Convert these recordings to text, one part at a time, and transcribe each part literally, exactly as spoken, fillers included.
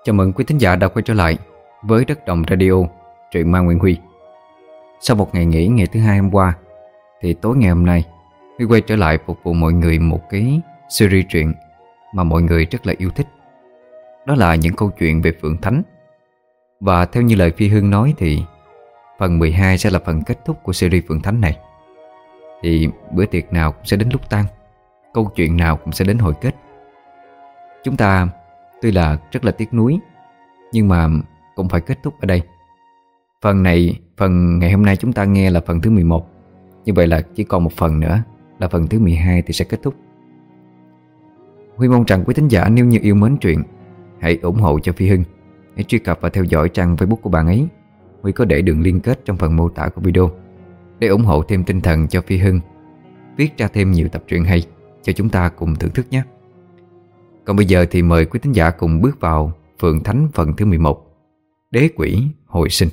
Chào mừng quý thính giả đã quay trở lại với Đất Đồng Radio, truyện ma Nguyễn Huy. Sau một ngày nghỉ ngày thứ hai hôm qua, thì tối ngày hôm nay Huy quay trở lại phục vụ mọi người một cái series truyện mà mọi người rất là yêu thích. Đó là những câu chuyện về Phượng Thánh. Và theo như lời Phi Hưng nói thì phần mười hai sẽ là phần kết thúc của series Phượng Thánh này. Thì bữa tiệc nào cũng sẽ đến lúc tan, câu chuyện nào cũng sẽ đến hồi kết. Chúng ta tuy là rất là tiếc nuối, nhưng mà cũng phải kết thúc ở đây. Phần này, phần ngày hôm nay chúng ta nghe là phần thứ mười một. Như vậy là chỉ còn một phần nữa là phần thứ mười hai thì sẽ kết thúc. Huy mong rằng quý thính giả nếu như yêu mến truyện, hãy ủng hộ cho Phi Hưng. Hãy truy cập và theo dõi trang Facebook của bạn ấy. Huy có để đường liên kết trong phần mô tả của video để ủng hộ thêm tinh thần cho Phi Hưng viết ra thêm nhiều tập truyện hay cho chúng ta cùng thưởng thức nhé. Còn bây giờ thì mời quý thính giả cùng bước vào Phượng Thánh phần thứ mười một, Đế Quỷ Hồi Sinh.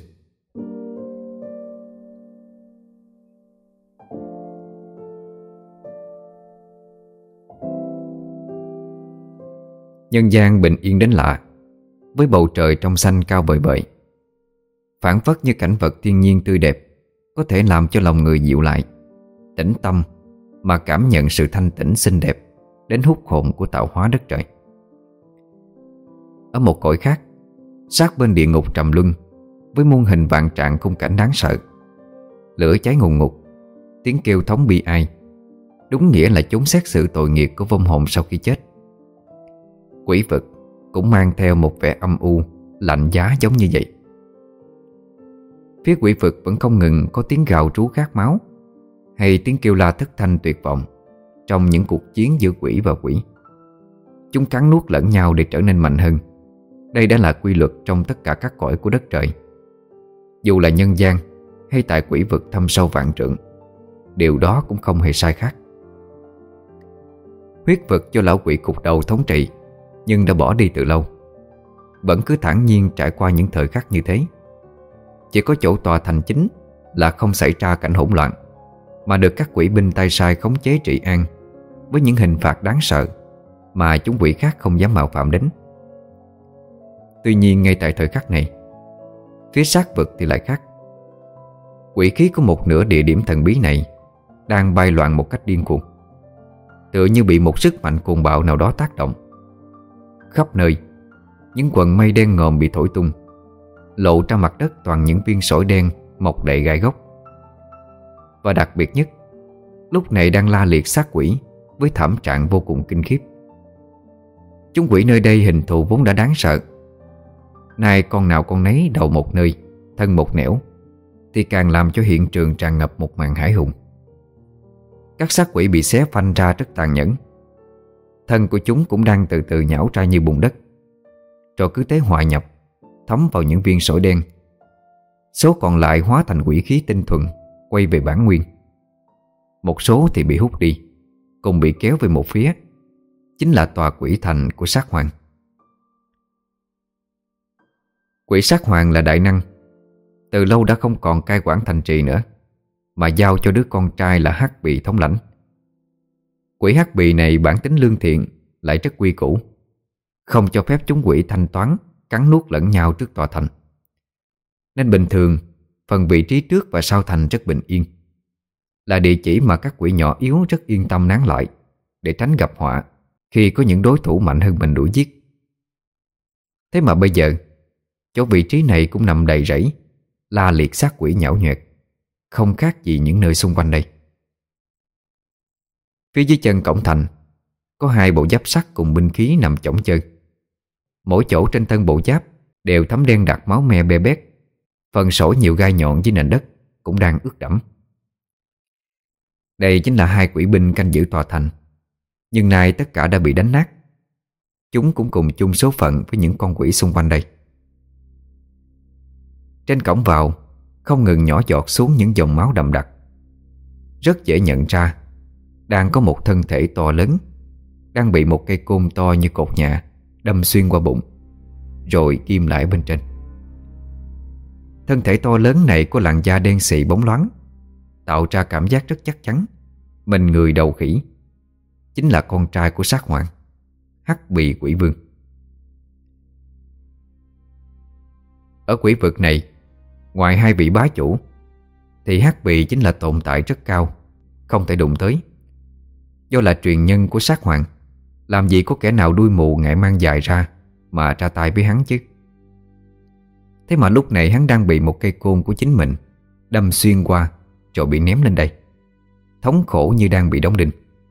Nhân gian bình yên đến lạ, với bầu trời trong xanh cao vời vợi, phảng phất như cảnh vật thiên nhiên tươi đẹp, có thể làm cho lòng người dịu lại, tĩnh tâm mà cảm nhận sự thanh tĩnh xinh đẹp đến hút hồn của tạo hóa đất trời. Ở một cõi khác, sát bên địa ngục trầm luân, với muôn hình vạn trạng khung cảnh đáng sợ, lửa cháy ngùn ngụt, tiếng kêu thống bi ai, đúng nghĩa là chốn xét xử tội nghiệp của vong hồn sau khi chết. Quỷ vực cũng mang theo một vẻ âm u, lạnh giá giống như vậy. Phía quỷ vực vẫn không ngừng có tiếng gào trú khát máu, hay tiếng kêu la thất thanh tuyệt vọng trong những cuộc chiến giữa quỷ và quỷ. Chúng cắn nuốt lẫn nhau để trở nên mạnh hơn. Đây đã là quy luật trong tất cả các cõi của đất trời. Dù là nhân gian hay tại quỷ vực thâm sâu vạn trượng, điều đó cũng không hề sai khác. Huyết vực do lão quỷ cục đầu thống trị, nhưng đã bỏ đi từ lâu, vẫn cứ thản nhiên trải qua những thời khắc như thế. Chỉ có chỗ tòa thành chính là không xảy ra cảnh hỗn loạn, mà được các quỷ binh tay sai khống chế trị an với những hình phạt đáng sợ mà chúng quỷ khác không dám mạo phạm đến. Tuy nhiên ngay tại thời khắc này, phía sát vực thì lại khác. Quỷ khí của một nửa địa điểm thần bí này đang bay loạn một cách điên cuồng, tựa như bị một sức mạnh cuồng bạo nào đó tác động. Khắp nơi, những quần mây đen ngòm bị thổi tung, lộ ra mặt đất toàn những viên sỏi đen mọc đầy gai góc. Và đặc biệt nhất, lúc này đang la liệt sát quỷ với thảm trạng vô cùng kinh khiếp. Chúng quỷ nơi đây hình thù vốn đã đáng sợ, nay con nào con nấy đầu một nơi, thân một nẻo, thì càng làm cho hiện trường tràn ngập một màn hãi hùng. Các xác quỷ bị xé phanh ra rất tàn nhẫn. Thân của chúng cũng đang từ từ nhão ra như bùn đất, rồi cứ thế hòa nhập, thấm vào những viên sỏi đen. Số còn lại hóa thành quỷ khí tinh thuần, quay về bản nguyên. Một số thì bị hút đi, cùng bị kéo về một phía, chính là tòa quỷ thành của sát hoàng. Quỷ sát hoàng là đại năng, từ lâu đã không còn cai quản thành trì nữa, mà giao cho đứa con trai là Hắc Bì thống lãnh. Quỷ Hắc Bì này bản tính lương thiện, lại rất quy củ, không cho phép chúng quỷ thanh toán, cắn nuốt lẫn nhau trước tòa thành. Nên bình thường, phần vị trí trước và sau thành rất bình yên, là địa chỉ mà các quỷ nhỏ yếu rất yên tâm nán lại, để tránh gặp họa khi có những đối thủ mạnh hơn mình đuổi giết. Thế mà bây giờ, chỗ vị trí này cũng nằm đầy rẫy, la liệt xác quỷ nhão nhoẹt, không khác gì những nơi xung quanh đây. Phía dưới chân cổng thành có hai bộ giáp sắt cùng binh khí nằm chỏng chơ. Mỗi chỗ trên thân bộ giáp đều thấm đen đặc máu me be bét. Phần sỏi nhiều gai nhọn dưới nền đất cũng đang ướt đẫm. Đây chính là hai quỷ binh canh giữ tòa thành, nhưng nay tất cả đã bị đánh nát. Chúng cũng cùng chung số phận với những con quỷ xung quanh đây. Trên cổng vào không ngừng nhỏ giọt xuống những dòng máu đậm đặc. Rất dễ nhận ra đang có một thân thể to lớn đang bị một cây côn to như cột nhà đâm xuyên qua bụng, rồi ghim lại bên trên. Thân thể to lớn này có làn da đen xị bóng loáng, tạo ra cảm giác rất chắc chắn mình người đầu khỉ, chính là con trai của sát hoàng, Hắc Bì Quỷ Vương. Ở quỷ vực này, ngoài hai vị bá chủ thì Hắc Bì chính là tồn tại rất cao, không thể đụng tới. Do là truyền nhân của sát hoàng, làm gì có kẻ nào đuôi mù ngại mang dài ra mà ra tay với hắn chứ. Thế mà lúc này hắn đang bị một cây côn của chính mình đâm xuyên qua rồi bị ném lên đây, thống khổ như đang bị đóng đinh.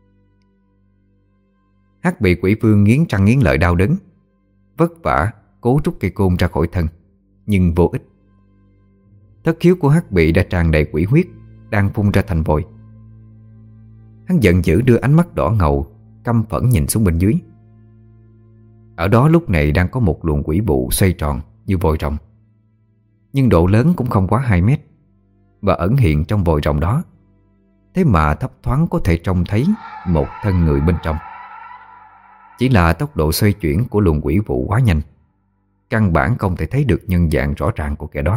Hắc Bì quỷ vương nghiến răng nghiến lợi đau đớn, vất vả cố rút cây côn ra khỏi thân, nhưng vô ích. Thất khiếu của Hắc Bì đã tràn đầy quỷ huyết, đang phun ra thành vòi. Hắn giận dữ đưa ánh mắt đỏ ngầu căm phẫn nhìn xuống bên dưới. Ở đó lúc này đang có một luồng quỷ vụ xoay tròn như vòi rồng, nhưng độ lớn cũng không quá hai mét, và ẩn hiện trong vòi rồng đó. Thế mà thấp thoáng có thể trông thấy một thân người bên trong. Chỉ là tốc độ xoay chuyển của luồng quỷ vụ quá nhanh, căn bản không thể thấy được nhân dạng rõ ràng của kẻ đó.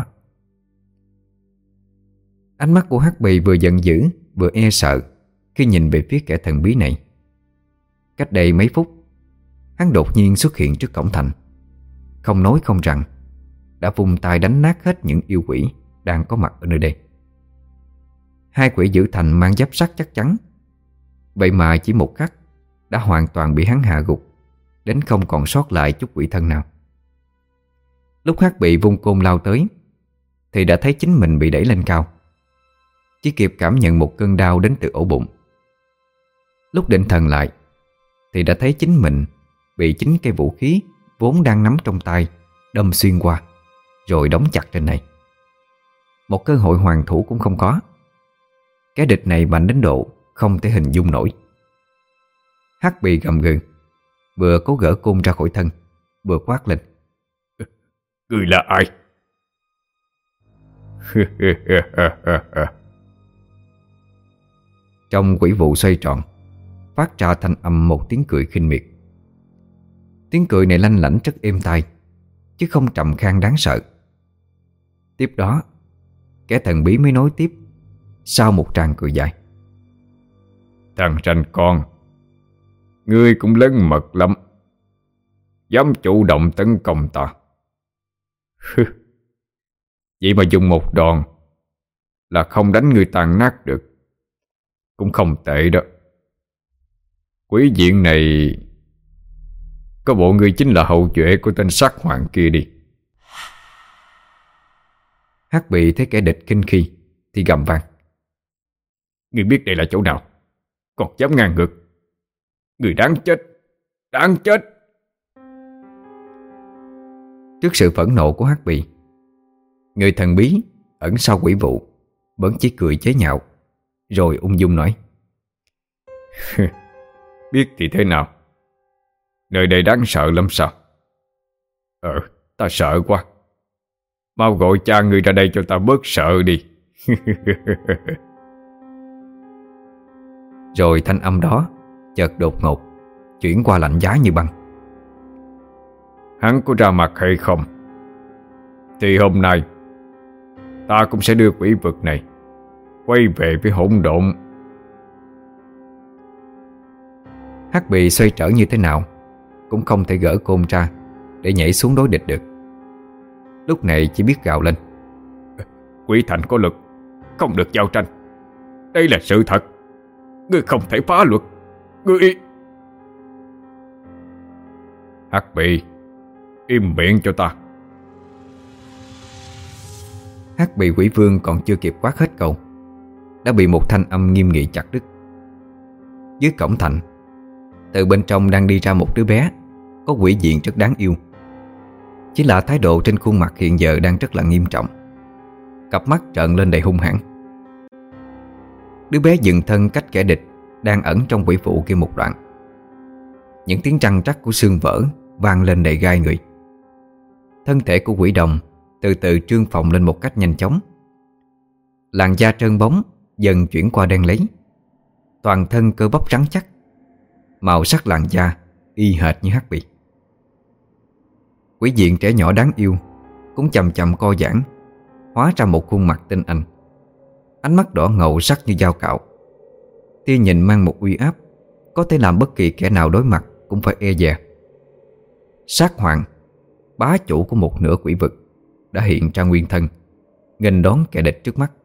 Ánh mắt của Hắc Bì vừa giận dữ vừa e sợ khi nhìn về phía kẻ thần bí này. Cách đây mấy phút, hắn đột nhiên xuất hiện trước cổng thành, không nói không rằng đã vung tay đánh nát hết những yêu quỷ đang có mặt ở nơi đây. Hai quỷ giữ thành mang giáp sắt chắc chắn, vậy mà chỉ một khắc đã hoàn toàn bị hắn hạ gục, đến không còn sót lại chút quỷ thân nào. Lúc Hắc Bì vung côn lao tới thì đã thấy chính mình bị đẩy lên cao, chỉ kịp cảm nhận một cơn đau đến từ ổ bụng. Lúc định thần lại thì đã thấy chính mình bị chính cây vũ khí vốn đang nắm trong tay đâm xuyên qua, rồi đóng chặt trên này. Một cơ hội hoàn thủ cũng không có. Cái địch này mạnh đến độ không thể hình dung nổi. Hắc Bì gầm gừ, vừa cố gỡ côn ra khỏi thân, vừa quát lên: Ngươi là ai? Trong quỷ vụ xoay tròn phát ra thanh âm một tiếng cười khinh miệt. Tiếng cười này lanh lảnh rất êm tai, chứ không trầm khan đáng sợ. Tiếp đó, kẻ thần bí mới nói tiếp sau một tràng cười dài: Thằng ranh con, ngươi cũng lớn mật lắm, dám chủ động tấn công ta. Vậy mà dùng một đòn là không đánh ngươi tan nát được, cũng không tệ đó. Quý viện này có bộ ngươi chính là hậu duệ của tên sát hoàng kia đi. Hắc Bì thấy kẻ địch kinh khi thì gầm vang: Ngươi biết đây là chỗ nào, còn dám ngang ngược? Ngươi đáng chết, đáng chết. Trước sự phẫn nộ của Hắc Bì, người thần bí ẩn sau quỷ vụ vẫn chỉ cười chế nhạo, rồi ung dung nói: Biết thì thế nào, nơi đây đáng sợ lắm sao? Ờ, ta sợ quá. Mau gọi cha ngươi ra đây cho ta bớt sợ đi. Rồi thanh âm đó chợt đột ngột chuyển qua lạnh giá như băng: Hắn có ra mặt hay không thì hôm nay ta cũng sẽ đưa quỷ vực này quay về với hỗn độn. Hắc Bì xoay trở như thế nào cũng không thể gỡ côn ra để nhảy xuống đối địch được. Lúc này chỉ biết gào lên: Quỷ thành có lực, không được giao tranh. Đây là sự thật, ngươi không thể phá luật. Ngươi... Hắc Bì, im miệng cho ta. Hắc Bì quỷ vương còn chưa kịp quát hết câu đã bị một thanh âm nghiêm nghị chặt đứt. Dưới cổng thành, từ bên trong đang đi ra một đứa bé có quỷ diện rất đáng yêu. Chỉ là thái độ trên khuôn mặt hiện giờ đang rất là nghiêm trọng, cặp mắt trợn lên đầy hung hãn. Đứa bé dừng thân cách kẻ địch đang ẩn trong quỷ vụ kia một đoạn. Những tiếng trăng trắc của xương vỡ vang lên đầy gai người. Thân thể của quỷ đồng từ từ trương phồng lên một cách nhanh chóng. Làn da trơn bóng dần chuyển qua đen lấy, toàn thân cơ bắp rắn chắc, màu sắc làn da y hệt như Hắc Bì. Quỷ diện trẻ nhỏ đáng yêu cũng chậm chậm co giãn, hóa ra một khuôn mặt tinh anh. Ánh mắt đỏ ngầu sắc như dao cạo, tia nhìn mang một uy áp có thể làm bất kỳ kẻ nào đối mặt cũng phải e dè. Sát hoàng, bá chủ của một nửa quỷ vực, đã hiện ra nguyên thân, nghênh đón kẻ địch trước mắt.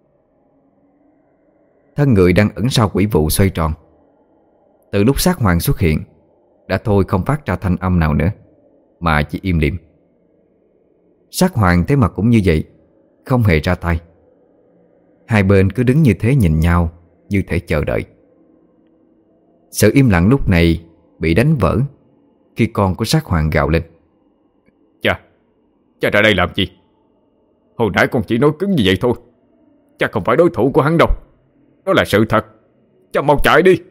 Thân người đang ẩn sau quỷ vụ xoay tròn. Từ lúc xác hoàng xuất hiện, đã thôi không phát ra thanh âm nào nữa, mà chỉ im lìm. Xác hoàng thế mà cũng như vậy, không hề ra tay. Hai bên cứ đứng như thế nhìn nhau, như thể chờ đợi. Sự im lặng lúc này bị đánh vỡ khi con của xác hoàng gào lên: Cha, cha ra đây làm gì? Hồi nãy con chỉ nói cứng như vậy thôi. Cha không phải đối thủ của hắn đâu. Đó là sự thật. Cha mau chạy đi.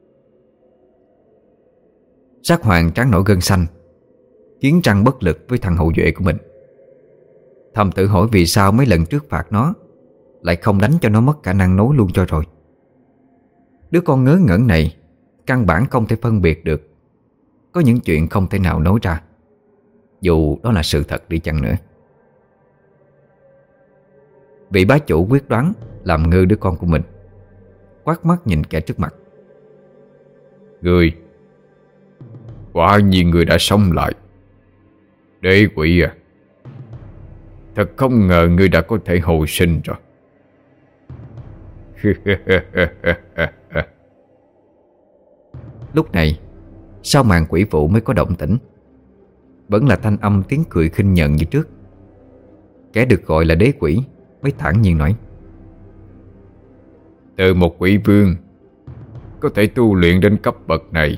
Xác hoàng trán nổi gân xanh, kiến răng bất lực với thằng hậu duệ của mình. Thầm tự hỏi vì sao mấy lần trước phạt nó lại không đánh cho nó mất khả năng nói luôn cho rồi. Đứa con ngớ ngẩn này căn bản không thể phân biệt được. Có những chuyện không thể nào nói ra, dù đó là sự thật đi chăng nữa. Vị bá chủ quyết đoán làm ngơ đứa con của mình, quát mắt nhìn kẻ trước mặt: Người, quả nhiên người đã sống lại. Đế quỷ à, thật không ngờ người đã có thể hồi sinh rồi. Lúc này sau màn quỷ vụ mới có động tĩnh. Vẫn là thanh âm tiếng cười khinh nhợn như trước. Kẻ được gọi là đế quỷ mới thản nhiên nói: Từ một quỷ vương có thể tu luyện đến cấp bậc này,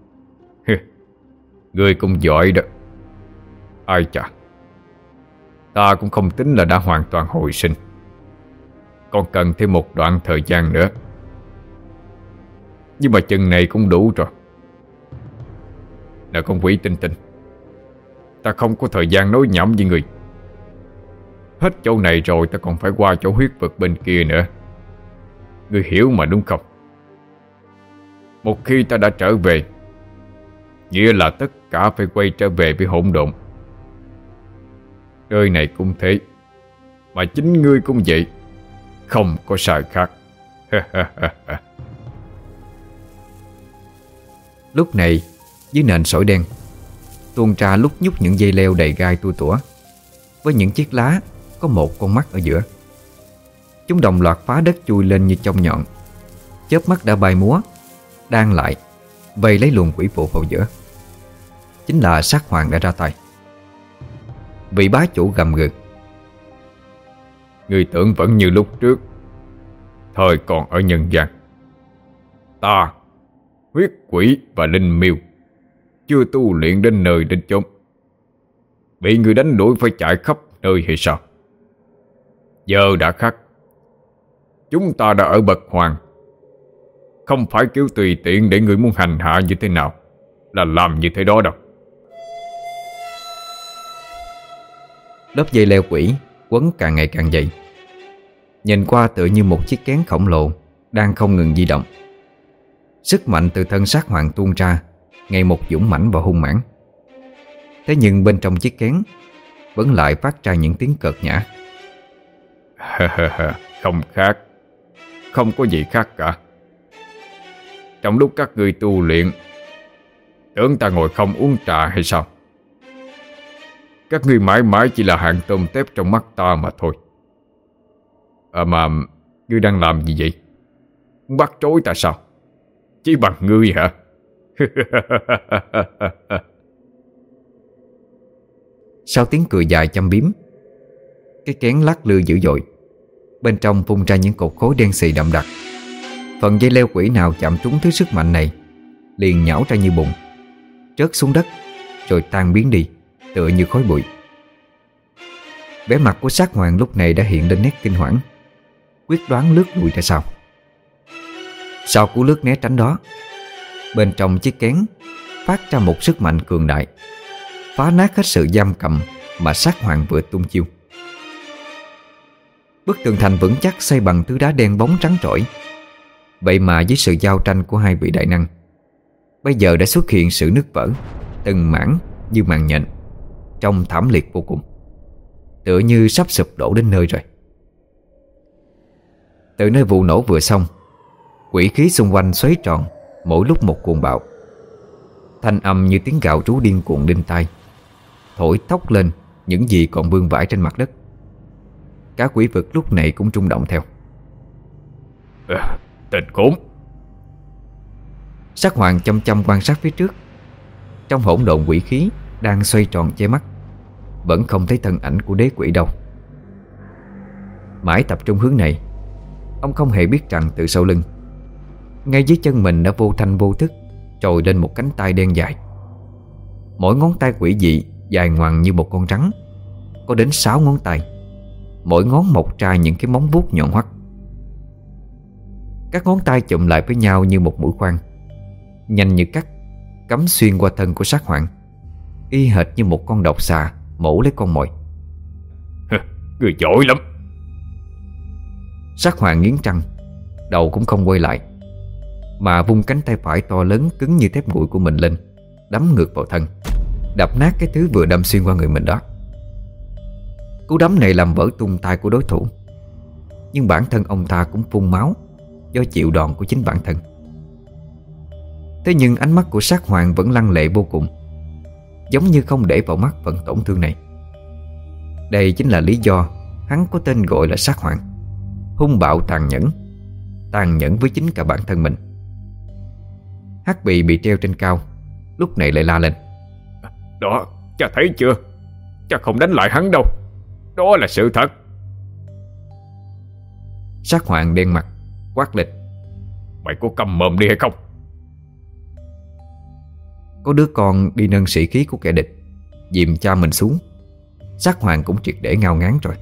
ngươi cũng giỏi đó. Ai chà, ta cũng không tính là đã hoàn toàn hồi sinh, còn cần thêm một đoạn thời gian nữa. Nhưng mà chừng này cũng đủ rồi. Nè con quỷ tinh tinh, ta không có thời gian nói nhảm với người. Hết chỗ này rồi ta còn phải qua chỗ huyết vực bên kia nữa. Ngươi hiểu mà đúng không? Một khi ta đã trở về, nghĩa là tất cả phải quay trở về với hỗn độn. Nơi này cũng thế, mà chính ngươi cũng vậy, không có sai khác. Lúc này dưới nền sỏi đen tuôn ra lúc nhúc những dây leo đầy gai tua tủa, với những chiếc lá có một con mắt ở giữa. Chúng đồng loạt phá đất chui lên như chông nhọn, chớp mắt đã bay múa, đan lại vây lấy luồng quỷ vụ vào giữa. Chính là xác hoàng đã ra tay. Vị bá chủ gầm gừ: Ngươi tưởng vẫn như lúc trước, thời còn ở nhân gian. Ta, huyết quỷ và linh miêu chưa tu luyện đến nơi đến chốn, bị người đánh đuổi phải chạy khắp nơi hay sao? Giờ đã khác. Chúng ta đã ở bậc hoàng, không phải kiểu tùy tiện để người muốn hành hạ như thế nào là làm như thế đó đâu. Lớp dây leo quỷ quấn càng ngày càng dày, nhìn qua tựa như một chiếc kén khổng lồ đang không ngừng di động. Sức mạnh từ thân xác hoàng tuôn ra ngày một dũng mãnh và hung mãnh. Thế nhưng bên trong chiếc kén vẫn lại phát ra những tiếng cợt nhã. Không khác, không có gì khác cả. Trong lúc các ngươi tu luyện, tưởng ta ngồi không uống trà hay sao? Các ngươi mãi mãi chỉ là hạng tôm tép trong mắt ta mà thôi. À mà ngươi đang làm gì vậy? Bắt trối ta sao? Chỉ bằng ngươi hả? Sau tiếng cười dài châm biếm, cái kén lắc lư dữ dội. Bên trong phun ra những cột khối đen xì đậm đặc. Phần dây leo quỷ nào chạm trúng thứ sức mạnh này liền nhão ra như bùn, rớt xuống đất rồi tan biến đi, tựa như khói bụi. Vẻ mặt của xác hoàng lúc này đã hiện lên nét kinh hoảng, quyết đoán lướt lùi ra sau. Sau cú lướt né tránh đó, bên trong chiếc kén phát ra một sức mạnh cường đại, phá nát hết sự giam cầm mà xác hoàng vừa tung chiêu. Bức tường thành vững chắc xây bằng thứ đá đen bóng trắng trỗi. Vậy mà với sự giao tranh của hai vị đại năng, bây giờ đã xuất hiện sự nứt vỡ từng mảng như màn nhện, trông thảm liệt vô cùng, tựa như sắp sụp đổ đến nơi rồi. Từ nơi vụ nổ vừa xong, quỷ khí xung quanh xoáy tròn, mỗi lúc một cuồng bạo. Thanh âm như tiếng gào rú điên cuồng đinh tai, thổi thốc lên những gì còn vương vãi trên mặt đất. Cả quỷ vực lúc này cũng rung động theo. À, tên khốn! Sắc Hoàng chăm chăm quan sát phía trước. Trong hỗn độn quỷ khí đang xoay tròn che mắt, vẫn không thấy thân ảnh của đế quỷ đâu. Mãi tập trung hướng này, ông không hề biết rằng từ sau lưng, ngay dưới chân mình đã vô thanh vô thức trồi lên một cánh tay đen dài. Mỗi ngón tay quỷ dị dài ngoằng như một con rắn, có đến sáu ngón tay, mỗi ngón mọc ra những cái móng vuốt nhọn hoắt. Các ngón tay chụm lại với nhau như một mũi khoan, nhanh như cắt, cắm xuyên qua thân của Sắc Hoàng, y hệt như một con độc xà mổ lấy con mồi. Người giỏi lắm! Sắc Hoàng nghiến răng, đầu cũng không quay lại, mà vung cánh tay phải to lớn cứng như thép nguội của mình lên, đấm ngược vào thân, đập nát cái thứ vừa đâm xuyên qua người mình đó. Cú đấm này làm vỡ tung tay của đối thủ, nhưng bản thân ông ta cũng phun máu do chịu đòn của chính bản thân. Thế nhưng ánh mắt của Sắc Hoàng vẫn lăng lệ vô cùng, giống như không để vào mắt phần tổn thương này. Đây chính là lý do hắn có tên gọi là Sắc Hoàng, hung bạo tàn nhẫn, tàn nhẫn với chính cả bản thân mình. Hắc Bì bị treo trên cao lúc này lại la lên. Đó, cha thấy chưa? Cha không đánh lại hắn đâu, đó là sự thật. Sắc Hoàng đen mặt quát lên. Mày có câm mồm đi hay không? Có đứa con đi nâng sĩ khí của kẻ địch dìm cha mình xuống, Sắc Hoàng cũng triệt để ngao ngán rồi.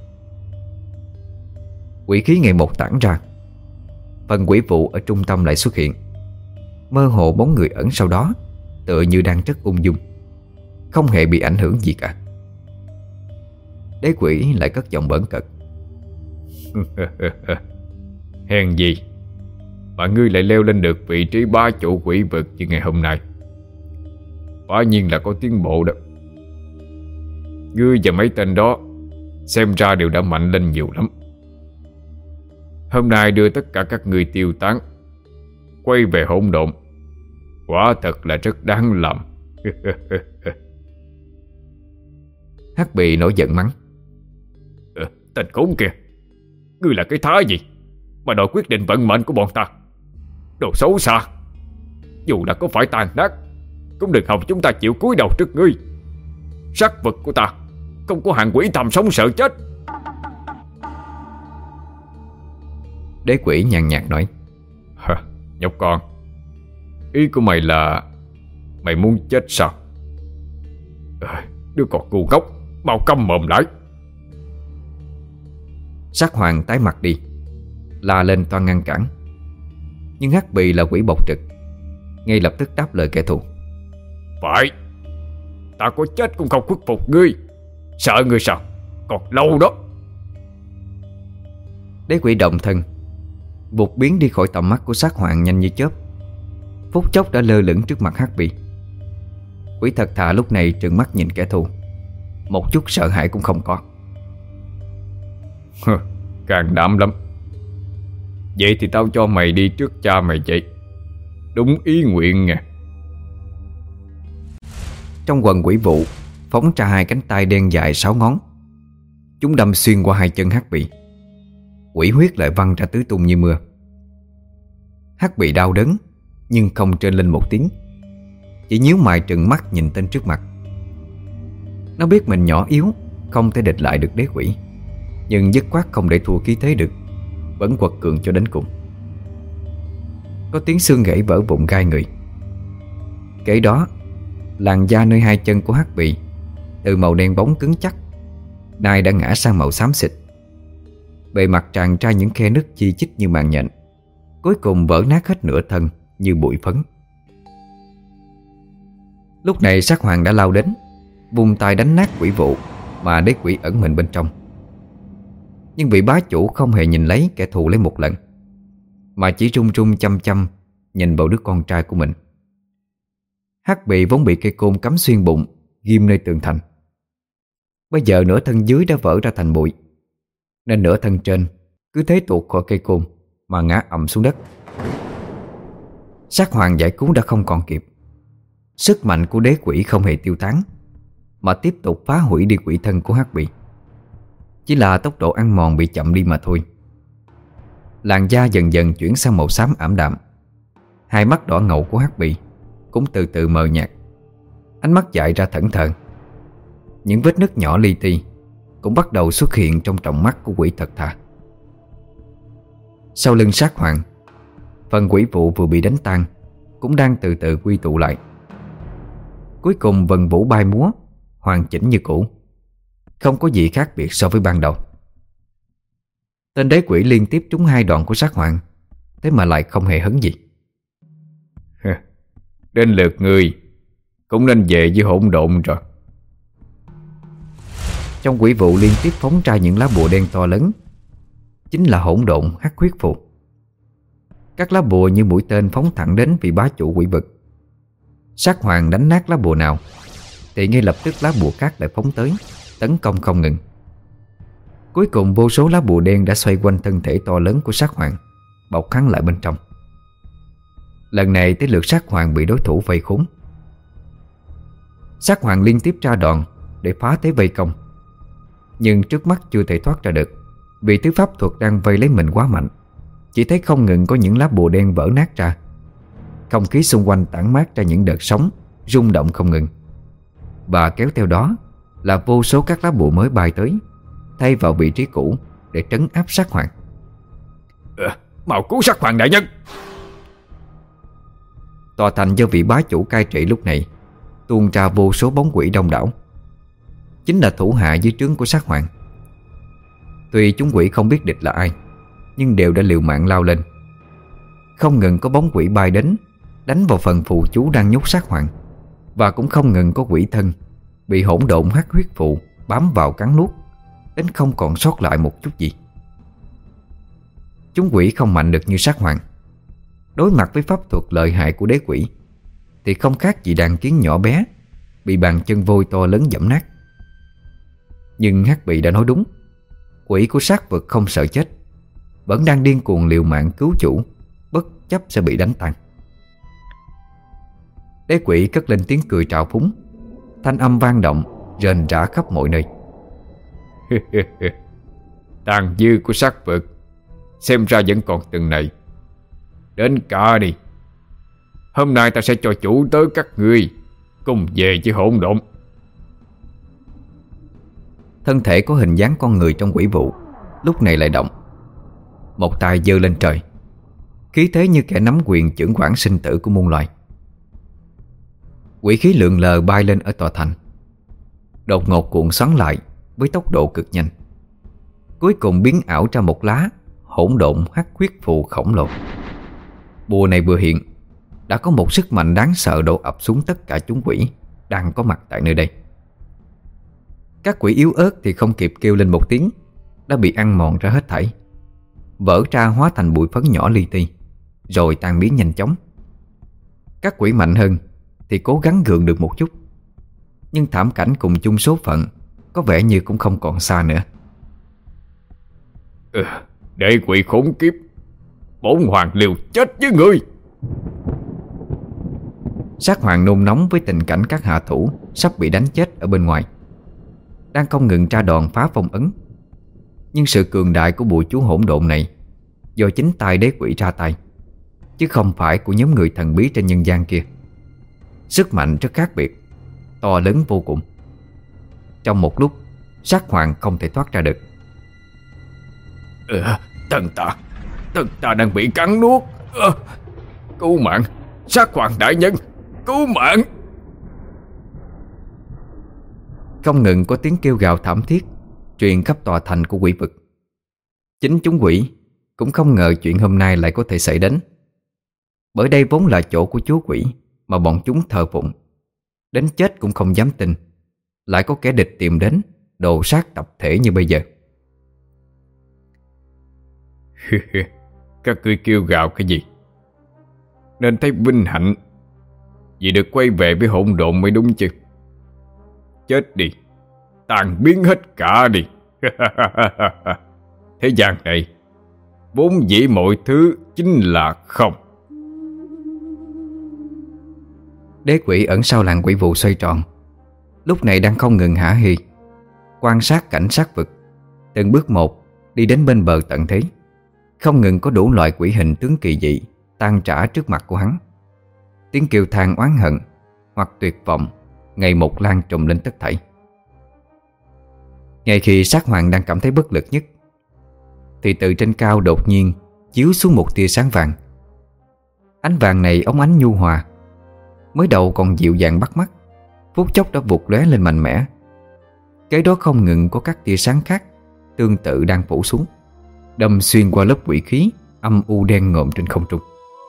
Quỷ khí ngày một tản ra, phần quỷ vụ ở trung tâm lại xuất hiện. Mơ hồ bóng người ẩn sau đó, tựa như đang rất ung dung, không hề bị ảnh hưởng gì cả. Đế quỷ lại cất giọng bỡn cợt. Hèn gì mà ngươi lại leo lên được vị trí bá chủ quỷ vực như ngày hôm nay. Quả nhiên là có tiến bộ đó. Ngươi và mấy tên đó xem ra đều đã mạnh lên nhiều lắm. Hôm nay đưa tất cả các ngươi tiêu tán, quay về hỗn độn, quả thật là rất đáng làm. Hắc Bì nổi giận mắng. Ờ, tên khốn kìa, ngươi là cái thá gì mà đòi quyết định vận mệnh của bọn ta? Đồ xấu xa, dù là có phải tàn nát cũng đừng hòng chúng ta chịu cúi đầu trước ngươi. Sắc vực của ta không có hạng quỷ thầm sống sợ chết. Đế quỷ nhàn nhạt nói. Hả, nhóc con, ý của mày là mày muốn chết sao? À, đứa con ngu ngốc, mau câm mồm lại. Sắc Hoàng tái mặt đi, la lên toan ngăn cản. Nhưng Hắc Bì là quỷ bộc trực, ngay lập tức đáp lời kẻ thù. Phải, ta có chết cũng không khuất phục ngươi. Sợ ngươi sao? Còn lâu đó. Đế quỷ động thân, vụt biến đi khỏi tầm mắt của Sắc Hoàng nhanh như chớp, phút chốc đã lơ lửng trước mặt Hắc Bì. Quỷ thật thà lúc này trừng mắt nhìn kẻ thù, một chút sợ hãi cũng không có. Càng đảm lắm. Vậy thì tao cho mày đi trước cha mày vậy. Đúng ý nguyện nha. Trong quần quỷ vụ phóng ra hai cánh tay đen dài sáu ngón. Chúng đâm xuyên qua hai chân Hắc Bì. Quỷ huyết lại văng ra tứ tung như mưa. Hắc Bì đau đớn nhưng không trên lên một tiếng, chỉ nhíu mày trừng mắt nhìn tên trước mặt. Nó biết mình nhỏ yếu, không thể địch lại được đế quỷ, nhưng dứt khoát không để thua khí thế được, vẫn quật cường cho đến cùng. Có tiếng xương gãy vỡ vụn gai người. Kể đó, làn da nơi hai chân của Hắc Bì từ màu đen bóng cứng chắc nay đã ngã sang màu xám xịt. Bề mặt tràn ra những khe nứt chi chít như màng nhện, cuối cùng vỡ nát hết nửa thân như bụi phấn. Lúc này Sắc Hoàng đã lao đến, vung tay đánh nát quỷ vụ mà đế quỷ ẩn mình bên trong. Nhưng vị bá chủ không hề nhìn lấy kẻ thù lấy một lần, mà chỉ run run chăm chăm nhìn vào đứa con trai của mình. Hắc Bì vốn bị cây côn cắm xuyên bụng, ghim nơi tường thành. Bây giờ nửa thân dưới đã vỡ ra thành bụi, nên nửa thân trên cứ thế tuột khỏi cây côn mà ngã ầm xuống đất. Sắc Hoàng giải cứu đã không còn kịp. Sức mạnh của đế quỷ không hề tiêu tán, mà tiếp tục phá hủy đi quỷ thân của Hắc Bì. Chỉ là tốc độ ăn mòn bị chậm đi mà thôi. Làn da dần dần chuyển sang màu xám ảm đạm. Hai mắt đỏ ngầu của Hắc Bì cũng từ từ mờ nhạt. Ánh mắt dại ra thẫn thờ. Những vết nứt nhỏ li ti cũng bắt đầu xuất hiện trong tròng mắt của quỷ thật thà. Sau lưng Sát Hoàng, phần quỷ vụ vừa bị đánh tan cũng đang từ từ quy tụ lại. Cuối cùng vần vũ bay múa, hoàn chỉnh như cũ, không có gì khác biệt so với ban đầu. Tên đế quỷ liên tiếp trúng hai đòn của Sát Hoàng, thế mà lại không hề hấn gì. Đến lượt người cũng nên về với hỗn độn rồi. Trong quỷ vụ liên tiếp phóng ra những lá bùa đen to lớn, chính là hỗn độn hắc huyết phù. Các lá bùa như mũi tên phóng thẳng đến vị bá chủ quỷ vực. Sát Hoàng đánh nát lá bùa nào thì ngay lập tức lá bùa khác lại phóng tới, tấn công không ngừng. Cuối cùng vô số lá bùa đen đã xoay quanh thân thể to lớn của Sát Hoàng, bọc hắn lại bên trong. Lần này tới lượt Sát Hoàng bị đối thủ vây khốn. Sát Hoàng liên tiếp ra đòn để phá thế vây công, nhưng trước mắt chưa thể thoát ra được, vì thứ pháp thuật đang vây lấy mình quá mạnh. Chỉ thấy không ngừng có những lá bùa đen vỡ nát ra. Không khí xung quanh tản mát ra những đợt sóng rung động không ngừng, và kéo theo đó là vô số các lá bùa mới bay tới, thay vào vị trí cũ để trấn áp Sát Hoàng. à, Mau cứu Sát Hoàng đại nhân! Tòa thành do vị bá chủ cai trị lúc này tuôn ra vô số bóng quỷ đông đảo, chính là thủ hạ dưới trướng của Sát Hoàng. Tuy chúng quỷ không biết địch là ai, nhưng đều đã liều mạng lao lên. Không ngừng có bóng quỷ bay đến, đánh vào phần phù chú đang nhốt Sát Hoàng, và cũng không ngừng có quỷ thân bị hỗn độn hắc huyết phù bám vào cắn nuốt, đến không còn sót lại một chút gì. Chúng quỷ không mạnh được như Sát Hoàng. Đối mặt với pháp thuật lợi hại của đế quỷ thì không khác gì đàn kiến nhỏ bé bị bàn chân vôi to lớn giẫm nát. Nhưng Hắc Bì đã nói đúng, quỷ của sát vực không sợ chết, vẫn đang điên cuồng liều mạng cứu chủ, bất chấp sẽ bị đánh tan. Đế quỷ cất lên tiếng cười trào phúng, thanh âm vang động rền rã khắp mọi nơi. Tàn dư của sát vực xem ra vẫn còn từng này. Đến cả đi. Hôm nay ta sẽ cho chủ tới các ngươi cùng về với hỗn độn. Thân thể có hình dáng con người trong quỷ vụ lúc này lại động. Một tay giơ lên trời, khí thế như kẻ nắm quyền chưởng quản sinh tử của muôn loài. Quỷ khí lượn lờ bay lên ở tòa thành, đột ngột cuộn xoắn lại với tốc độ cực nhanh, cuối cùng biến ảo ra một lá hỗn độn hắc huyết phù khổng lồ. Bùa này vừa hiện đã có một sức mạnh đáng sợ đổ ập xuống tất cả chúng quỷ đang có mặt tại nơi đây. Các quỷ yếu ớt thì không kịp kêu lên một tiếng đã bị ăn mòn ra hết thảy, vỡ ra hóa thành bụi phấn nhỏ li ti, rồi tan biến nhanh chóng. Các quỷ mạnh hơn thì cố gắng gượng được một chút, nhưng thảm cảnh cùng chung số phận có vẻ như cũng không còn xa nữa. ừ, Để quỷ khốn kiếp, bổn hoàng liều chết với ngươi. Sát Hoàng nôn nóng với tình cảnh các hạ thủ sắp bị đánh chết ở bên ngoài, đang không ngừng tra đòn phá phong ấn. Nhưng sự cường đại của bùa chú hỗn độn này do chính tay đế quỷ ra tay, chứ không phải của nhóm người thần bí trên nhân gian kia. Sức mạnh rất khác biệt, to lớn vô cùng. Trong một lúc, Sát Hoàng không thể thoát ra được. ừ, Thần ta Thần ta đang bị cắn nuốt. à, Cứu mạng, Sát Hoàng đại nhân, cứu mạng. Không ngừng có tiếng kêu gào thảm thiết truyền khắp tòa thành của quỷ vực. Chính chúng quỷ cũng không ngờ chuyện hôm nay lại có thể xảy đến, bởi đây vốn là chỗ của chúa quỷ mà bọn chúng thờ phụng. Đến chết cũng không dám tin lại có kẻ địch tìm đến đồ sát tập thể như bây giờ. Các ngươi kêu gào cái gì? Nên thấy vinh hạnh vì được quay về với hỗn độn mới đúng chứ. Chết đi, tàn biến hết cả đi. Thế gian này vốn dĩ mọi thứ chính là không. Đế quỷ ẩn sau làn quỷ vụ xoay tròn, lúc này đang không ngừng hả hê quan sát cảnh sát vực, từng bước một đi đến bên bờ tận thế. Không ngừng có đủ loại quỷ hình tướng kỳ dị tan rã trước mặt của hắn. Tiếng kêu than oán hận hoặc tuyệt vọng ngày một lan trùm lên tất thảy. Ngay khi sát hoàng đang cảm thấy bất lực nhất, thì từ trên cao đột nhiên chiếu xuống một tia sáng vàng. Ánh vàng này óng ánh nhu hòa, mới đầu còn dịu dàng bắt mắt, phút chốc đã vụt lóe lên mạnh mẽ. Kế đó không ngừng có các tia sáng khác tương tự đang phủ xuống, đâm xuyên qua lớp quỷ khí âm u đen ngòm trên không trung.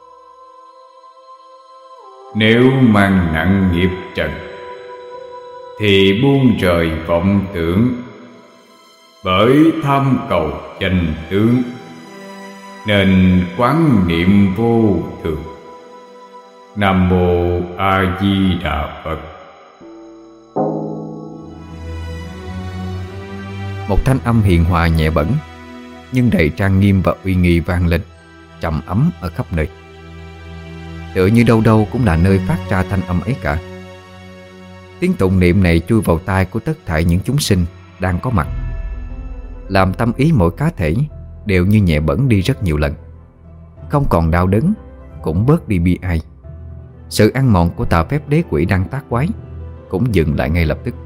Nếu mang nặng nghiệp trần thì buông rời vọng tưởng, bởi tham cầu danh tướng nên quán niệm vô thường. Nam mô A Di Đà Phật. Một thanh âm hiền hòa nhẹ bẫng nhưng đầy trang nghiêm và uy nghi vang lên, trầm ấm ở khắp nơi. Tựa như đâu đâu cũng là nơi phát ra thanh âm ấy cả. Tiếng tụng niệm này chui vào tai của tất thảy những chúng sinh đang có mặt, làm tâm ý mỗi cá thể đều như nhẹ bẫng đi rất nhiều lần. Không còn đau đớn, cũng bớt đi bi ai. Sự ăn mòn của tà phép đế quỷ đang tác quái cũng dừng lại ngay lập tức.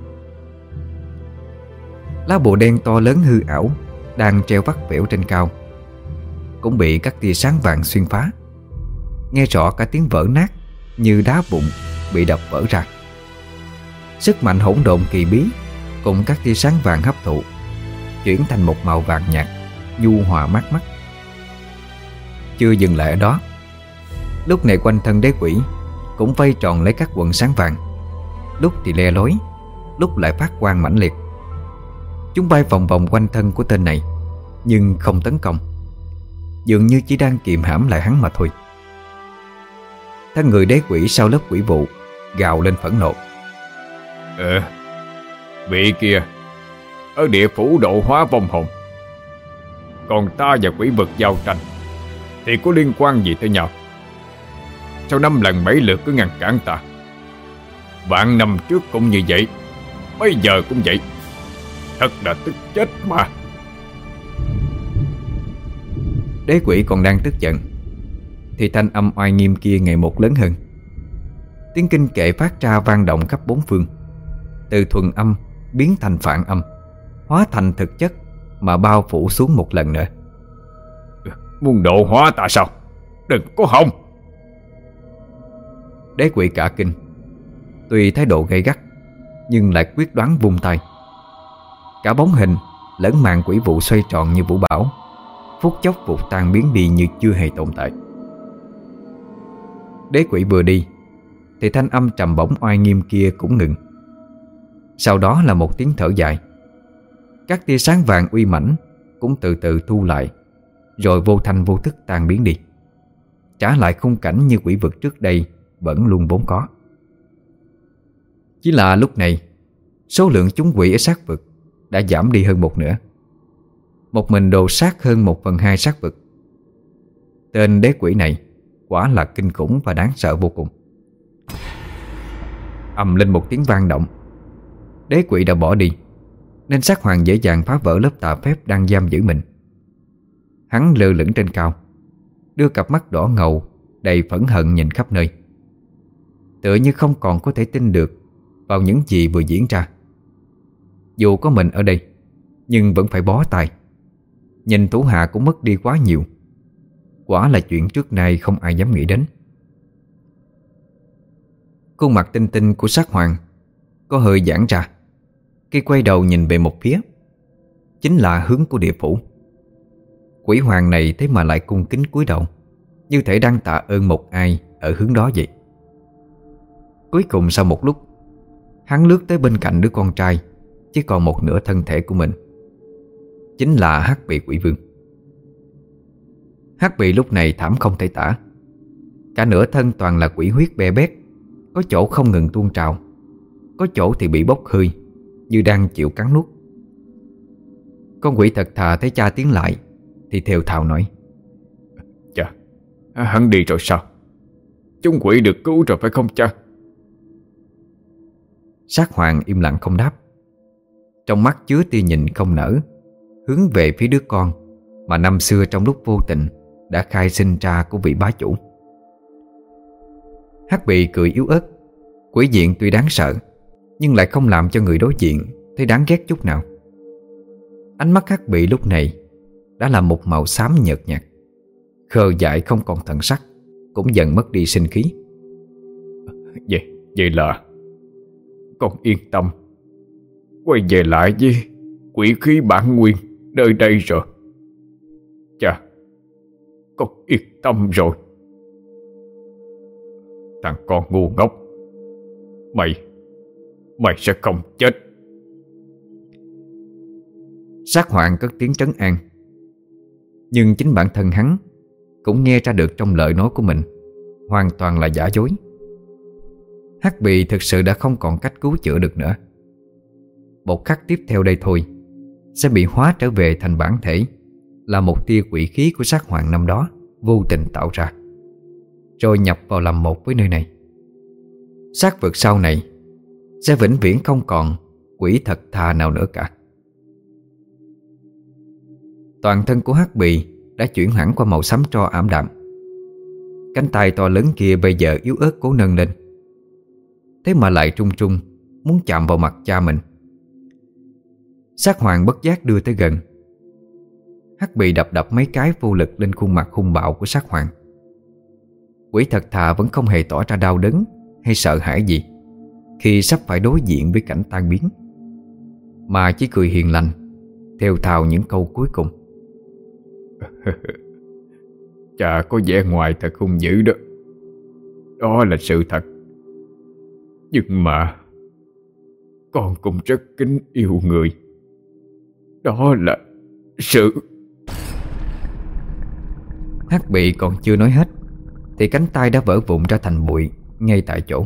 Lá bùa đen to lớn hư ảo đang treo vắt vẻo trên cao cũng bị các tia sáng vàng xuyên phá. Nghe rõ cả tiếng vỡ nát như đá vụn bị đập vỡ ra. Sức mạnh hỗn độn kỳ bí cùng các tia sáng vàng hấp thụ, chuyển thành một màu vàng nhạt nhu hòa mát mắt. Chưa dừng lại ở đó, lúc này quanh thân đế quỷ cũng vây tròn lấy các quầng sáng vàng, lúc thì le lói, lúc lại phát quang mãnh liệt. Chúng bay vòng vòng quanh thân của tên này, nhưng không tấn công, dường như chỉ đang kiềm hãm lại hắn mà thôi. Thân người đế quỷ sau lớp quỷ vụ gào lên phẫn nộ. Ờ, vị kia ở địa phủ độ hóa vong hồn, còn ta và quỷ vực giao tranh thì có liên quan gì tới nhau? Sau năm lần bảy lượt cứ ngăn cản ta, vạn năm trước cũng như vậy, bây giờ cũng vậy. Thật là tức chết mà. Đế quỷ còn đang tức giận thì thanh âm oai nghiêm kia ngày một lớn hơn. Tiếng kinh kệ phát ra vang động khắp bốn phương, từ thuần âm biến thành phản âm, hóa thành thực chất mà bao phủ xuống một lần nữa. Muốn độ hóa ta sao? Đừng có hòng! Đế quỷ cả kinh, tuy thái độ gay gắt nhưng lại quyết đoán vung tay. Cả bóng hình lẫn màn quỷ vụ xoay tròn như vũ bão, phút chốc vụt tan biến đi như chưa hề tồn tại. Đế quỷ vừa đi thì thanh âm trầm bổng oai nghiêm kia cũng ngừng. Sau đó là một tiếng thở dài. Các tia sáng vàng uy mãnh cũng từ từ thu lại, rồi vô thanh vô thức tan biến đi, trả lại khung cảnh như quỷ vực trước đây vẫn luôn vốn có. Chỉ là lúc này số lượng chúng quỷ ở sát vực đã giảm đi hơn một nửa. Một mình đồ sát hơn một phần hai sát vực. Tên đế quỷ này quả là kinh khủng và đáng sợ vô cùng. Ầm lên một tiếng vang động, đế quỷ đã bỏ đi, nên sát hoàng dễ dàng phá vỡ lớp tà phép đang giam giữ mình. Hắn lơ lửng trên cao, đưa cặp mắt đỏ ngầu đầy phẫn hận nhìn khắp nơi, tựa như không còn có thể tin được vào những gì vừa diễn ra. Dù có mình ở đây, nhưng vẫn phải bó tay. Nhìn thủ hạ cũng mất đi quá nhiều. Quả là chuyện trước nay không ai dám nghĩ đến. Khuôn mặt tinh tinh của sát hoàng có hơi giãn ra khi quay đầu nhìn về một phía, chính là hướng của địa phủ. Quỷ hoàng này thế mà lại cung kính cúi đầu, như thể đang tạ ơn một ai ở hướng đó vậy. Cuối cùng sau một lúc, hắn lướt tới bên cạnh đứa con trai chỉ còn một nửa thân thể của mình, chính là Hắc Bị Quỷ Vương. Hắc Bị lúc này thảm không thể tả. Cả nửa thân toàn là quỷ huyết be bét, có chỗ không ngừng tuôn trào, có chỗ thì bị bốc hơi, như đang chịu cắn nuốt. Con quỷ thật thà thấy cha tiến lại thì thều thào nói: Chà, hắn đi rồi sao? Chúng quỷ được cứu rồi phải không cha? Sát Hoàng im lặng không đáp. Trong mắt chứa tia nhìn không nở, hướng về phía đứa con mà năm xưa trong lúc vô tình đã khai sinh ra của vị bá chủ. Hắc Bị cười yếu ớt. Quỷ diện tuy đáng sợ, nhưng lại không làm cho người đối diện thấy đáng ghét chút nào. Ánh mắt Hắc Bị lúc này đã là một màu xám nhợt nhạt, khờ dại không còn thần sắc, cũng dần mất đi sinh khí. Vậy, vậy là con yên tâm quay về lại với quỷ khí bản nguyên nơi đây rồi. Chà, con yên tâm rồi. Thằng con ngu ngốc, Mày Mày sẽ không chết. Sát Hoàng cất tiếng trấn an. Nhưng chính bản thân hắn cũng nghe ra được trong lời nói của mình hoàn toàn là giả dối. Hắc Bị thực sự đã không còn cách cứu chữa được nữa. Một khắc tiếp theo đây thôi sẽ bị hóa trở về thành bản thể, là một tia quỷ khí của Sát Hoàng năm đó vô tình tạo ra, rồi nhập vào làm một với nơi này. Sát vực sau này sẽ vĩnh viễn không còn quỷ thật thà nào nữa cả. Toàn thân của Hắc Bị đã chuyển hẳn qua màu xám tro ảm đạm. Cánh tay to lớn kia bây giờ yếu ớt cố nâng lên, thế mà lại trung trung muốn chạm vào mặt cha mình. Sát Hoàng bất giác đưa tới gần. Hắc Bị đập đập mấy cái vô lực lên khuôn mặt hung bạo của Sát Hoàng. Quỷ thật thà vẫn không hề tỏ ra đau đớn hay sợ hãi gì khi sắp phải đối diện với cảnh tan biến, mà chỉ cười hiền lành, thều thào những câu cuối cùng. Chà, có vẻ ngoài thật hung dữ đó. Đó là sự thật. Nhưng mà con cũng rất kính yêu người. Đó là sự... Hắc Bị còn chưa nói hết thì cánh tay đã vỡ vụn ra thành bụi ngay tại chỗ.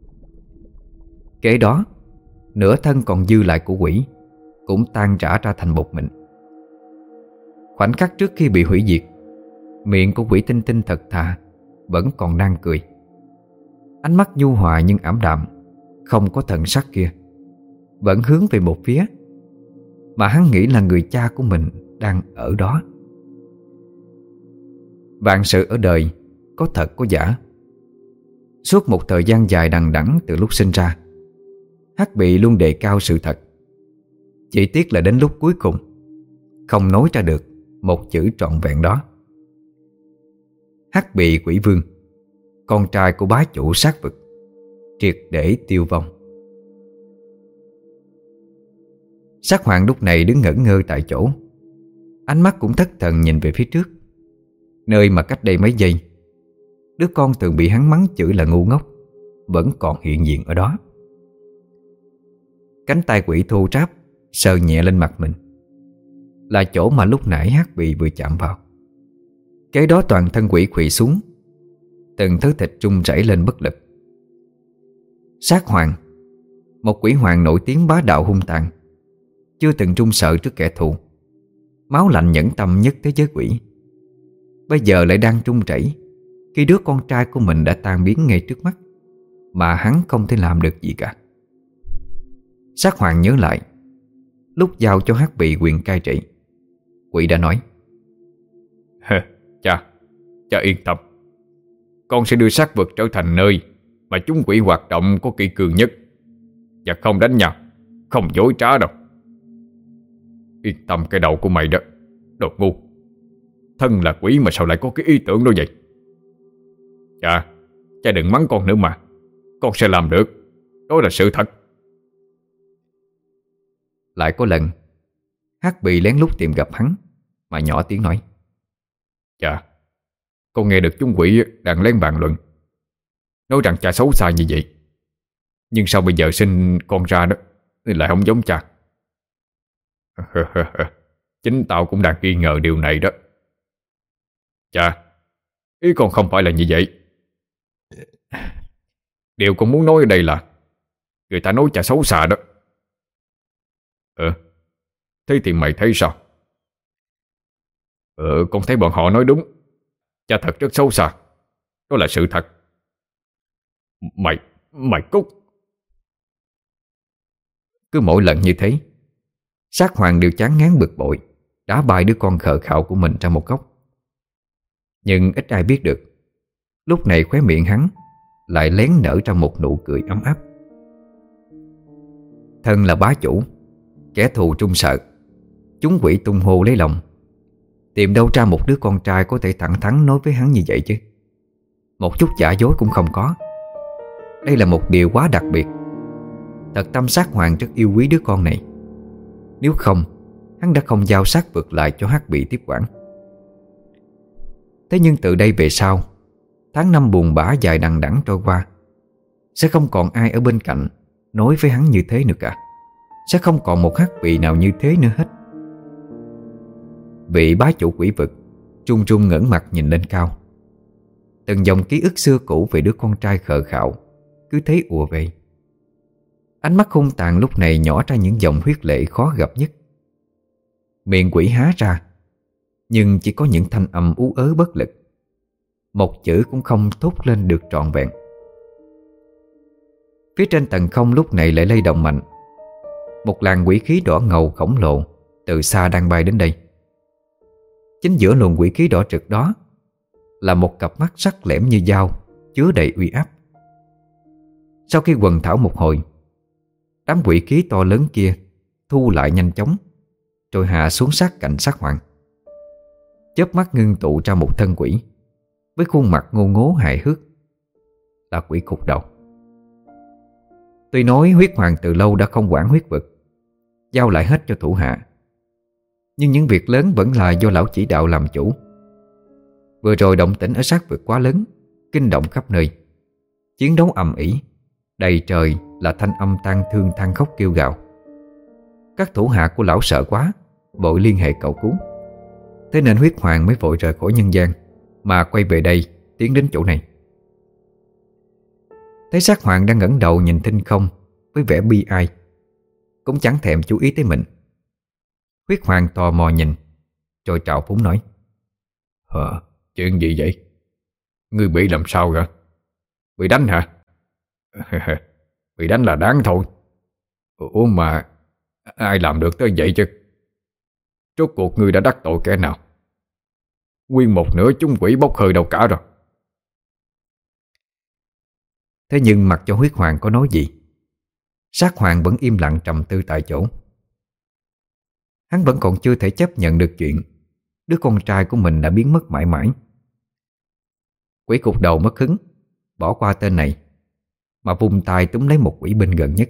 Kế đó, nửa thân còn dư lại của quỷ cũng tan rã ra thành bột mịn. Khoảnh khắc trước khi bị hủy diệt, miệng của quỷ Tinh Tinh thật thà vẫn còn đang cười. Ánh mắt nhu hòa nhưng ảm đạm, không có thần sắc kia vẫn hướng về một phía mà hắn nghĩ là người cha của mình đang ở đó. Vạn sự ở đời có thật có giả. Suốt một thời gian dài đằng đẵng từ lúc sinh ra, Hắc Bị luôn đề cao sự thật. Chỉ tiếc là đến lúc cuối cùng không nói ra được một chữ trọn vẹn đó. Hắc Bị Quỷ Vương, con trai của bá chủ sát vực, triệt để tiêu vong. Sát Hoàng lúc này đứng ngẩn ngơ tại chỗ, ánh mắt cũng thất thần nhìn về phía trước, nơi mà cách đây mấy giây đứa con thường bị hắn mắng chửi là ngu ngốc vẫn còn hiện diện ở đó. Cánh tay quỷ thô ráp sờ nhẹ lên mặt mình, là chỗ mà lúc nãy Hắc Bị vừa chạm vào. Kế đó toàn thân quỷ khuỵu xuống, từng thớ thịt rung rẩy lên bất lực. Sát Hoàng, một quỷ hoàng nổi tiếng bá đạo hung tàn, chưa từng run sợ trước kẻ thù, máu lạnh nhẫn tâm nhất thế giới quỷ, bây giờ lại đang run rẩy khi đứa con trai của mình đã tan biến ngay trước mắt, mà hắn không thể làm được gì cả. Sát Hoàng nhớ lại lúc giao cho Hắc Bị quyền cai trị, quỷ đã nói: Cha, cha yên tâm. Con sẽ đưa sát vực trở thành nơi mà chúng quỷ hoạt động có kỷ cương nhất, và không đánh nhau, không dối trá đâu. Yên tâm cái đầu của mày đó, đồ ngu. Thân là quỷ mà sao lại có cái ý tưởng đó vậy? Cha, cha đừng mắng con nữa mà. Con sẽ làm được. Đó là sự thật. Lại có lần Hắc Bị lén lút tìm gặp hắn mà nhỏ tiếng nói: Cha, con nghe được chúng quỷ đang lén bàn luận, nói rằng cha xấu xa như vậy. Nhưng sao bây giờ sinh con ra đó lại không giống cha? Chính tao cũng đang nghi ngờ điều này đó. Cha, ý con không phải là như vậy. Điều con muốn nói ở đây là người ta nói cha xấu xa đó. Ờ, thế thì mày thấy sao? Ờ, con thấy bọn họ nói đúng. Cha thật rất xấu xa. Đó là sự thật. Mày, mày Cúc. Cứ mỗi lần như thế, Sát Hoàng đều chán ngán bực bội, đá bay đứa con khờ khạo của mình ra một góc. Nhưng ít ai biết được, lúc này khóe miệng hắn lại lén nở ra một nụ cười ấm áp. Thân là bá chủ, kẻ thù trung sợ, chúng quỷ tung hô lấy lòng. Tìm đâu ra một đứa con trai có thể thẳng thắn nói với hắn như vậy chứ. Một chút giả dối cũng không có. Đây là một điều quá đặc biệt. Thật tâm Sát Hoàng rất yêu quý đứa con này. Nếu không, hắn đã không giao sát vực lại cho Hắc Bị tiếp quản. Thế nhưng từ đây về sau, tháng năm buồn bã dài đằng đẵng trôi qua, sẽ không còn ai ở bên cạnh nói với hắn như thế nữa cả. Sẽ không còn một Hắc Bị nào như thế nữa hết. Vị bá chủ quỷ vực trung trung ngẩng mặt nhìn lên cao. Từng dòng ký ức xưa cũ về đứa con trai khờ khạo cứ thế ùa về. Ánh mắt hung tàn lúc này nhỏ ra những dòng huyết lệ khó gặp nhất. Miệng quỷ há ra, nhưng chỉ có những thanh âm ú ớ bất lực. Một chữ cũng không thốt lên được trọn vẹn. Phía trên tầng không lúc này lại lay động mạnh. Một làn quỷ khí đỏ ngầu khổng lồ từ xa đang bay đến đây. Chính giữa luồng quỷ khí đỏ trực đó là một cặp mắt sắc lẻm như dao, chứa đầy uy áp. Sau khi quần thảo một hồi, đám quỷ khí to lớn kia thu lại nhanh chóng, rồi hạ xuống sát cạnh Sát Hoàng. Chớp mắt ngưng tụ ra một thân quỷ với khuôn mặt ngô ngố hài hước, là quỷ cục đầu. Tuy nói huyết hoàng từ lâu đã không quản huyết vực, giao lại hết cho thủ hạ, nhưng những việc lớn vẫn là do lão chỉ đạo làm chủ. Vừa rồi động tĩnh ở sát vực quá lớn, kinh động khắp nơi. Chiến đấu ầm ĩ, đầy trời là thanh âm tang thương than khóc kêu gào. Các thủ hạ của lão sợ quá, vội liên hệ cầu cứu. Thế nên huyết hoàng mới vội rời khỏi nhân gian, mà quay về đây, tiến đến chỗ này. Thấy Sát Hoàng đang ngẩng đầu nhìn thinh không với vẻ bi ai, cũng chẳng thèm chú ý tới mình. Huyết hoàng tò mò nhìn, rồi trào phúng nói: Ờ, chuyện gì vậy? Ngươi bị làm sao vậy? Bị đánh hả? Bị đánh là đáng thôi. Ủa mà ai làm được tới vậy chứ? Rốt cuộc ngươi đã đắc tội kẻ nào? Nguyên một nửa chúng quỷ bốc hơi đâu cả rồi. Thế nhưng mặc cho huyết hoàng có nói gì, Sát Hoàng vẫn im lặng trầm tư tại chỗ. Hắn vẫn còn chưa thể chấp nhận được chuyện đứa con trai của mình đã biến mất mãi mãi. Quỷ cục đầu mất hứng, bỏ qua tên này, mà vung tay túm lấy một quỷ binh gần nhất.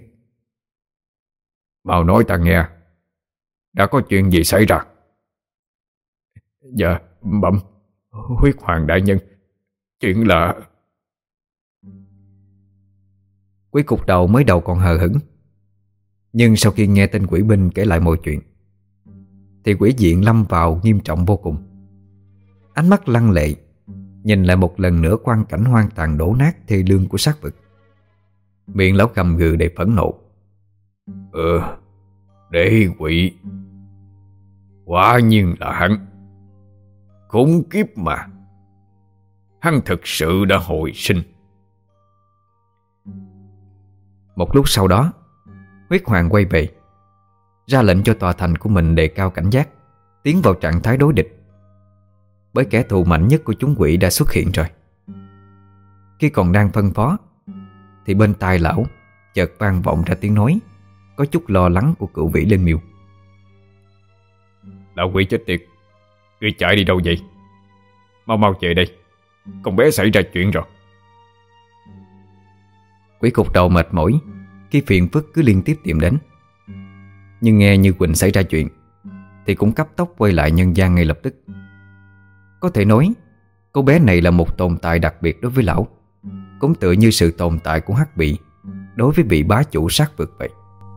Mau nói ta nghe, đã có chuyện gì xảy ra? Dạ, bẩm huyết hoàng đại nhân, chuyện là... Quỷ cục đầu mới đầu còn hờ hững, nhưng sau khi nghe tên quỷ binh kể lại mọi chuyện thì quỷ diện lâm vào nghiêm trọng vô cùng. Ánh mắt lăng lệ nhìn lại một lần nữa quang cảnh hoang tàn đổ nát thê lương của sát vực. Miệng lão gầm gừ đầy phẫn nộ. Ờ, đế quỷ, quả nhiên là hắn. Khốn kiếp mà, hắn thực sự đã hồi sinh. Một lúc sau đó, huyết hoàng quay về, ra lệnh cho tòa thành của mình đề cao cảnh giác, tiến vào trạng thái đối địch. Bởi kẻ thù mạnh nhất của chúng quỷ đã xuất hiện rồi. Khi còn đang phân phó thì bên tai lão chợt vang vọng ra tiếng nói có chút lo lắng của Cửu Vĩ Linh Miêu. Lão quỷ chết tiệt, ngươi chạy đi đâu vậy? Mau mau về đây, con bé xảy ra chuyện rồi. Quỷ cục đầu mệt mỏi khi phiền phức cứ liên tiếp tìm đến, nhưng nghe Như Quỳnh xảy ra chuyện thì cũng cấp tốc quay lại nhân gian ngay lập tức. Có thể nói cô bé này là một tồn tại đặc biệt đối với lão, cũng tựa như sự tồn tại của Hắc Bị đối với vị bá chủ sát vực vậy.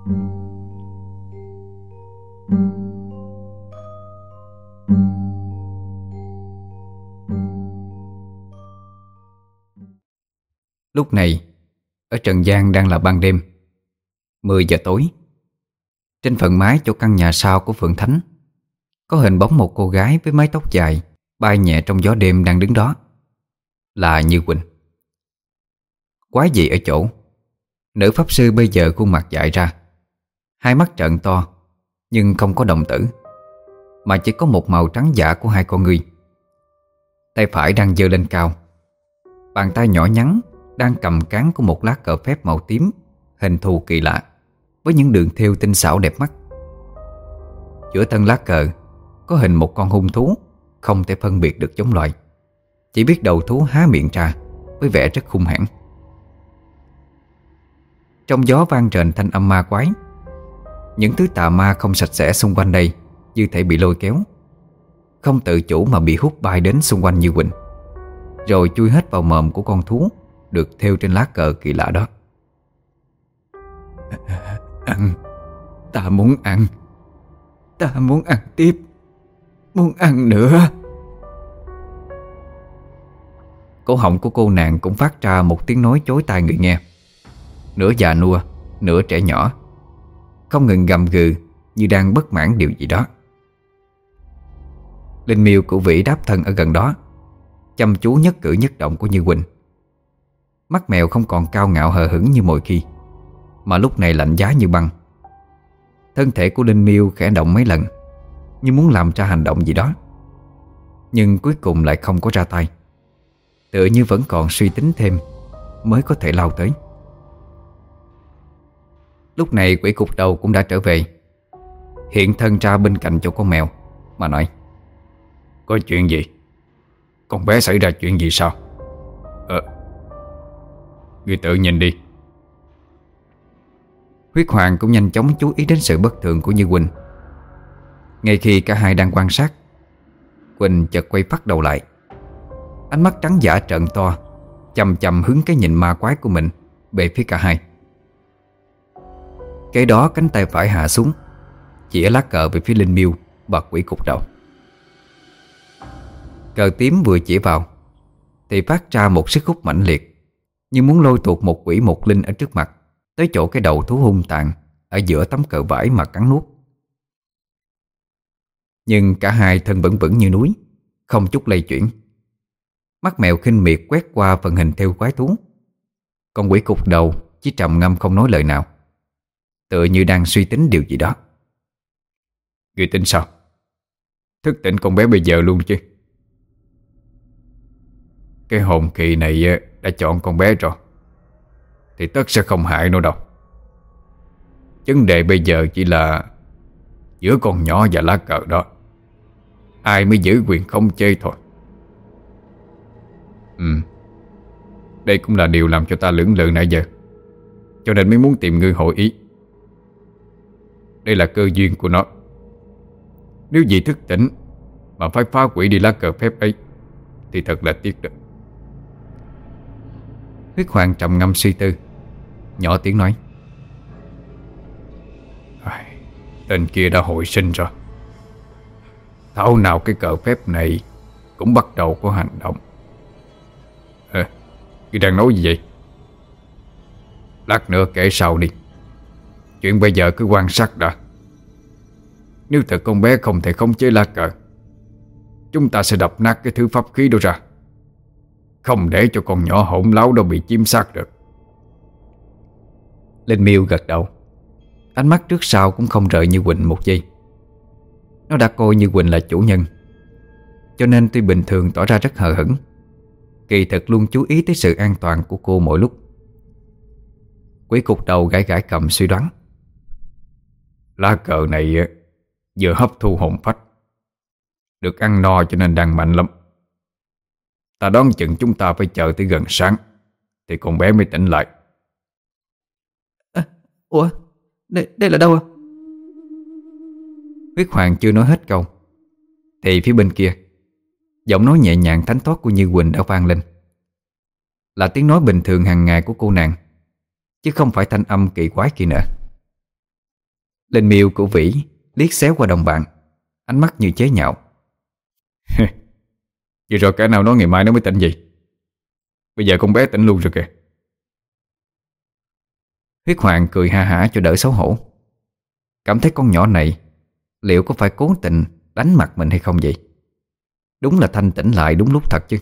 Lúc này ở trần gian đang là ban đêm, mười giờ tối. Trên phần mái chỗ căn nhà sau của Phượng Thánh có hình bóng một cô gái với mái tóc dài bay nhẹ trong gió đêm đang đứng đó, là Như Quỳnh. Quái dị ở chỗ nữ pháp sư bây giờ khuôn mặt dại ra, Hai mắt trợn to nhưng không có đồng tử, mà chỉ có một màu trắng dạ của hai con ngươi. Tay phải đang giơ lên cao, bàn tay nhỏ nhắn đang cầm cán của một lá cờ phép màu tím, hình thù kỳ lạ, với những đường thêu tinh xảo đẹp mắt. Giữa thân lá cờ có hình một con hung thú, không thể phân biệt được giống loài, chỉ biết đầu thú há miệng ra với vẻ rất hung hãn. Trong gió vang rền thanh âm ma quái. Những thứ tà ma không sạch sẽ xung quanh đây như thể bị lôi kéo, không tự chủ mà bị hút bay đến xung quanh Như Quỳnh, rồi chui hết vào mồm của con thú được thêu trên lá cờ kỳ lạ đó. Ăn, ta muốn ăn, ta muốn ăn tiếp, muốn ăn nữa. Cổ họng của cô nàng cũng phát ra một tiếng nói chối tai người nghe, nửa già nua, nửa trẻ nhỏ, không ngừng gầm gừ như đang bất mãn điều gì đó. Linh miêu của Vĩ đáp thân ở gần đó, chăm chú nhất cử nhất động của Như Quỳnh. Mắt mèo không còn cao ngạo hờ hững như mọi khi, mà lúc này lạnh giá như băng. Thân thể của Linh miêu khẽ động mấy lần, như muốn làm ra hành động gì đó, nhưng cuối cùng lại không có ra tay, tựa như vẫn còn suy tính thêm mới có thể lao tới. Lúc này quỷ cục đầu cũng đã trở về, hiện thân ra bên cạnh chỗ con mèo mà nói: Có chuyện gì? Con bé xảy ra chuyện gì sao? Ờ Ngươi tự nhìn đi. Huyết Hoàng cũng nhanh chóng chú ý đến sự bất thường của Như Quỳnh. Ngay khi cả hai đang quan sát, Quỳnh chợt quay phát đầu lại, ánh mắt trắng dã trợn to, chằm chằm hướng cái nhìn ma quái của mình về phía cả hai. Kế đó cánh tay phải hạ xuống, chĩa lá cờ về phía Linh miêu và quỷ cục đầu. Cờ tím vừa chỉ vào thì phát ra một sức hút mãnh liệt, như muốn lôi tuột một quỷ một linh ở trước mặt tới chỗ cái đầu thú hung tàn ở giữa tấm cờ vải mà cắn nuốt. Nhưng cả hai thân vững vững như núi, không chút lay chuyển. Mắt mèo khinh miệt quét qua phần hình thêu quái thú, còn quỷ cục đầu chỉ trầm ngâm không nói lời nào, tựa như đang suy tính điều gì đó. Ngươi tính sao? Thức tỉnh con bé bây giờ luôn chứ? Cái hồn kỳ này đã chọn con bé rồi thì tất sẽ không hại nó đâu. Vấn đề bây giờ chỉ là giữa con nhỏ và lá cờ đó, ai mới giữ quyền khống chế thôi. Ừ, đây cũng là điều làm cho ta lưỡng lự nãy giờ, cho nên mới muốn tìm ngươi hội ý. Đây là cơ duyên của nó. Nếu vì thức tỉnh mà phải phá hủy đi lá cờ phép ấy thì thật là tiếc đó. Huyết Hoàng trầm ngâm suy tư, nhỏ tiếng nói: Tên kia đã hồi sinh rồi. Thảo nào cái cờ phép này cũng bắt đầu có hành động. À, Ngươi đang nói gì vậy? Lát nữa kể sau đi. Chuyện bây giờ cứ quan sát đã. Nếu thật con bé không thể khống chế lá cờ, chúng ta sẽ đập nát cái thứ pháp khí đó ra, không để cho con nhỏ hỗn láo đâu bị chiếm xác được. Linh miêu gật đầu, ánh mắt trước sau cũng không rời Như Quỳnh một giây. Nó đã coi Như Quỳnh là chủ nhân, cho nên tuy bình thường tỏ ra rất hờ hững, kỳ thực luôn chú ý tới sự an toàn của cô mỗi lúc. Quỷ cục đầu gãi gãi cầm suy đoán: Lá cờ này vừa hấp thu hồn phách, được ăn no cho nên đang mạnh lắm. Ta đoán chừng chúng ta phải chờ tới gần sáng thì con bé mới tỉnh lại. À, ủa, đây, đây là đâu à? Huyết Hoàng chưa nói hết câu thì phía bên kia, giọng nói nhẹ nhàng thánh thoát của Như Quỳnh đã vang lên. Là tiếng nói bình thường hàng ngày của cô nàng, chứ không phải thanh âm kỳ quái kia nữa. Linh miêu của Vĩ liếc xéo qua đồng bạn, ánh mắt như chế nhạo: Vậy rồi kẻ nào nói ngày mai nó mới tỉnh gì? Bây giờ con bé tỉnh luôn rồi kìa. Huyết Hoàng cười ha hả cho đỡ xấu hổ, cảm thấy con nhỏ này liệu có phải cố tình đánh mặt mình hay không vậy. Đúng là thanh tỉnh lại đúng lúc thật chứ.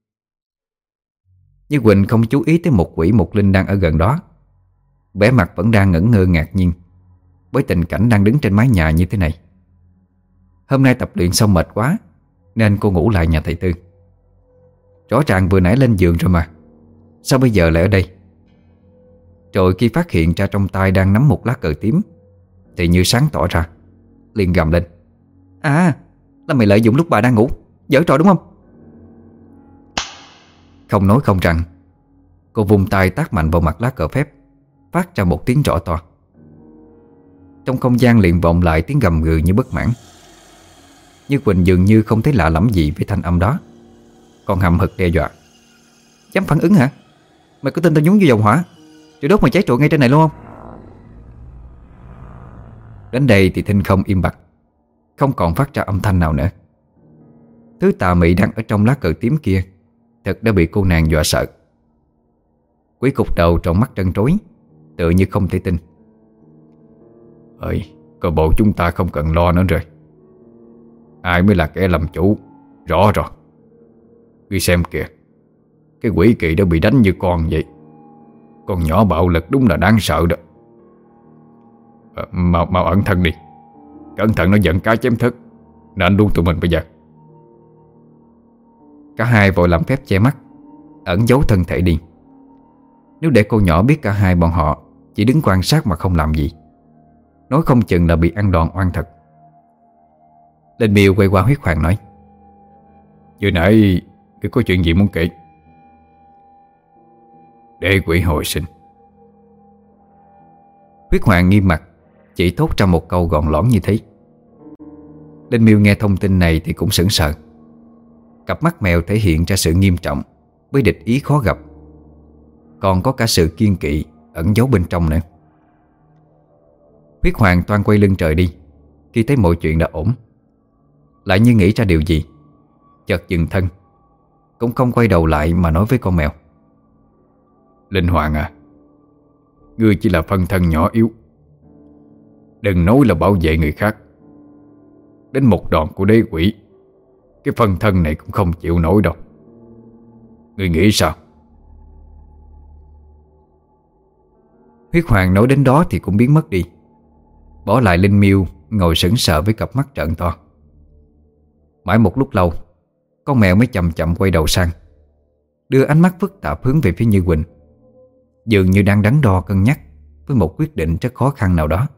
Như Quỳnh không chú ý tới một quỷ một linh đang ở gần đó, vẻ mặt vẫn đang ngẩn ngơ ngạc nhiên. với tình cảnh đang đứng trên mái nhà như thế này. Hôm nay tập luyện xong mệt quá nên cô ngủ lại nhà thầy Tư. Rõ ràng vừa nãy lên giường rồi mà, sao bây giờ lại ở đây? Rồi khi phát hiện ra trong tay đang nắm một lá cờ tím thì như sáng tỏ ra, liền gầm lên: À, là mày lợi dụng lúc bà đang ngủ, giở trò đúng không? Không nói không rằng, cô vung tay tát mạnh vào mặt lá cờ phép, phát ra một tiếng rõ to. Trong không gian liền vọng lại tiếng gầm gừ như bất mãn. Như Quỳnh dường như không thấy lạ lẫm gì với thanh âm đó, còn hậm hực đe dọa: Dám phản ứng hả? Mày có tin tao nhúng vô dầu hỏa rồi đốt mày cháy trụi ngay trên này luôn không? Đến đây thì thinh không im bặt, không còn phát ra âm thanh nào nữa. Thứ tà mị đang ở trong lá cờ tím kia thật đã bị cô nàng dọa sợ. Quý cục đầu tròn mắt trân trối, tựa như không thể tin. Ơi, coi bộ chúng ta không cần lo nữa rồi. Ai mới là kẻ làm chủ, rõ rồi. Ngươi xem kìa, cái quỷ kỳ đã bị đánh như con vậy. Con nhỏ bạo lực đúng là đáng sợ đó. à, Mau mau ẩn thân đi, cẩn thận nó giận cá chém thớt, nên luôn tụi mình bây giờ. Cả hai vội làm phép che mắt, ẩn giấu thân thể đi. Nếu để cô nhỏ biết cả hai bọn họ chỉ đứng quan sát mà không làm gì, nói không chừng là bị ăn đòn oan thật. Linh Miêu quay qua Huyết Hoàng nói: Vừa nãy cứ có chuyện gì muốn kể? Để quỷ hồi sinh. Huyết Hoàng nghiêm mặt, chỉ thốt ra một câu gọn lõn như thế. Linh Miêu nghe thông tin này thì cũng sững sờ. Cặp mắt mèo thể hiện ra sự nghiêm trọng với địch ý khó gặp, còn có cả sự kiên kỵ ẩn giấu bên trong nữa. Huyết Hoàng toan quay lưng trời đi khi thấy mọi chuyện đã ổn, lại như nghĩ ra điều gì, chợt dừng thân, cũng không quay đầu lại mà nói với con mèo: Linh Hoàng à, ngươi chỉ là phân thân nhỏ yếu, đừng nói là bảo vệ người khác. Đến một đòn của đế quỷ, cái phân thân này cũng không chịu nổi đâu. Ngươi nghĩ sao? Huyết Hoàng nói đến đó thì cũng biến mất đi, bỏ lại Linh Miêu ngồi sững sờ với cặp mắt trợn to. Mãi một lúc lâu, con mèo mới chậm chậm quay đầu sang, đưa ánh mắt phức tạp hướng về phía Như Quỳnh, dường như đang đắn đo cân nhắc với một quyết định rất khó khăn nào đó.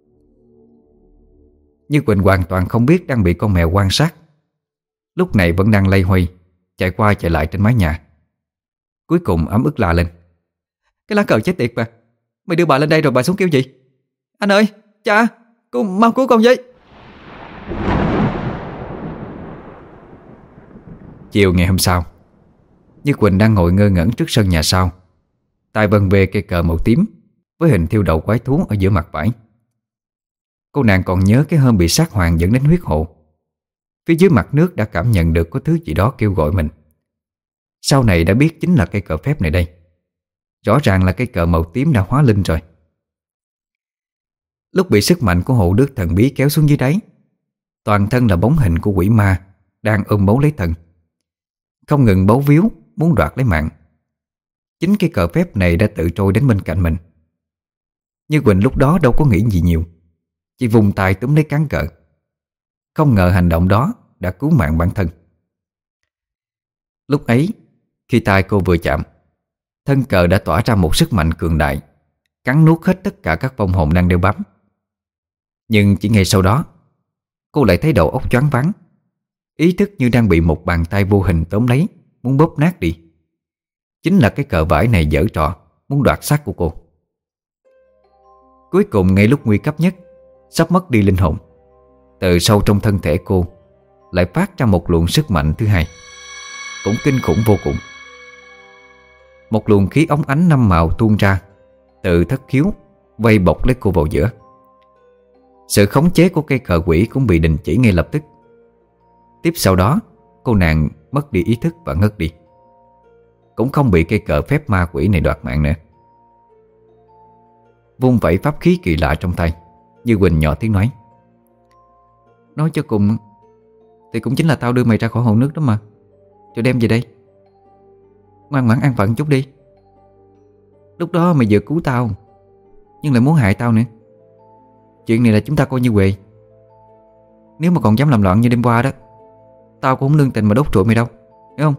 Như Quỳnh hoàn toàn không biết đang bị con mèo quan sát, lúc này vẫn đang lay hoay chạy qua chạy lại trên mái nhà. Cuối cùng ấm ức la lên: Cái lá cờ chết tiệt mà, mày đưa bà lên đây rồi bà xuống kêu gì? Anh ơi, cha, cô mau cứu con với. Chiều ngày hôm sau, Như Quỳnh đang ngồi ngơ ngẩn trước sân nhà sau, tay vần về cây cờ màu tím với hình thiêu đầu quái thú ở giữa mặt vải. Cô nàng còn nhớ cái hôm bị sát hoàng dẫn đến huyết hộ, phía dưới mặt nước đã cảm nhận được có thứ gì đó kêu gọi mình. Sau này đã biết chính là cây cờ phép này đây. Rõ ràng là cây cờ màu tím đã hóa linh rồi. Lúc bị sức mạnh của hộ đức thần bí kéo xuống dưới đáy, toàn thân là bóng hình của quỷ ma đang ôm bấu lấy thần, không ngừng bấu víu muốn đoạt lấy mạng. Chính cái cờ phép này đã tự trôi đến bên cạnh mình. Như Quỳnh lúc đó đâu có nghĩ gì nhiều, chỉ vùng tay túm lấy cán cờ. Không ngờ hành động đó đã cứu mạng bản thân. Lúc ấy, khi tay cô vừa chạm, thân cờ đã tỏa ra một sức mạnh cường đại, cắn nuốt hết tất cả các vong hồn đang đeo bám. Nhưng chỉ ngay sau đó, cô lại thấy đầu óc choáng váng, ý thức như đang bị một bàn tay vô hình tóm lấy, muốn bóp nát đi. Chính là cái cờ vải này giở trò muốn đoạt xác của cô. Cuối cùng ngay lúc nguy cấp nhất, sắp mất đi linh hồn, từ sâu trong thân thể cô lại phát ra một luồng sức mạnh thứ hai, cũng kinh khủng vô cùng. Một luồng khí óng ánh năm màu tuôn ra từ thất khiếu, vây bọc lấy cô vào giữa. Sự khống chế của cây cờ quỷ cũng bị đình chỉ ngay lập tức. Tiếp sau đó, cô nàng mất đi ý thức và ngất đi, cũng không bị cây cờ phép ma quỷ này đoạt mạng nữa. Vung vẩy pháp khí kỳ lạ trong tay, Như Quỳnh nhỏ tiếng nói: Nói cho cùng thì cũng chính là tao đưa mày ra khỏi hồ nước đó mà, rồi đem về đây. Ngoan ngoãn an phận chút đi. Lúc đó mày vừa cứu tao, nhưng lại muốn hại tao nữa. chuyện này là chúng ta coi như quề. Nếu mà còn dám làm loạn như đêm qua đó, tao cũng không lương tình mà đốt trụi mày đâu, hiểu không?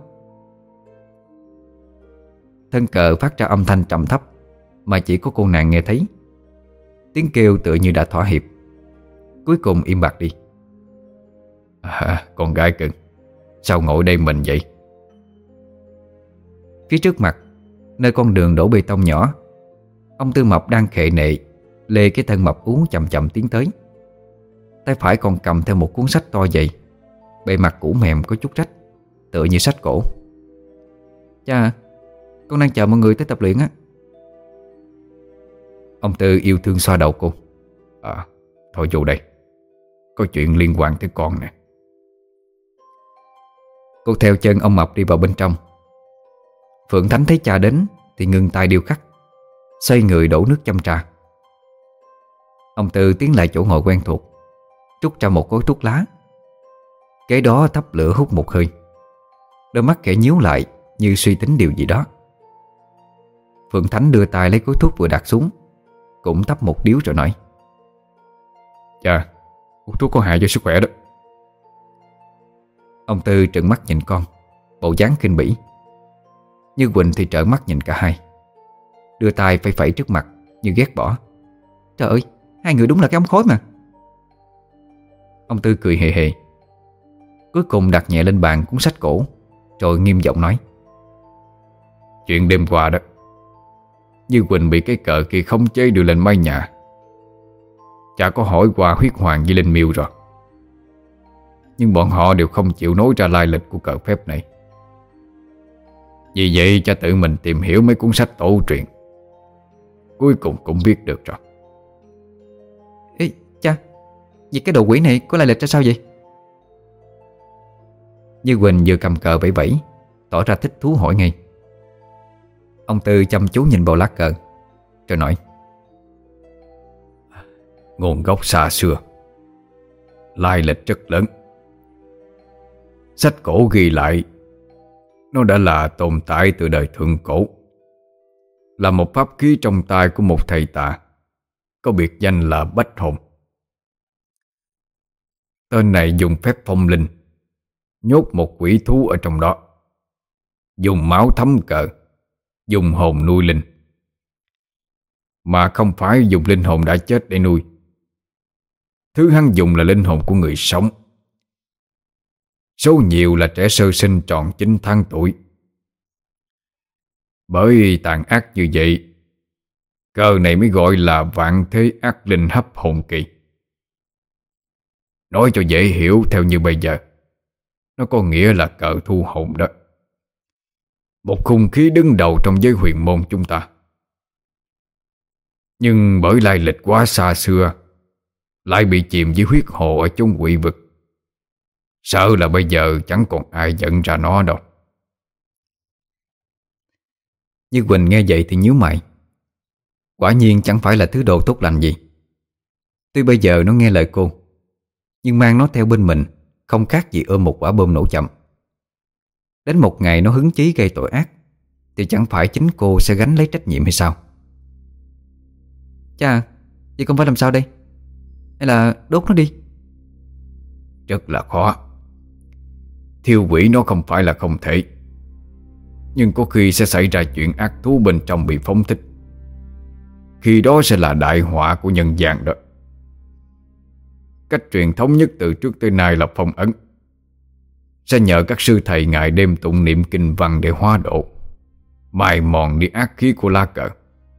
Thân cờ phát ra âm thanh trầm thấp mà chỉ có cô nàng nghe thấy. Tiếng kêu tựa như đã thỏa hiệp, cuối cùng im bặt đi. À, con gái cưng, sao ngồi đây mình vậy? Phía trước mặt, nơi con đường đổ bê tông nhỏ, ông Tư Mập đang khệ nệ lê cái thân mập ú chậm chậm tiến tới. Tay phải còn cầm theo một cuốn sách to dày, bề mặt cũ mềm có chút rách, tựa như sách cổ. Cha, con đang chờ mọi người tới tập luyện á. Ông Tư yêu thương xoa đầu cô. À, thôi vô đây, có chuyện liên quan tới con nè. Cô theo chân ông Mập đi vào bên trong. Phượng Thánh thấy cha đến thì ngừng tay điêu khắc, xoay người đổ nước châm trà. Ông Tư tiến lại chỗ ngồi quen thuộc, trút ra một gói thuốc lá. Kế đó thắp lửa hút một hơi. Đôi mắt kẻ nhíu lại như suy tính điều gì đó. Phượng Thánh đưa tay lấy gói thuốc vừa đặt xuống, cũng thắp một điếu rồi nói: Dạ, hút thuốc có hại cho sức khỏe đó. Ông Tư trợn mắt nhìn con, bộ dáng khinh bỉ. Như Quỳnh thì trợn mắt nhìn cả hai, đưa tay phẩy phẩy trước mặt như ghét bỏ. Trời ơi, hai người đúng là cái ống khói mà. Ông Tư cười hề hề, cuối cùng đặt nhẹ lên bàn cuốn sách cổ, rồi nghiêm giọng nói: Chuyện đêm qua đó, Như Quỳnh bị cái cờ kia khống chế đưa lên mái nhà. Cha có hỏi qua Huyết Hoàng với Linh Miêu rồi, nhưng bọn họ đều không chịu nói ra lai lịch của cờ phép này. Vì vậy cha tự mình tìm hiểu mấy cuốn sách tổ truyền, cuối cùng cũng biết được rồi. Ê, cha, vậy cái đồ quỷ này có lai lịch ra sao vậy? Như Quỳnh vừa cầm cờ vẫy vẫy, tỏ ra thích thú hỏi ngay. Ông Tư chăm chú nhìn vào lá cờ, rồi nói: Nguồn gốc xa xưa, lai lịch rất lớn. Sách cổ ghi lại nó đã là tồn tại từ đời thượng cổ, là một pháp khí trong tay của một thầy tà có biệt danh là Bách Hồn. Tên này dùng phép phong linh, nhốt một quỷ thú ở trong đó, dùng máu thấm cờ, dùng hồn nuôi linh, mà không phải dùng linh hồn đã chết để nuôi. Thứ hắn dùng là linh hồn của người sống, số nhiều là trẻ sơ sinh tròn chín tháng tuổi. Bởi tàn ác như vậy, cờ này mới gọi là vạn thế ác linh hấp hồn kỳ. Nói cho dễ hiểu theo như bây giờ, nó có nghĩa là cờ thu hồn đó, một khung khí đứng đầu trong giới huyền môn chúng ta. Nhưng bởi lai lịch quá xa xưa, lại bị chìm dưới huyết hồ ở chốn quỷ vực, sợ là bây giờ chẳng còn ai nhận ra nó đâu. Như Quỳnh nghe vậy thì nhíu mày. Quả nhiên chẳng phải là thứ đồ tốt lành gì. Tuy bây giờ nó nghe lời cô, nhưng mang nó theo bên mình không khác gì ôm một quả bom nổ chậm. Đến một ngày nó hứng chí gây tội ác, thì chẳng phải chính cô sẽ gánh lấy trách nhiệm hay sao? Cha, vậy con phải làm sao đây? Hay là đốt nó đi? Rất là khó. Thiêu quỷ nó không phải là không thể, nhưng có khi sẽ xảy ra chuyện ác thú bên trong bị phóng thích. Khi đó sẽ là đại họa của nhân gian đó. Cách truyền thống nhất từ trước tới nay là phong ấn, sẽ nhờ các sư thầy ngày đêm tụng niệm kinh văn để hóa độ, mài mòn đi ác khí của lá cờ.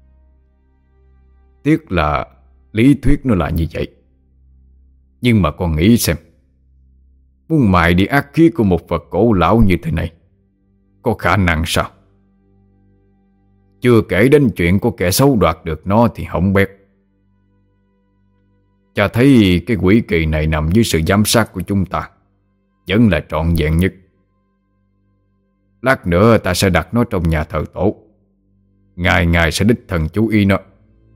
Tiếc là lý thuyết nó là như vậy, nhưng mà con nghĩ xem, muốn mài đi ác khí của một vật cổ lão như thế này, có khả năng sao? Chưa kể đến chuyện có kẻ xấu đoạt được nó thì hỏng bét. Cha thấy cái quỷ kỳ này nằm dưới sự giám sát của chúng ta vẫn là trọn vẹn nhất. Lát nữa ta sẽ đặt nó trong nhà thờ tổ, ngày ngày sẽ đích thần chú ý nó.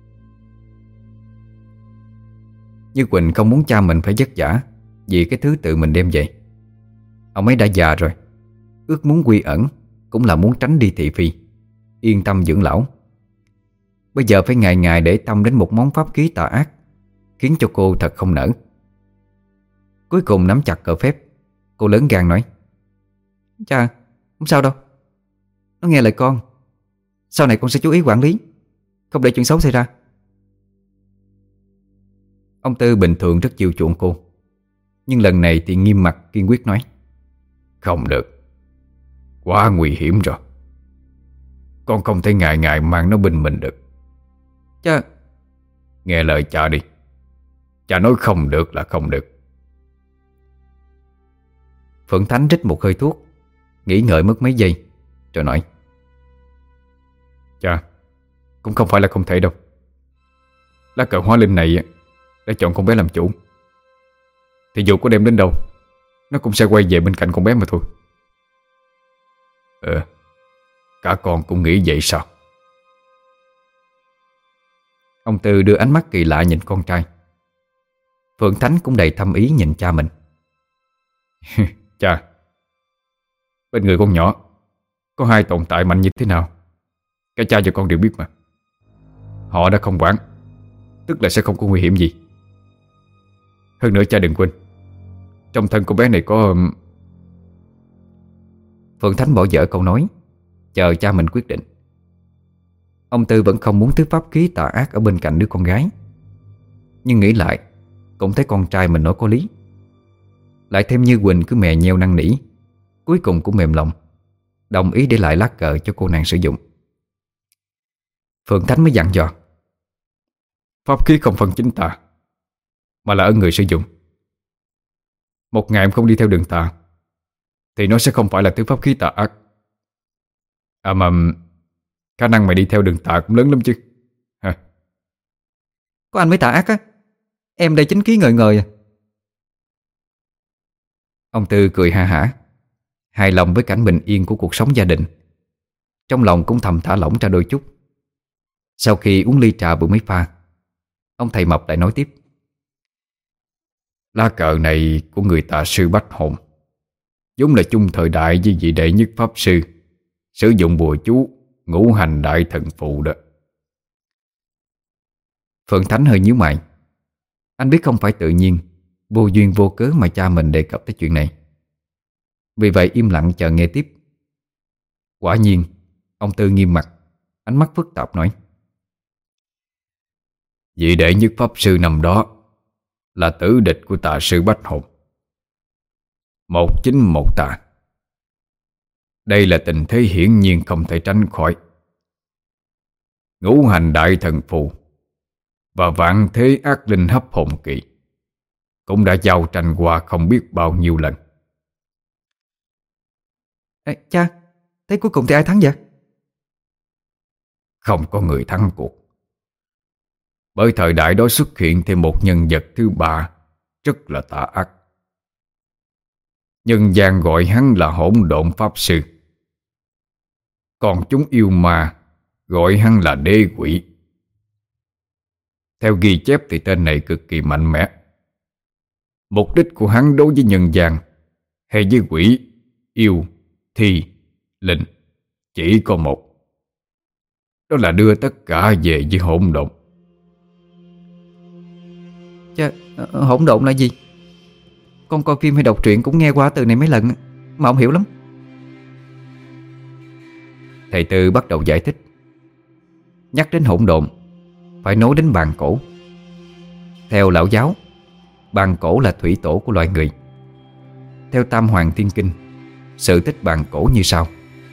Như Quỳnh không muốn cha mình phải vất vả vì cái thứ tự mình đem về. Ông ấy đã già rồi, ước muốn quy ẩn cũng là muốn tránh đi thị phi, yên tâm dưỡng lão. Bây giờ phải ngày ngày để tâm đến một món pháp khí tà ác, khiến cho cô thật không nỡ. Cuối cùng nắm chặt cờ phép, cô lớn gan nói: Cha, không sao đâu. Nó nghe lời con. Sau này con sẽ chú ý quản lý, không để chuyện xấu xảy ra. Ông Tư bình thường rất chiều chuộng cô, nhưng lần này thì nghiêm mặt kiên quyết nói: Không được, quá nguy hiểm rồi. Con không thể ngày ngày mang nó bên mình được. Cha. Nghe lời cha đi. Cha nói không được là không được. Phượng Thánh rít một hơi thuốc, nghĩ ngợi mất mấy giây rồi nói: Cha, cũng không phải là không thể đâu. Lá cờ hóa linh này đã chọn con bé làm chủ, thì dù có đem đến đâu, nó cũng sẽ quay về bên cạnh con bé mà thôi. Ờ, cả con cũng nghĩ vậy sao? Ông Tư đưa ánh mắt kỳ lạ nhìn con trai. Phượng Thánh cũng đầy thâm ý nhìn cha mình. Cha, bên người con nhỏ có hai tồn tại mạnh như thế nào, cả cha và con đều biết mà. Họ đã không quản, tức là sẽ không có nguy hiểm gì. Hơn nữa cha đừng quên, trong thân cô bé này có... Phượng Thánh bỏ dở câu nói, chờ cha mình quyết định. Ông Tư vẫn không muốn thứ pháp khí tà ác ở bên cạnh đứa con gái, nhưng nghĩ lại cũng thấy con trai mình nói có lý. Lại thêm Như Quỳnh cứ mè nheo năn nỉ, cuối cùng cũng mềm lòng, đồng ý để lại lá cờ cho cô nàng sử dụng. Phượng Thánh mới dặn dò: Pháp khí không phân chính tà, mà là ở người sử dụng. Một ngày em không đi theo đường tà thì nó sẽ không phải là thứ pháp khí tà ác. À mà khả năng mày đi theo đường tà cũng lớn lắm chứ hả? Có anh mới tà ác á. Em đây chính khí ngời ngời à. Ông Tư cười ha hả, hài lòng với cảnh bình yên của cuộc sống gia đình. Trong lòng cũng thầm thả lỏng ra đôi chút. Sau khi uống ly trà vừa mới pha, ông thầy Mập lại nói tiếp: Lá cờ này của người tà sư Bách Hồn vốn là chung thời đại với vị đệ nhất pháp sư sử dụng bùa chú ngũ hành đại thần phụ đó. Phượng Thánh hơi nhíu mày. Anh biết không phải tự nhiên, vô duyên vô cớ mà cha mình đề cập tới chuyện này. Vì vậy im lặng chờ nghe tiếp. Quả nhiên ông Tư nghiêm mặt, ánh mắt phức tạp nói: Vị đệ nhất pháp sư năm đó là tử địch của tà sư Bách Hồn. Một chính một tà. Đây là tình thế hiển nhiên không thể tránh khỏi. Ngũ hành đại thần phù và vạn thế ác linh hấp hồn kỳ cũng đã giao tranh qua không biết bao nhiêu lần. À, cha, thế cuối cùng thì ai thắng vậy? Không có người thắng cuộc. Bởi thời đại đó xuất hiện thêm một nhân vật thứ ba rất là tà ác. Nhân gian gọi hắn là Hỗn Độn Pháp Sư, còn chúng yêu ma gọi hắn là Đế Quỷ. Theo ghi chép thì tên này cực kỳ mạnh mẽ. Mục đích của hắn đối với nhân gian hay với quỷ, yêu, thi, linh chỉ có một, đó là đưa tất cả về với hỗn độn. Cha, hỗn độn là gì? Con coi phim hay đọc truyện cũng nghe qua từ này mấy lần mà không hiểu lắm. Thầy Tư bắt đầu giải thích. Nhắc đến hỗn độn phải nói đến bàn cổ. Theo lão giáo, bàn cổ là thủy tổ của loài người. Theo Tam Hoàng Thiên Kinh, sự tích bàn cổ như sau.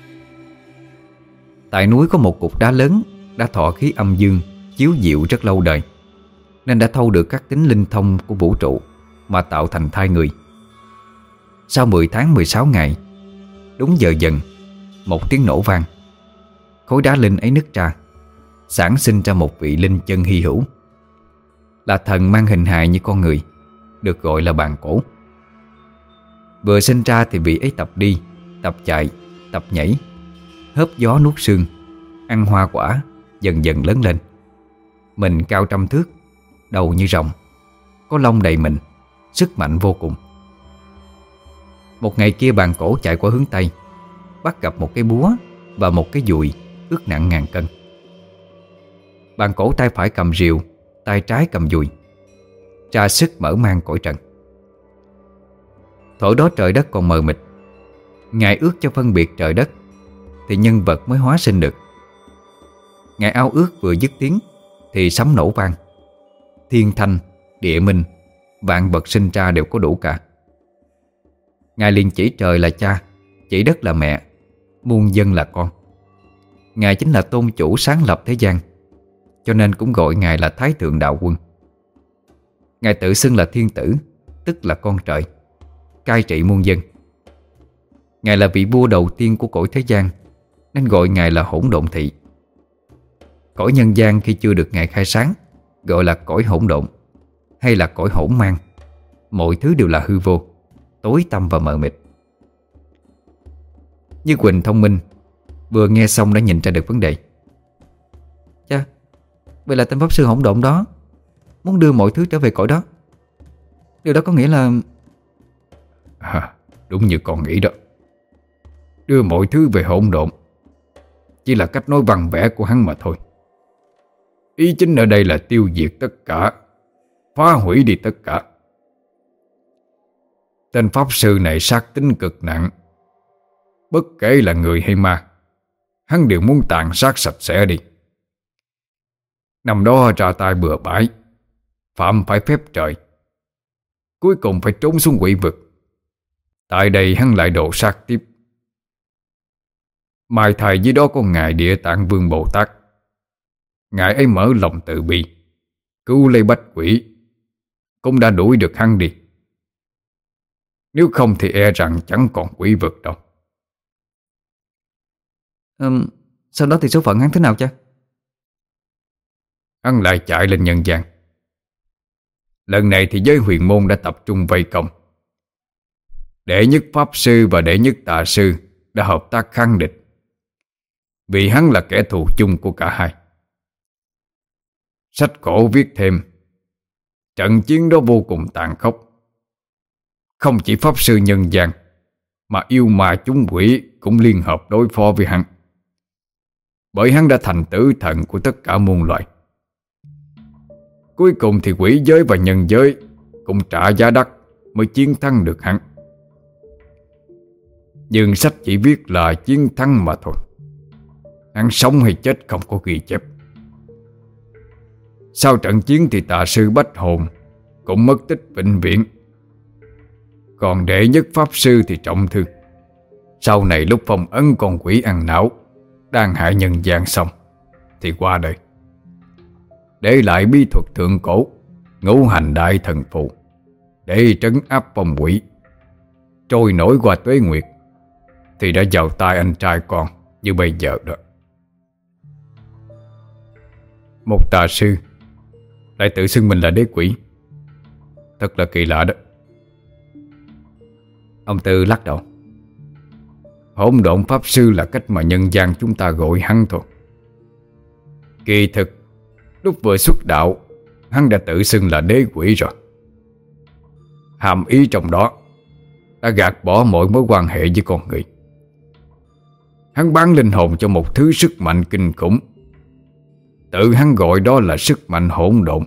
Tại núi có một cục đá lớn đã thọ khí âm dương chiếu diệu rất lâu đời, nên đã thâu được các tính linh thông của vũ trụ mà tạo thành thai người. Sau mười tháng mười sáu ngày, đúng giờ dần, một tiếng nổ vang, khối đá linh ấy nứt ra, sản sinh ra một vị linh chân hy hữu, là thần mang hình hài như con người, được gọi là bàn cổ. Vừa sinh ra thì vị ấy tập đi, tập chạy, tập nhảy, hớp gió nuốt sương, ăn hoa quả, dần dần lớn lên. Mình cao trăm thước, đầu như rồng, có lông đầy mình, sức mạnh vô cùng. Một ngày kia bàn cổ chạy qua hướng Tây, bắt gặp một cái búa và một cái dùi ước nặng ngàn cân. Bàn cổ tay phải cầm rìu, tay trái cầm dùi. ra sức mở mang cõi trần. Thổi đó trời đất còn mờ mịt, Ngài ước cho phân biệt trời đất thì nhân vật mới hóa sinh được. Ngài ao ước vừa dứt tiếng thì sấm nổ vang, thiên thanh, địa minh, vạn vật sinh ra đều có đủ cả. Ngài liền chỉ trời là cha, chỉ đất là mẹ, muôn dân là con. Ngài chính là tôn chủ sáng lập thế gian, cho nên cũng gọi Ngài là Thái Thượng Đạo Quân. Ngài tự xưng là thiên tử, tức là con trời, cai trị muôn dân. Ngài là vị vua đầu tiên của cõi thế gian, nên gọi Ngài là Hỗn Độn Thị. Cõi nhân gian khi chưa được Ngài khai sáng gọi là cõi hỗn độn, hay là cõi hỗn mang. Mọi thứ đều là hư vô, tối tăm và mờ mịt. Như Quỳnh thông minh, vừa nghe xong đã nhìn ra được vấn đề. Chà, vậy là tên pháp sư hỗn độn đó muốn đưa mọi thứ trở về cõi đó. Điều đó có nghĩa là... À, đúng như con nghĩ đó. Đưa mọi thứ về hỗn độn chỉ là cách nói văn vẽ của hắn mà thôi. Ý chính ở đây là tiêu diệt tất cả, phá hủy đi tất cả. Tên pháp sư này sát tính cực nặng. Bất kể là người hay ma, hắn đều muốn tàn sát sạch sẽ đi. Năm đó ra tay bừa bãi, phạm phải phép trời, cuối cùng phải trốn xuống quỷ vực. Tại đây hắn lại độ sát tiếp. Mai thầy dưới đó có Ngài Địa Tạng Vương Bồ Tát. Ngài ấy mở lòng từ bi, cứu lấy bách quỷ, cũng đã đuổi được hắn đi. Nếu không thì e rằng chẳng còn quỷ vực đâu. um, Sau đó thì số phận hắn thế nào chứ? Hắn lại chạy lên nhân gian. Lần này thì giới huyền môn đã tập trung vây công. Đệ nhất pháp sư và đệ nhất tà sư đã hợp tác kháng địch, vì hắn là kẻ thù chung của cả hai. Sách cổ viết thêm, trận chiến đó vô cùng tàn khốc. Không chỉ pháp sư nhân gian, mà yêu ma chúng quỷ cũng liên hợp đối phó với hắn. Bởi hắn đã thành tử thần của tất cả muôn loài. Cuối cùng thì quỷ giới và nhân giới cũng trả giá đắt mới chiến thắng được hắn. Nhưng sách chỉ viết là chiến thắng mà thôi. Hắn sống hay chết không có ghi chép. Sau trận chiến thì tà sư Bách Hồn cũng mất tích vĩnh viễn. Còn đệ nhất pháp sư thì trọng thương. Sau này lúc phong ấn con quỷ ăn não đang hại nhân gian xong thì qua đời, để lại bí thuật thượng cổ Ngũ Hành Đại Thần Phù để trấn áp phong quỷ. Trôi nổi qua tuế nguyệt thì đã vào tay anh trai con như bây giờ đó. Một tà sư lại tự xưng mình là đế quỷ, thật là kỳ lạ đó. Ông Tư lắc đầu. Hỗn độn pháp sư là cách mà nhân gian chúng ta gọi hắn thôi. Kỳ thực lúc vừa xuất đạo, hắn đã tự xưng là đế quỷ rồi. Hàm ý trong đó đã gạt bỏ mọi mối quan hệ với con người. Hắn bán linh hồn cho một thứ sức mạnh kinh khủng. Tự hắn gọi đó là sức mạnh hỗn độn.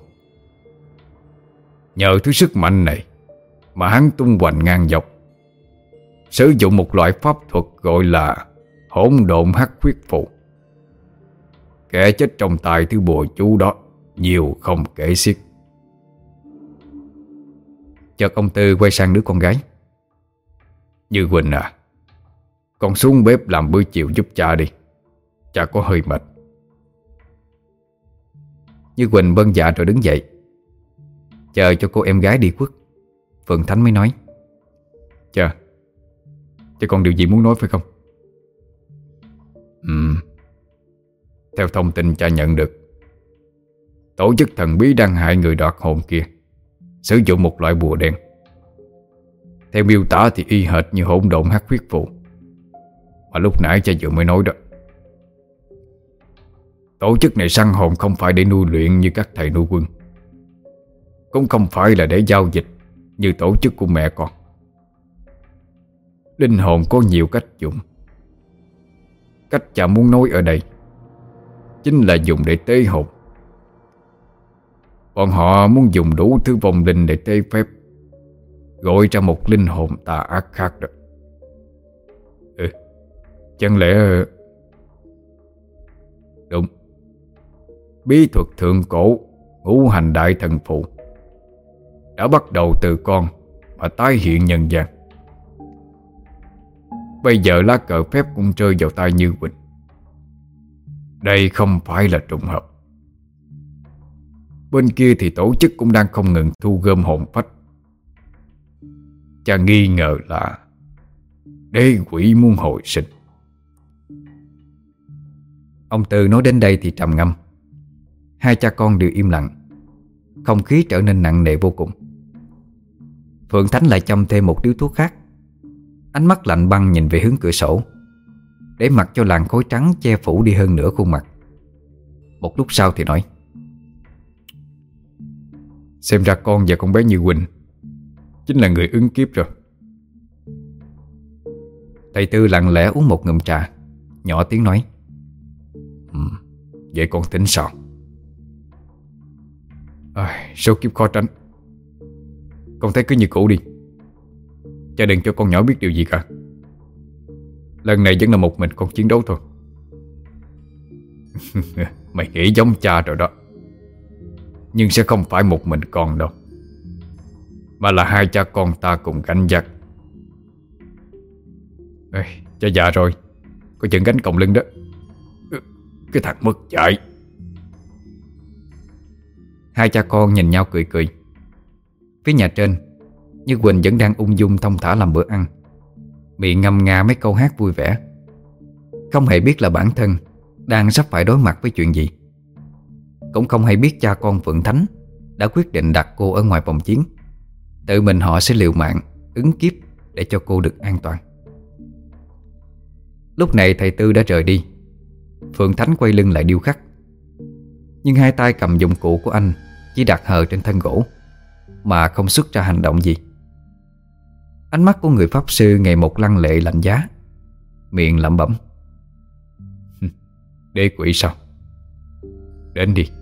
Nhờ thứ sức mạnh này mà hắn tung hoành ngang dọc, sử dụng một loại pháp thuật gọi là hỗn độn hắc huyết phù. Kẻ chết trong tay thứ bùa chú đó nhiều không kể xiết. Chợt ông Tư quay sang đứa con gái. Như Quỳnh à, con xuống bếp làm bữa chiều giúp cha đi. Cha có hơi mệt. Như Quỳnh vâng dạ rồi đứng dậy. Chờ cho cô em gái đi khuất, Phượng Thánh mới nói: Cha, cha còn điều gì muốn nói phải không? Ừ. Theo thông tin cha nhận được, tổ chức thần bí đang hại người đoạt hồn kia sử dụng một loại bùa đen. Theo miêu tả thì y hệt như hỗn độn hắc huyết phù mà lúc nãy cha vừa mới nói đó. Tổ chức này săn hồn không phải để nuôi luyện như các thầy nuôi quân, cũng không phải là để giao dịch như tổ chức của mẹ con. Linh hồn có nhiều cách dùng. Cách cha muốn nói ở đây chính là dùng để tế hồn. Bọn họ muốn dùng đủ thứ vong linh để tế phép, gọi ra một linh hồn tà ác khác đó. Ừ, chẳng lẽ... Đúng. Bí thuật thượng cổ ngũ hành đại thần phụ đã bắt đầu từ con mà tái hiện nhân gian. Bây giờ lá cờ phép cũng rơi vào tay Như Quỳnh. Đây không phải là trùng hợp. Bên kia thì tổ chức cũng đang không ngừng thu gom hồn phách. Cha nghi ngờ là đế quỷ muốn hồi sinh. Ông Tư nói đến đây thì trầm ngâm. Hai cha con đều im lặng. Không khí trở nên nặng nề vô cùng. Phượng Thánh lại châm thêm một điếu thuốc khác. Ánh mắt lạnh băng nhìn về hướng cửa sổ, để mặc cho làn khói trắng che phủ đi hơn nửa khuôn mặt. Một lúc sau thì nói: Xem ra con và con bé Như Quỳnh chính là người ứng kiếp rồi. Thầy Tư lặng lẽ uống một ngụm trà, nhỏ tiếng nói: ừ, Vậy con tính sao? À, số kiếp khó tránh. Con thấy cứ như cũ đi. Cha đừng cho con nhỏ biết điều gì cả. Lần này vẫn là một mình con chiến đấu thôi. Mày nghĩ giống cha rồi đó. Nhưng sẽ không phải một mình con đâu, mà là hai cha con ta cùng gánh vác. Ê, cha già rồi, có chân gánh còng lưng đó. Cái thằng mất dạy. Hai cha con nhìn nhau cười cười. Phía nhà trên, Như Quỳnh vẫn đang ung dung thong thả làm bữa ăn, miệng ngâm nga mấy câu hát vui vẻ, không hề biết là bản thân đang sắp phải đối mặt với chuyện gì. Cũng không hay biết cha con Phượng Thánh đã quyết định đặt cô ở ngoài vòng chiến. Tự mình họ sẽ liều mạng ứng kiếp để cho cô được an toàn. Lúc này thầy Tư đã rời đi. Phượng Thánh quay lưng lại điêu khắc, nhưng hai tay cầm dụng cụ của anh chỉ đặt hờ trên thân gỗ, mà không xuất ra hành động gì. Ánh mắt của người pháp sư ngày một lăng lệ lạnh giá, miệng lẩm bẩm: Đế quỷ sao? Đến đi.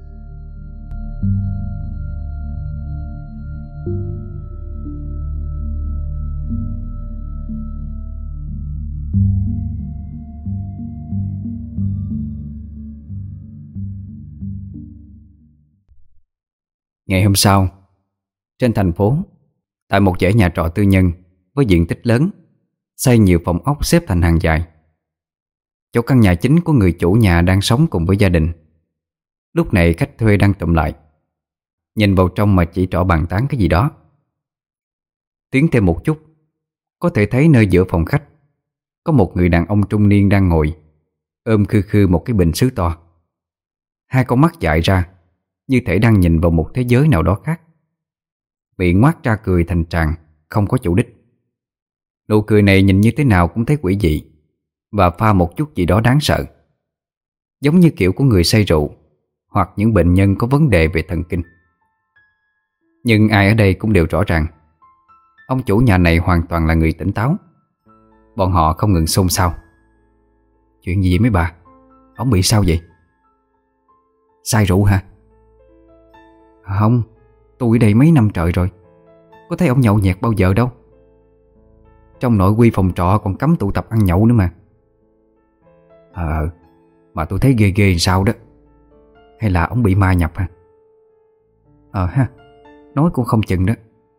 Ngày hôm sau, trên thành phố, tại một dãy nhà trọ tư nhân với diện tích lớn, xây nhiều phòng ốc xếp thành hàng dài. Chỗ căn nhà chính của người chủ nhà đang sống cùng với gia đình. Lúc này khách thuê đang tụm lại, nhìn vào trong mà chỉ trỏ bàn tán cái gì đó. Tiến thêm một chút, có thể thấy nơi giữa phòng khách có một người đàn ông trung niên đang ngồi, ôm khư khư một cái bình sứ to. Hai con mắt dại ra, như thể đang nhìn vào một thế giới nào đó khác. Miệng ngoác ra cười thành tràng, không có chủ đích. Nụ cười này nhìn như thế nào cũng thấy quỷ dị, và pha một chút gì đó đáng sợ, giống như kiểu của người say rượu hoặc những bệnh nhân có vấn đề về thần kinh. Nhưng ai ở đây cũng đều rõ ràng ông chủ nhà này hoàn toàn là người tỉnh táo. Bọn họ không ngừng xôn xao: Chuyện gì vậy mấy bà? Ông bị sao vậy? Say rượu hả? Không, tôi ở đây mấy năm trời rồi, có thấy ông nhậu nhẹt bao giờ đâu. Trong nội quy phòng trọ còn cấm tụ tập ăn nhậu nữa mà. Ờ, mà tôi thấy ghê ghê sao đó. Hay là ông bị ma nhập hả? Ờ ha, nói cũng không chừng đó.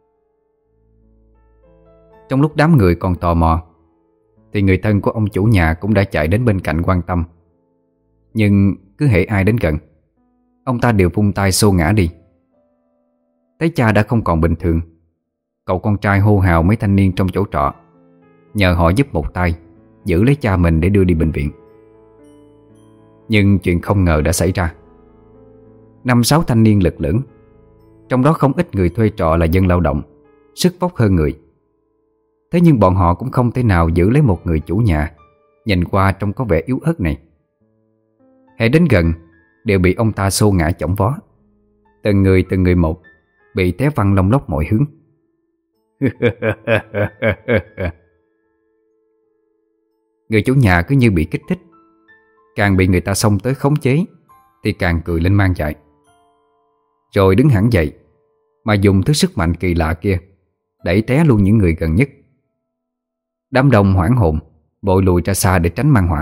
Trong lúc đám người còn tò mò, thì người thân của ông chủ nhà cũng đã chạy đến bên cạnh quan tâm. Nhưng cứ hễ ai đến gần, ông ta đều vung tay xô ngã đi. Thấy cha đã không còn bình thường, cậu con trai hô hào mấy thanh niên trong chỗ trọ, nhờ họ giúp một tay giữ lấy cha mình để đưa đi bệnh viện. Nhưng chuyện không ngờ đã xảy ra. Năm sáu thanh niên lực lưỡng, trong đó không ít người thuê trọ là dân lao động, sức vóc hơn người. Thế nhưng bọn họ cũng không thể nào giữ lấy một người chủ nhà nhìn qua trông có vẻ yếu ớt này. Hễ đến gần đều bị ông ta xô ngã chỏng vó. Từng người từng người một bị té văng lông lốc mọi hướng. Người chủ nhà cứ như bị kích thích, càng bị người ta xông tới khống chế thì càng cười lên mang dại. rồi đứng hẳn dậy, mà dùng thứ sức mạnh kỳ lạ kia đẩy té luôn những người gần nhất. Đám đông hoảng hồn, vội lùi ra xa để tránh mang họa.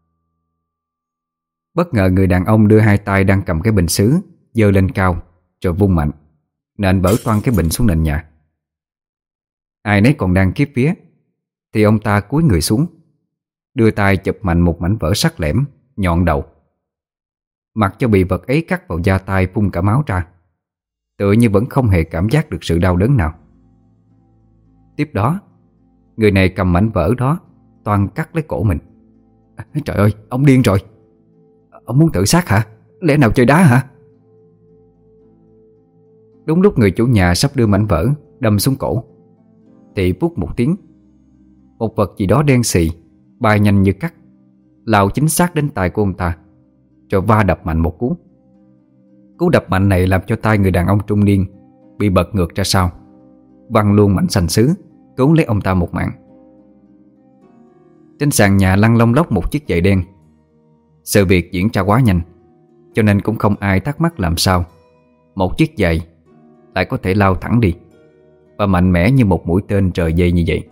Bất ngờ người đàn ông đưa hai tay đang cầm cái bình sứ giơ lên cao, rồi vung mạnh, nện bở toang cái bình xuống nền nhà. Ai nấy còn đang kiếp vía, thì ông ta cúi người xuống, đưa tay chụp mạnh một mảnh vỡ sắc lẻm nhọn đầu. Mặc cho bị vật ấy cắt vào da tay phun cả máu ra, tựa như vẫn không hề cảm giác được sự đau đớn nào. Tiếp đó, người này cầm mảnh vỡ đó toan cắt lấy cổ mình. Trời ơi, ông điên rồi! Ông muốn tự sát hả? Lẽ nào chơi đá hả? Đúng lúc người chủ nhà sắp đưa mảnh vỡ đâm xuống cổ, thì vút một tiếng, một vật gì đó đen xì bay nhanh như cắt, lao chính xác đến tai của ông ta, rồi va đập mạnh một cú. Cú đập mạnh này làm cho tai người đàn ông trung niên bị bật ngược ra sau, văng luôn mảnh sành sứ, cứu lấy ông ta một mạng. Trên sàn nhà lăn lông lốc một chiếc giày đen. Sự việc diễn ra quá nhanh, cho nên cũng không ai thắc mắc làm sao một chiếc giày lại có thể lao thẳng đi và mạnh mẽ như một mũi tên rời dây như vậy.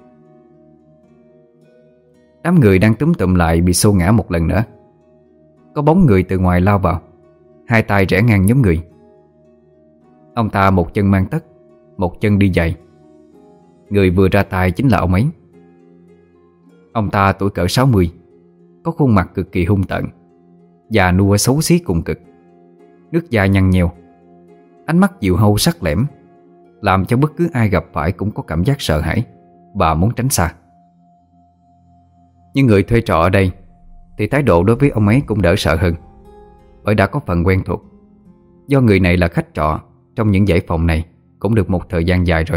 Đám người đang túm tụm lại bị xô ngã một lần nữa. Có bóng người từ ngoài lao vào, hai tay rẽ ngang nhóm người. Ông ta một chân mang tất, một chân đi giày. Người vừa ra tay chính là ông ấy. Ông ta tuổi cỡ sáu mươi, có khuôn mặt cực kỳ hung tợn, già nua xấu xí cùng cực, nước da nhăn nheo, ánh mắt diều hâu sắc lẻm, làm cho bất cứ ai gặp phải cũng có cảm giác sợ hãi và muốn tránh xa. Nhưng người thuê trọ ở đây thì thái độ đối với ông ấy cũng đỡ sợ hơn, bởi đã có phần quen thuộc, do người này là khách trọ trong những dãy phòng này cũng được một thời gian dài rồi.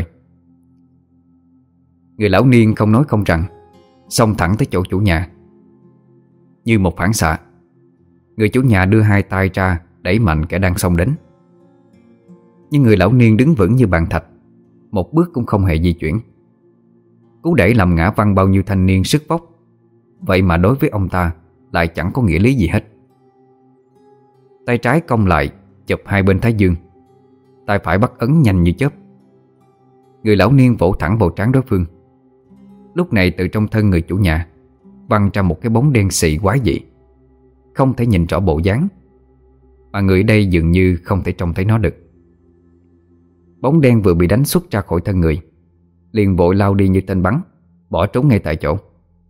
Người lão niên không nói không rằng, xông thẳng tới chỗ chủ nhà. Như một phản xạ, người chủ nhà đưa hai tay ra đẩy mạnh kẻ đang xông đến. Nhưng người lão niên đứng vững như bàn thạch, một bước cũng không hề di chuyển. Cú đẩy làm ngã văng bao nhiêu thanh niên sức vóc, vậy mà đối với ông ta lại chẳng có nghĩa lý gì hết. Tay trái cong lại chụp hai bên thái dương, tay phải bắt ấn nhanh như chớp. Người lão niên vỗ thẳng vào trán đối phương. Lúc này từ trong thân người chủ nhà văng ra một cái bóng đen xị quái dị, không thể nhìn rõ bộ dáng, mà người đây dường như không thể trông thấy nó được. Bóng đen vừa bị đánh xuất ra khỏi thân người, liền vội lao đi như tên bắn, bỏ trốn ngay tại chỗ.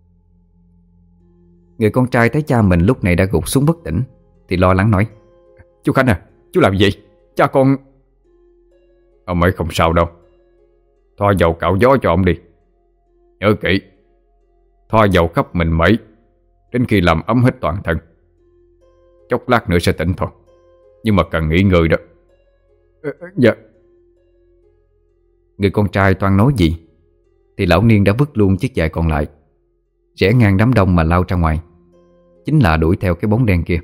Người con trai thấy cha mình lúc này đã gục xuống bất tỉnh thì lo lắng nói: "Chú Khánh à, chú làm gì? Cha con..." "Ông ấy không sao đâu. Thoa dầu cạo gió cho ông đi. Nhớ kỹ, thoa dầu khắp mình mấy, đến khi làm ấm hết toàn thân. Chốc lát nữa sẽ tỉnh thôi, nhưng mà cần nghỉ ngơi đó." ờ, Dạ. Người con trai toan nói gì thì lão niên đã vứt luôn chiếc giày còn lại, rẽ ngang đám đông mà lao ra ngoài, chính là đuổi theo cái bóng đen kia.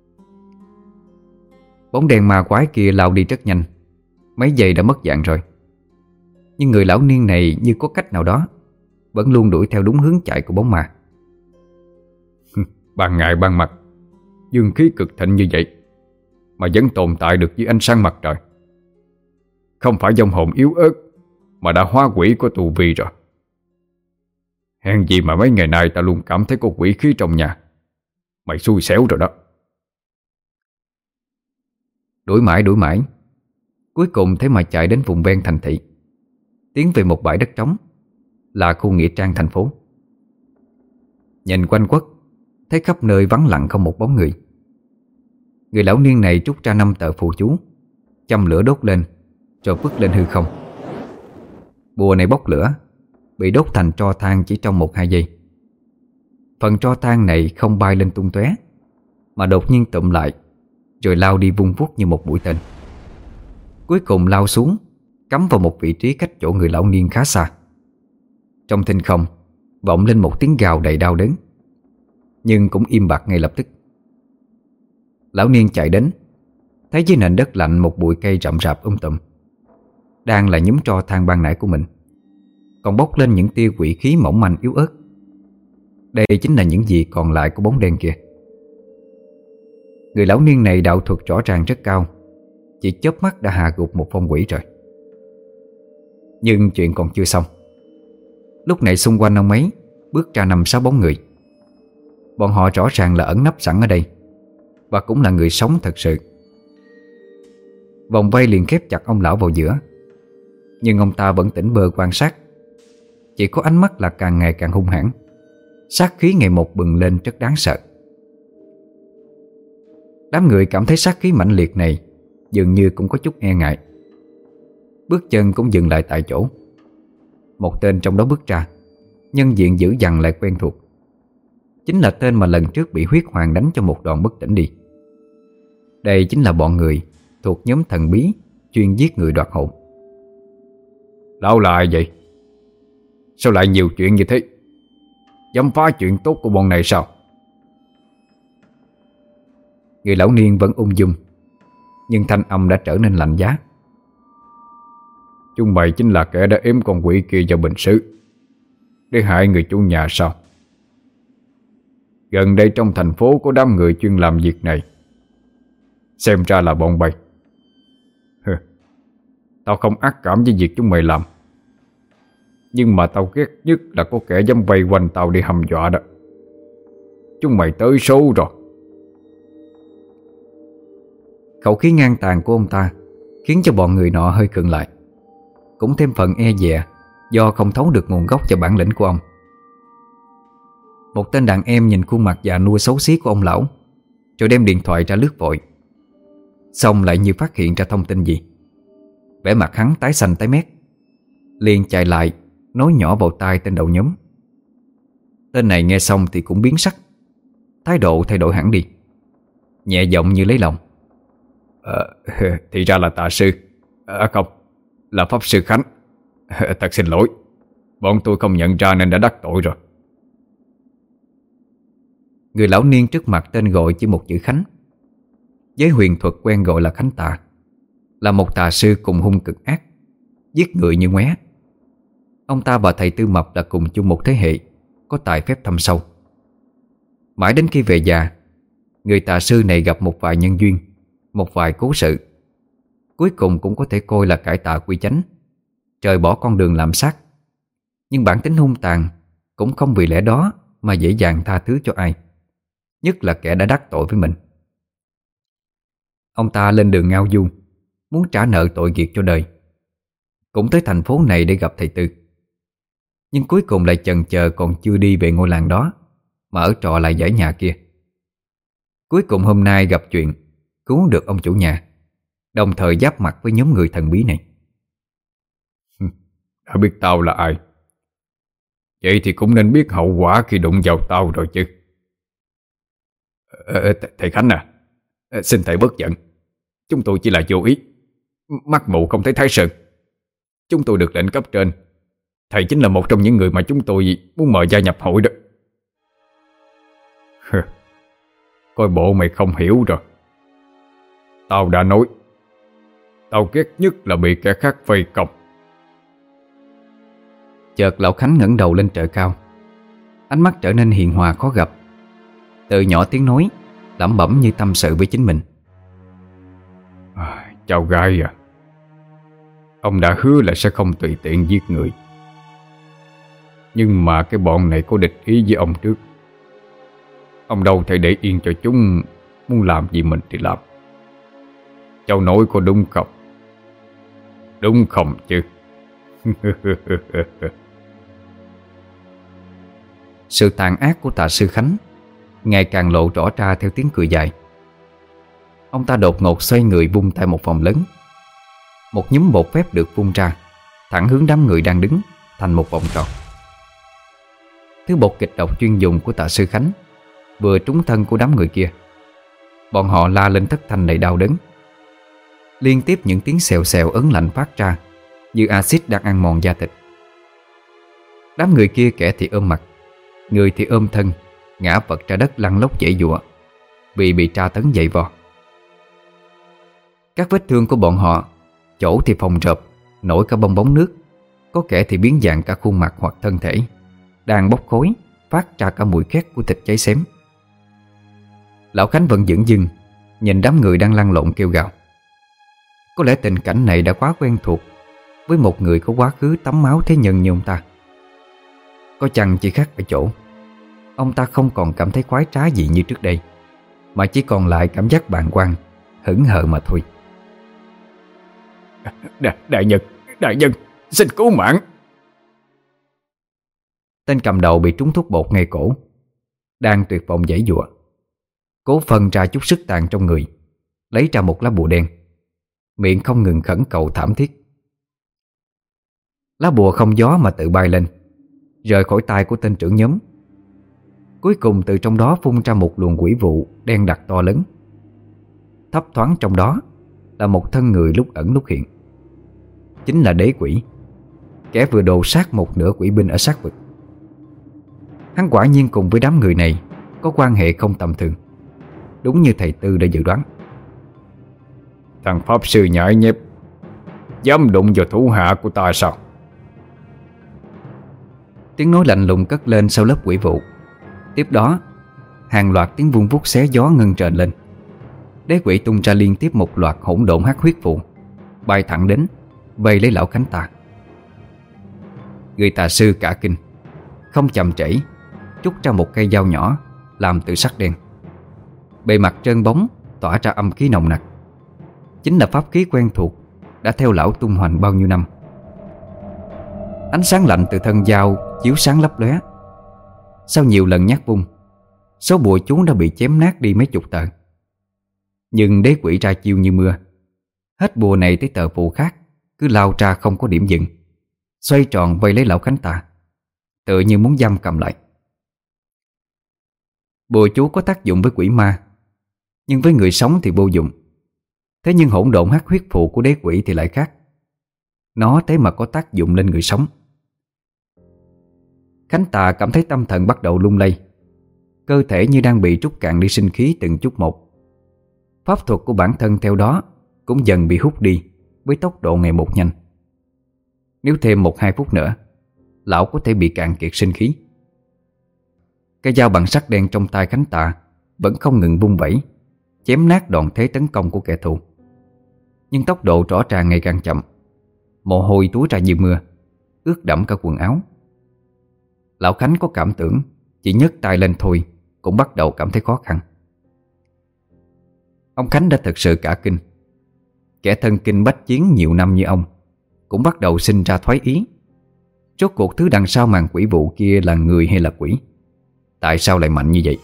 Bóng đen ma quái kia lao đi rất nhanh, mấy giây đã mất dạng rồi. Nhưng người lão niên này như có cách nào đó vẫn luôn đuổi theo đúng hướng chạy của bóng ma. Ban ngày ban mặt, dương khí cực thịnh như vậy mà vẫn tồn tại được dưới ánh sáng mặt trời. Không phải vong hồn yếu ớt, mà đã hóa quỷ của tù vi rồi. Hèn gì mà mấy ngày nay ta luôn cảm thấy có quỷ khí trong nhà. Mày xui xẻo rồi đó. Đuổi mãi đuổi mãi, cuối cùng thế mà chạy đến vùng ven thành thị, tiến về một bãi đất trống, là khu nghĩa trang thành phố. Nhìn quanh quất, thấy khắp nơi vắng lặng không một bóng người. Người lão niên này trút ra năm tờ phù chú, châm lửa đốt lên, rồi vứt lên hư không. Bùa này bốc lửa, bị đốt thành tro than chỉ trong một hai giây. Phần tro than này không bay lên tung tóe, mà đột nhiên tụm lại, rồi lao đi vung vút như một mũi tên. Cuối cùng lao xuống, cắm vào một vị trí cách chỗ người lão niên khá xa. Trong thinh không vọng lên một tiếng gào đầy đau đớn, nhưng cũng im bặt ngay lập tức. Lão niên chạy đến, thấy dưới nền đất lạnh một bụi cây rậm rạp um tùm, đang là nhúm tro than ban nãy của mình, còn bốc lên những tia quỷ khí mỏng manh yếu ớt. Đây chính là những gì còn lại của bóng đen kia. Người lão niên này đạo thuật rõ ràng rất cao, chỉ chớp mắt đã hạ gục một phong quỷ rồi. Nhưng chuyện còn chưa xong. Lúc này xung quanh ông ấy bước ra năm sáu bóng người. Bọn họ rõ ràng là ẩn nấp sẵn ở đây, và cũng là người sống thật sự. Vòng vây liền khép chặt ông lão vào giữa, nhưng ông ta vẫn tỉnh bơ quan sát. Chỉ có ánh mắt là càng ngày càng hung hãn, sát khí ngày một bừng lên rất đáng sợ. Đám người cảm thấy sát khí mãnh liệt này dường như cũng có chút e ngại. Bước chân cũng dừng lại tại chỗ. Một tên trong đó bước ra, nhân diện dữ dằn lại quen thuộc. Chính là tên mà lần trước bị huyết hoàng đánh cho một đòn bất tỉnh đi. Đây chính là bọn người thuộc nhóm thần bí chuyên giết người đoạt hồn. Lão là ai vậy? Sao lại nhiều chuyện như thế? Dám phá chuyện tốt của bọn này sao? Người lão niên vẫn ung dung, nhưng thanh âm đã trở nên lạnh giá. Chúng mày chính là kẻ đã ếm con quỷ kia vào bình sứ để hại người chủ nhà sao? Gần đây trong thành phố có đám người chuyên làm việc này. Xem ra là bọn bay. Hừ, tao không ác cảm với việc chúng mày làm, nhưng mà tao ghét nhất là có kẻ dám vây quanh tao để hăm dọa đó. Chúng mày tới số rồi. Khẩu khí ngang tàn của ông ta khiến cho bọn người nọ hơi khựng lại, cũng thêm phần e dè do không thấu được nguồn gốc và bản lĩnh của ông. Một tên đàn em nhìn khuôn mặt già nua xấu xí của ông lão, rồi đem điện thoại ra lướt vội. Xong lại như phát hiện ra thông tin gì. Vẻ mặt hắn tái xanh tái mét, liền chạy lại nói nhỏ vào tai tên đầu nhóm. Tên này nghe xong thì cũng biến sắc, thái độ thay đổi hẳn đi, nhẹ giọng như lấy lòng. Ờ, thì ra là tà sư. À không, là pháp sư Khánh. Thật xin lỗi, bọn tôi không nhận ra nên đã đắc tội rồi. Người lão niên trước mặt tên gọi chỉ một chữ Khánh. Giới huyền thuật quen gọi là Khánh Tà, là một tà sư cùng hung cực ác, giết người như ngoé. Ông ta và thầy Tư Mập là cùng chung một thế hệ, có tài phép thâm sâu. Mãi đến khi về già, người tà sư này gặp một vài nhân duyên, một vài cố sự, cuối cùng cũng có thể coi là cải tà quy chánh, rời bỏ con đường làm sát. Nhưng bản tính hung tàn cũng không vì lẽ đó mà dễ dàng tha thứ cho ai, nhất là kẻ đã đắc tội với mình. Ông ta lên đường ngao du, muốn trả nợ tội nghiệp cho đời, cũng tới thành phố này để gặp thầy Tư. Nhưng cuối cùng lại chần chờ còn chưa đi về ngôi làng đó, mà ở trọ lại dãy nhà kia. Cuối cùng hôm nay gặp chuyện, cứu được ông chủ nhà, đồng thời giáp mặt với nhóm người thần bí này. Đã biết tao là ai, vậy thì cũng nên biết hậu quả khi đụng vào tao rồi chứ. Ờ, thầy Khánh à, xin thầy bớt giận. Chúng tôi chỉ là vô ý, mắt mù không thấy thái sơn. Chúng tôi được lệnh cấp trên, thầy chính là một trong những người mà chúng tôi muốn mời gia nhập hội đó. Coi bộ mày không hiểu rồi. Tao đã nói, tao ghét nhất là bị kẻ khác vây công. Chợt lão Khánh ngẩng đầu lên trời cao, ánh mắt trở nên hiền hòa khó gặp, từ nhỏ tiếng nói lẩm bẩm như tâm sự với chính mình. À, cháu gái à, ông đã hứa là sẽ không tùy tiện giết người, nhưng mà cái bọn này có địch ý với ông trước. Ông đâu thể để yên cho chúng muốn làm gì mình thì làm. Cháu nói có đúng không? Đúng không chứ? Sự tàn ác của tà sư Khánh ngày càng lộ rõ ra theo tiếng cười dài. Ông ta đột ngột xoay người vung tay một vòng lớn. Một nhúm bột phép được vung ra, thẳng hướng đám người đang đứng, thành một vòng tròn. Thứ bột kịch độc chuyên dùng của tà sư Khánh vừa trúng thân của đám người kia. Bọn họ la lên thất thanh đầy đau đớn. Liên tiếp những tiếng xèo xèo ớn lạnh phát ra, như axit đang ăn mòn da thịt. Đám người kia kẻ thì ôm mặt, người thì ôm thân, ngã vật ra đất lăn lóc giãy giụa, vì bị tra tấn dày vò. Các vết thương của bọn họ, chỗ thì phồng rộp, nổi cả bong bóng nước, có kẻ thì biến dạng cả khuôn mặt hoặc thân thể, đang bốc khói, phát ra cả mùi khét của thịt cháy xém. Lão Khánh vẫn dửng dưng nhìn đám người đang lăn lộn kêu gào. Có lẽ tình cảnh này đã quá quen thuộc với một người có quá khứ tắm máu thế nhân như ông ta. Có chăng chỉ khác ở chỗ ông ta không còn cảm thấy khoái trá gì như trước đây, mà chỉ còn lại cảm giác bàng hoàng, hững hờ mà thôi. Đại, đại nhân, đại nhân, xin cứu mạng. Tên cầm đầu bị trúng thuốc bột ngay cổ, đang tuyệt vọng giãy giụa, cố phân ra chút sức tàn trong người, lấy ra một lá bùa đen, miệng không ngừng khẩn cầu thảm thiết. Lá bùa không gió mà tự bay lên, rời khỏi tay của tên trưởng nhóm. Cuối cùng từ trong đó phun ra một luồng quỷ vụ đen đặc to lớn. Thấp thoáng trong đó là một thân người lúc ẩn lúc hiện. Chính là đế quỷ, kẻ vừa đồ sát một nửa quỷ binh ở sát vực. Hắn quả nhiên cùng với đám người này có quan hệ không tầm thường, đúng như thầy Tư đã dự đoán. Thằng pháp sư nhãi nhép, dám đụng vào thủ hạ của ta sao? Tiếng nói lạnh lùng cất lên sau lớp quỷ vụ. Tiếp đó, hàng loạt tiếng vung vút xé gió ngân trời lên. Đế quỷ tung ra liên tiếp một loạt hỗn độn hắc huyết vụ, bay thẳng đến, vây lấy lão Khánh Tà. Người tà sư cả kinh, không chậm trễ, trút ra một cây dao nhỏ làm từ sắt đen. Bề mặt trơn bóng, tỏa ra âm khí nồng nặc. Chính là pháp khí quen thuộc đã theo lão tung hoành bao nhiêu năm. Ánh sáng lạnh từ thân dao chiếu sáng lấp lóe. Sau nhiều lần nhát vung, số bùa chú đã bị chém nát đi mấy chục tờ. Nhưng đế quỷ ra chiêu như mưa. Hết bùa này tới tờ phù khác cứ lao ra không có điểm dừng, xoay tròn vây lấy lão Khánh Tà, tựa như muốn giam cầm lại. Bùa chú có tác dụng với quỷ ma, nhưng với người sống thì vô dụng. Thế nhưng hỗn độn hắc huyết phù của đế quỷ thì lại khác. Nó thế mà có tác dụng lên người sống. Khánh Tà cảm thấy tâm thần bắt đầu lung lay, cơ thể như đang bị trút cạn đi sinh khí từng chút một. Pháp thuật của bản thân theo đó cũng dần bị hút đi với tốc độ ngày một nhanh. Nếu thêm một hai phút nữa, lão có thể bị cạn kiệt sinh khí. Cái dao bằng sắt đen trong tay Khánh Tà vẫn không ngừng vung vẩy, chém nát đòn thế tấn công của kẻ thù. Nhưng tốc độ rõ ràng ngày càng chậm. Mồ hôi túa ra như mưa, ướt đẫm cả quần áo. Lão Khánh có cảm tưởng chỉ nhấc tay lên thôi cũng bắt đầu cảm thấy khó khăn. Ông Khánh đã thực sự cả kinh. Kẻ thân kinh bách chiến nhiều năm như ông cũng bắt đầu sinh ra thoái ý. Rốt cuộc thứ đằng sau màn quỷ vụ kia là người hay là quỷ? Tại sao lại mạnh như vậy?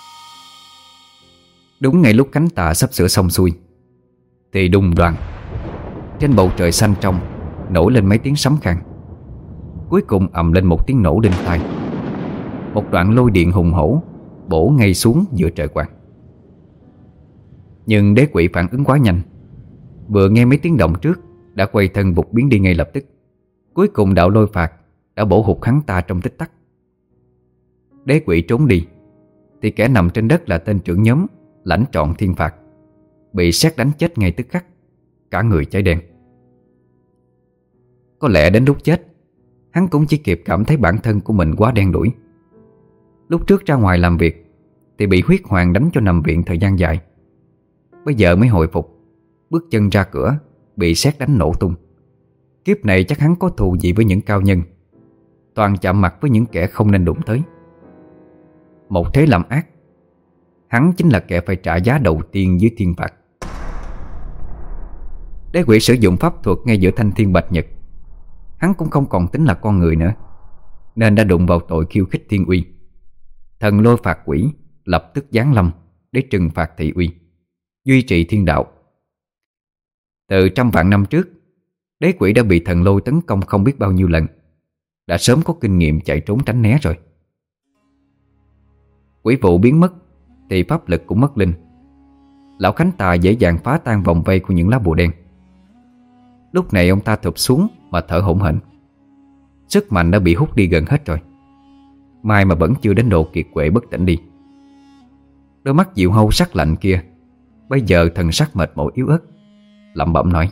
Đúng ngay lúc Khánh Tà sắp sửa xong xuôi thì đùng đoàng, trên bầu trời xanh trong nổi lên mấy tiếng sấm khang. Cuối cùng ầm lên một tiếng nổ đinh tai. Một đoạn lôi điện hùng hổ bổ ngay xuống giữa trời quang. Nhưng đế quỷ phản ứng quá nhanh, vừa nghe mấy tiếng động trước đã quay thân vụt biến đi ngay lập tức. Cuối cùng đạo lôi phạt đã bổ hụt hắn ta trong tích tắc. Đế quỷ trốn đi thì kẻ nằm trên đất là tên trưởng nhóm lãnh trọn thiên phạt, bị sét đánh chết ngay tức khắc, cả người cháy đen. Có lẽ đến lúc chết, hắn cũng chỉ kịp cảm thấy bản thân của mình quá đen đủi. Lúc trước ra ngoài làm việc thì bị huyết hoàng đánh cho nằm viện thời gian dài. Bây giờ mới hồi phục, bước chân ra cửa bị sét đánh nổ tung. Kiếp này chắc hắn có thù gì với những cao nhân, toàn chạm mặt với những kẻ không nên đụng tới. Một thế làm ác, hắn chính là kẻ phải trả giá đầu tiên dưới thiên phạt. Đế quỷ sử dụng pháp thuật ngay giữa thanh thiên bạch nhật. Hắn cũng không còn tính là con người nữa, nên đã đụng vào tội khiêu khích thiên uy. Thần lôi phạt quỷ lập tức giáng lâm để trừng phạt thị uy, duy trì thiên đạo. Từ trăm vạn năm trước, đế quỷ đã bị thần lôi tấn công không biết bao nhiêu lần, đã sớm có kinh nghiệm chạy trốn tránh né rồi. Quỷ vụ biến mất thì pháp lực cũng mất linh. Lão Khánh Tà dễ dàng phá tan vòng vây của những lá bùa đen. Lúc này ông ta thụp xuống mà thở hổn hển. Sức mạnh đã bị hút đi gần hết rồi, may mà vẫn chưa đến độ kiệt quệ bất tỉnh đi. Đôi mắt diệu hâu sắc lạnh kia bây giờ thần sắc mệt mỏi yếu ớt, lẩm bẩm nói: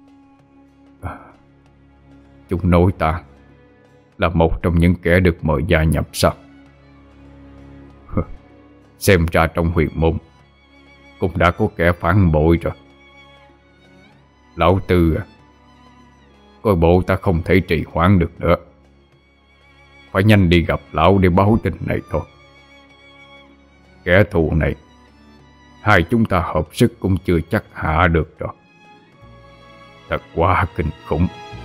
Chúng nói ta là một trong những kẻ được mời gia nhập sao? Xem ra trong huyền môn cũng đã có kẻ phản bội rồi. Lão Tư à, coi bộ ta không thể trì hoãn được nữa. Phải nhanh đi gặp lão để báo tin này thôi. Kẻ thù này hai chúng ta hợp sức cũng chưa chắc hạ được rồi. Thật quá kinh khủng.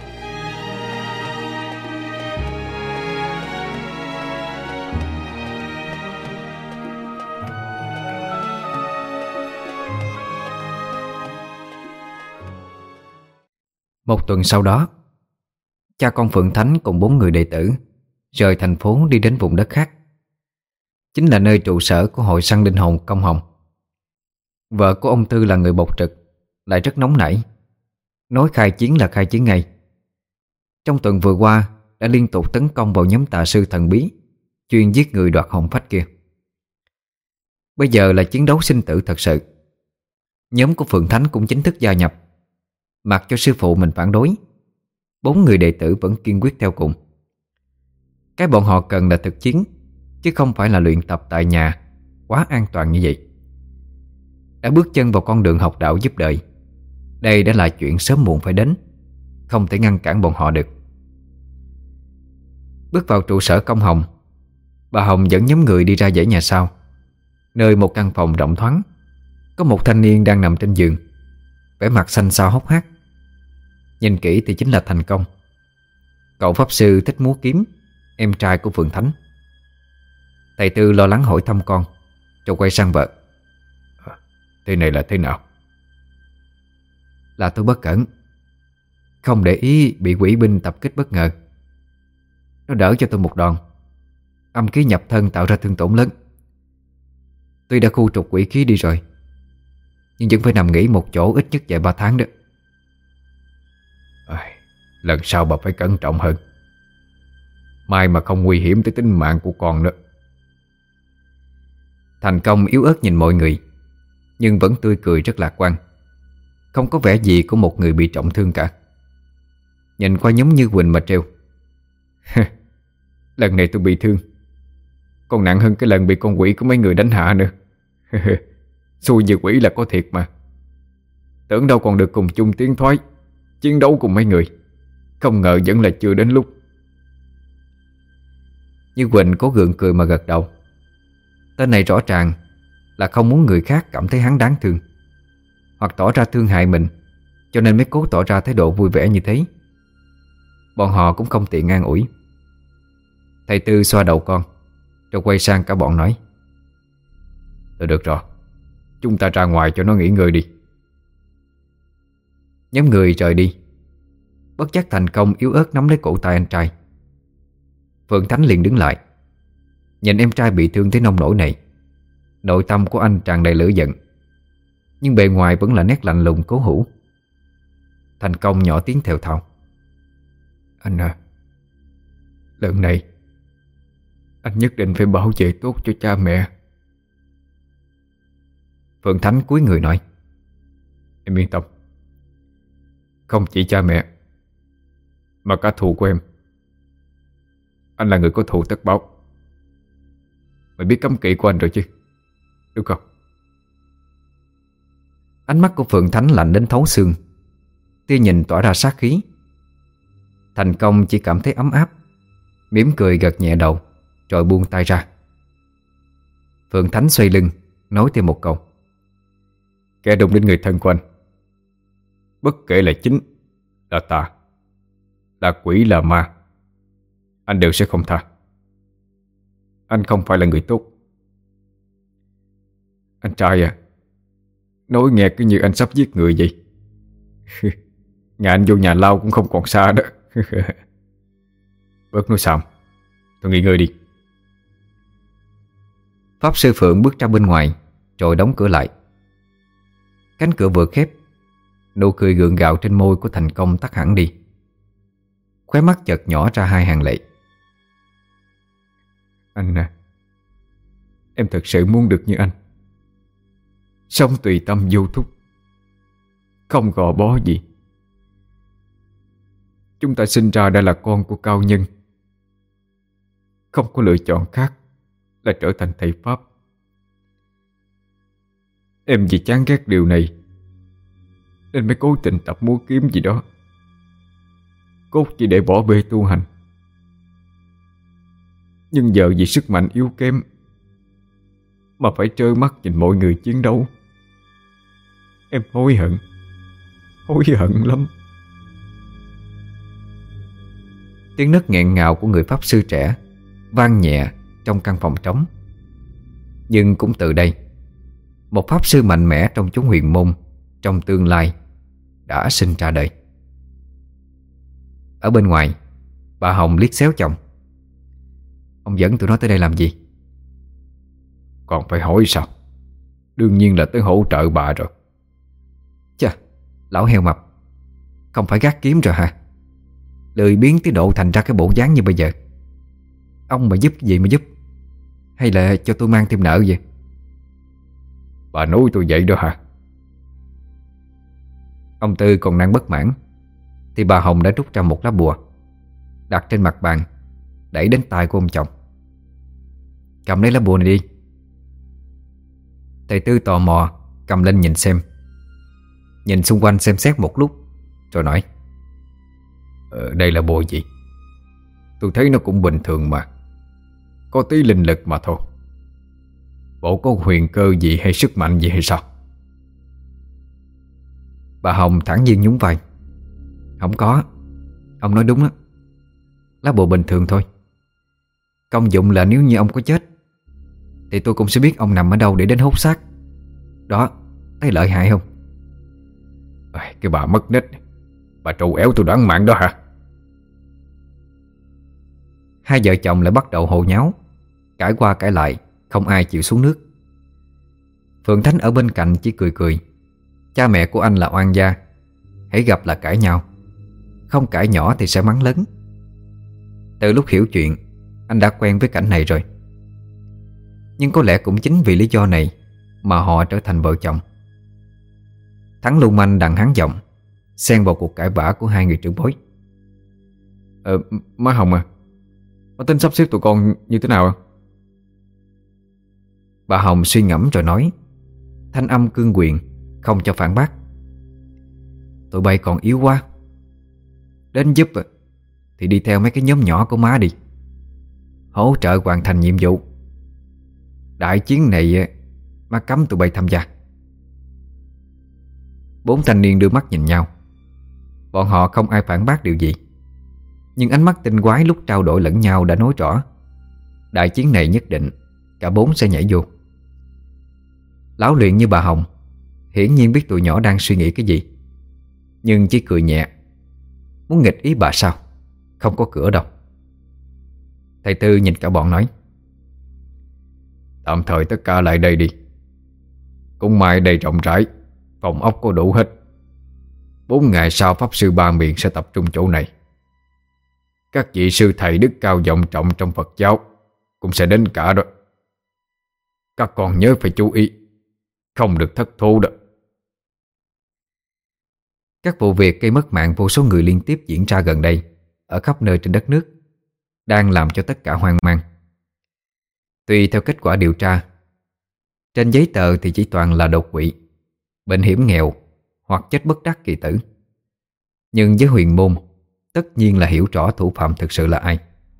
Một tuần sau đó, cha con Phượng Thánh cùng bốn người đệ tử rời thành phố đi đến vùng đất khác, chính là nơi trụ sở của hội săn linh hồn Công Hồng. Vợ của ông Tư là người bộc trực, lại rất nóng nảy, nói khai chiến là khai chiến ngay. Trong tuần vừa qua đã liên tục tấn công vào nhóm tà sư thần bí chuyên giết người đoạt hồn phách kia. Bây giờ là chiến đấu sinh tử thật sự. Nhóm của Phượng Thánh cũng chính thức gia nhập. Mặc cho sư phụ mình phản đối, bốn người đệ tử vẫn kiên quyết theo cùng. Cái bọn họ cần là thực chiến, chứ không phải là luyện tập tại nhà quá an toàn như vậy. Đã bước chân vào con đường học đạo giúp đời, đây đã là chuyện sớm muộn phải đến, không thể ngăn cản bọn họ được. Bước vào trụ sở Công Hồng, bà Hồng dẫn nhóm người đi ra dãy nhà sau, nơi một căn phòng rộng thoáng. Có một thanh niên đang nằm trên giường, vẻ mặt xanh xao hốc hác. Nhìn kỹ thì chính là Thành Công, cậu pháp sư thích múa kiếm, em trai của Phượng Thánh. Thầy Tư lo lắng hỏi thăm con, rồi quay sang vợ. à, Thế này là thế nào? Là tôi bất cẩn, không để ý bị quỷ binh tập kích bất ngờ. Nó đỡ cho tôi một đòn, âm khí nhập thân tạo ra thương tổn lớn. Tuy đã khu trục quỷ khí đi rồi, nhưng vẫn phải nằm nghỉ một chỗ ít nhất vài ba tháng đó. à, Lần sau bà phải cẩn trọng hơn, mai mà không nguy hiểm tới tính mạng của con nữa. Thành Công yếu ớt nhìn mọi người, nhưng vẫn tươi cười rất lạc quan, không có vẻ gì của một người bị trọng thương cả. Nhìn qua nhóm Như Quỳnh mà trêu. Lần này tôi bị thương, còn nặng hơn cái lần bị con quỷ của mấy người đánh hạ nữa. Xui như quỷ là có thiệt mà. Tưởng đâu còn được cùng chung tiến thoái chiến đấu cùng mấy người, không ngờ vẫn là chưa đến lúc. Như Quỳnh cố gượng cười mà gật đầu. Tên này rõ ràng là không muốn người khác cảm thấy hắn đáng thương, hoặc tỏ ra thương hại mình, cho nên mới cố tỏ ra thái độ vui vẻ như thế. Bọn họ cũng không tiện an ủi. Thầy Tư xoa đầu con, rồi quay sang cả bọn nói. Thôi được rồi, chúng ta ra ngoài cho nó nghỉ ngơi đi. Nhóm người rời đi. Bất giác Thành Công yếu ớt nắm lấy cổ tay anh trai. Phượng Thánh liền đứng lại. Nhìn em trai bị thương tới nông nỗi này, nội tâm của anh tràn đầy lửa giận, nhưng bề ngoài vẫn là nét lạnh lùng cố hữu. Thành Công nhỏ tiếng thều thào. Anh à, lần này anh nhất định phải bảo vệ tốt cho cha mẹ. Phượng Thánh cúi người nói. Em yên tâm, không chỉ cha mẹ mà cả thù của em. Anh là người có thù tất báo. Mày biết cấm kỵ của anh rồi chứ, đúng không? Ánh mắt của Phượng Thánh lạnh đến thấu xương, tia nhìn tỏa ra sát khí. Thành Công chỉ cảm thấy ấm áp, mỉm cười gật nhẹ đầu, rồi buông tay ra. Phượng Thánh xoay lưng, nói thêm một câu. Kẻ đụng đến người thân của anh, bất kể là chính, là tà, là quỷ, là ma, anh đều sẽ không tha. Anh không phải là người tốt. Anh trai à, nói nghe cứ như anh sắp giết người vậy. Nhà anh vô nhà lao cũng không còn xa đó. Bớt nói xàm, tôi nghỉ ngơi đi. Pháp Sư Phượng bước ra bên ngoài, rồi đóng cửa lại. Cánh cửa vừa khép, nụ cười gượng gạo trên môi của Thành Công tắt hẳn đi. Khóe mắt chợt nhỏ ra hai hàng lệ. Anh à, em thật sự muốn được như anh, sống tùy tâm vô thúc, không gò bó gì. Chúng ta sinh ra đã là con của cao nhân, không có lựa chọn khác là trở thành thầy Pháp. Em vì chán ghét điều này nên mới cố tình tập múa kiếm gì đó, cốt chỉ để bỏ bê tu hành. Nhưng giờ vì sức mạnh yếu kém mà phải trơ mắt nhìn mọi người chiến đấu. Em hối hận, hối hận lắm. Tiếng nấc nghẹn ngào của người pháp sư trẻ vang nhẹ trong căn phòng trống. Nhưng cũng từ đây, một pháp sư mạnh mẽ trong chốn huyền môn trong tương lai đã sinh ra đời. Ở bên ngoài, bà Hồng liếc xéo chồng. Ông dẫn tụi nó tới đây làm gì? Còn phải hỏi sao? Đương nhiên là tới hỗ trợ bà rồi. Chà, lão heo mập, không phải gác kiếm rồi hả? Lười biếng tới độ thành ra cái bộ dáng như bây giờ. Ông mà giúp cái gì mà giúp? Hay là cho tôi mang thêm nợ vậy? Bà nói tôi vậy đó hả? Ông Tư còn đang bất mãn thì bà Hồng đã rút ra một lá bùa, đặt trên mặt bàn, đẩy đến tai của ông chồng. Cầm lấy lá bùa này đi. Thầy Tư tò mò cầm lên nhìn xem, nhìn xung quanh xem xét một lúc rồi nói: ờ, Đây là bùa gì? Tôi thấy nó cũng bình thường mà, có tí linh lực mà thôi. Bộ có huyền cơ gì hay sức mạnh gì hay sao? Bà Hồng thản nhiên nhún vai: Không có. Ông nói đúng đó. Lá bùa bình thường thôi. Công dụng là nếu như ông có chết thì tôi cũng sẽ biết ông nằm ở đâu để đến hốt xác. Đó, thấy lợi hại không? Cái bà mất nết, bà trù éo tôi đoán mạng đó hả? Hai vợ chồng lại bắt đầu hồ nháo, cãi qua cãi lại, không ai chịu xuống nước. Phượng Thánh ở bên cạnh chỉ cười cười. Cha mẹ của anh là oan gia, hãy gặp là cãi nhau, không cãi nhỏ thì sẽ mắng lớn. Từ lúc hiểu chuyện, anh đã quen với cảnh này rồi. Nhưng có lẽ cũng chính vì lý do này mà họ trở thành vợ chồng. Thắng lưu manh đặng hắn giọng, xen vào cuộc cãi vã của hai người trưởng bối. Ờ, má Hồng à, má tính sắp xếp tụi con như thế nào? Bà Hồng suy ngẫm rồi nói, thanh âm cương quyền, không cho phản bác. Tụi bay còn yếu quá. Đến giúp thì đi theo mấy cái nhóm nhỏ của má đi, hỗ trợ hoàn thành nhiệm vụ. Đại chiến này má cấm tụi bay tham gia. Bốn thanh niên đưa mắt nhìn nhau. Bọn họ không ai phản bác điều gì, nhưng ánh mắt tinh quái lúc trao đổi lẫn nhau đã nói rõ đại chiến này nhất định cả bốn sẽ nhảy vô. Lão luyện như bà Hồng hiển nhiên biết tụi nhỏ đang suy nghĩ cái gì, nhưng chỉ cười nhẹ. Muốn nghịch ý bà sao? Không có cửa đâu. Thầy Tư nhìn cả bọn nói, tạm thời tất cả lại đây đi. Cũng may đây rộng rãi, phòng ốc có đủ hết. Bốn ngày sau Pháp Sư Ba Miền sẽ tập trung chỗ này. Các vị sư thầy đức cao vọng trọng trong Phật giáo cũng sẽ đến cả đó. Các con nhớ phải chú ý, không được thất thố đó. Các vụ việc gây mất mạng vô số người liên tiếp diễn ra gần đây ở khắp nơi trên đất nước đang làm cho tất cả hoang mang. Tùy theo kết quả điều tra, trên giấy tờ thì chỉ toàn là đột quỵ, bệnh hiểm nghèo hoặc chết bất đắc kỳ tử. Nhưng với huyền môn, tất nhiên là hiểu rõ thủ phạm thực sự là ai.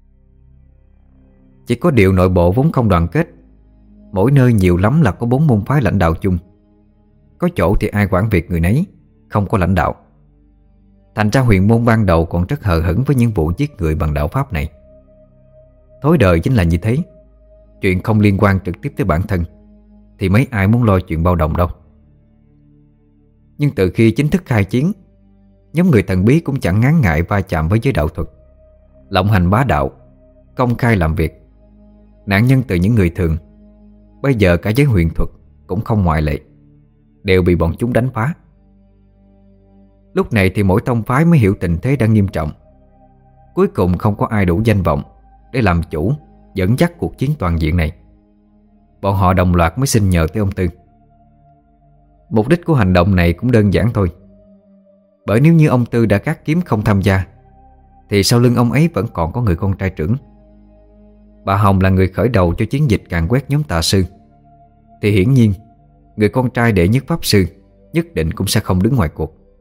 Chỉ có điều nội bộ vốn không đoàn kết, mỗi nơi nhiều lắm là có bốn môn phái lãnh đạo chung. Có chỗ thì ai quản việc người nấy, không có lãnh đạo. Thành ra huyền môn ban đầu còn rất hờ hững với những vụ giết người bằng đạo pháp này. Thói đời chính là như thế. Chuyện không liên quan trực tiếp tới bản thân thì mấy ai muốn lo chuyện bao đồng đâu. Nhưng từ khi chính thức khai chiến, nhóm người thần bí cũng chẳng ngán ngại va chạm với giới đạo thuật, lộng hành bá đạo, công khai làm việc. Nạn nhân từ những người thường, bây giờ cả giới huyền thuật cũng không ngoại lệ, đều bị bọn chúng đánh phá. Lúc này thì mỗi tông phái mới hiểu tình thế đang nghiêm trọng. Cuối cùng không có ai đủ danh vọng để làm chủ, dẫn dắt cuộc chiến toàn diện này. Bọn họ đồng loạt mới xin nhờ tới ông Tư. Mục đích của hành động này cũng đơn giản thôi. Bởi nếu như ông Tư đã gác kiếm không tham gia, thì sau lưng ông ấy vẫn còn có người con trai trưởng. Bà Hồng là người khởi đầu cho chiến dịch càn quét nhóm tà sư, thì hiển nhiên người con trai đệ nhất pháp sư nhất định cũng sẽ không đứng ngoài cuộc.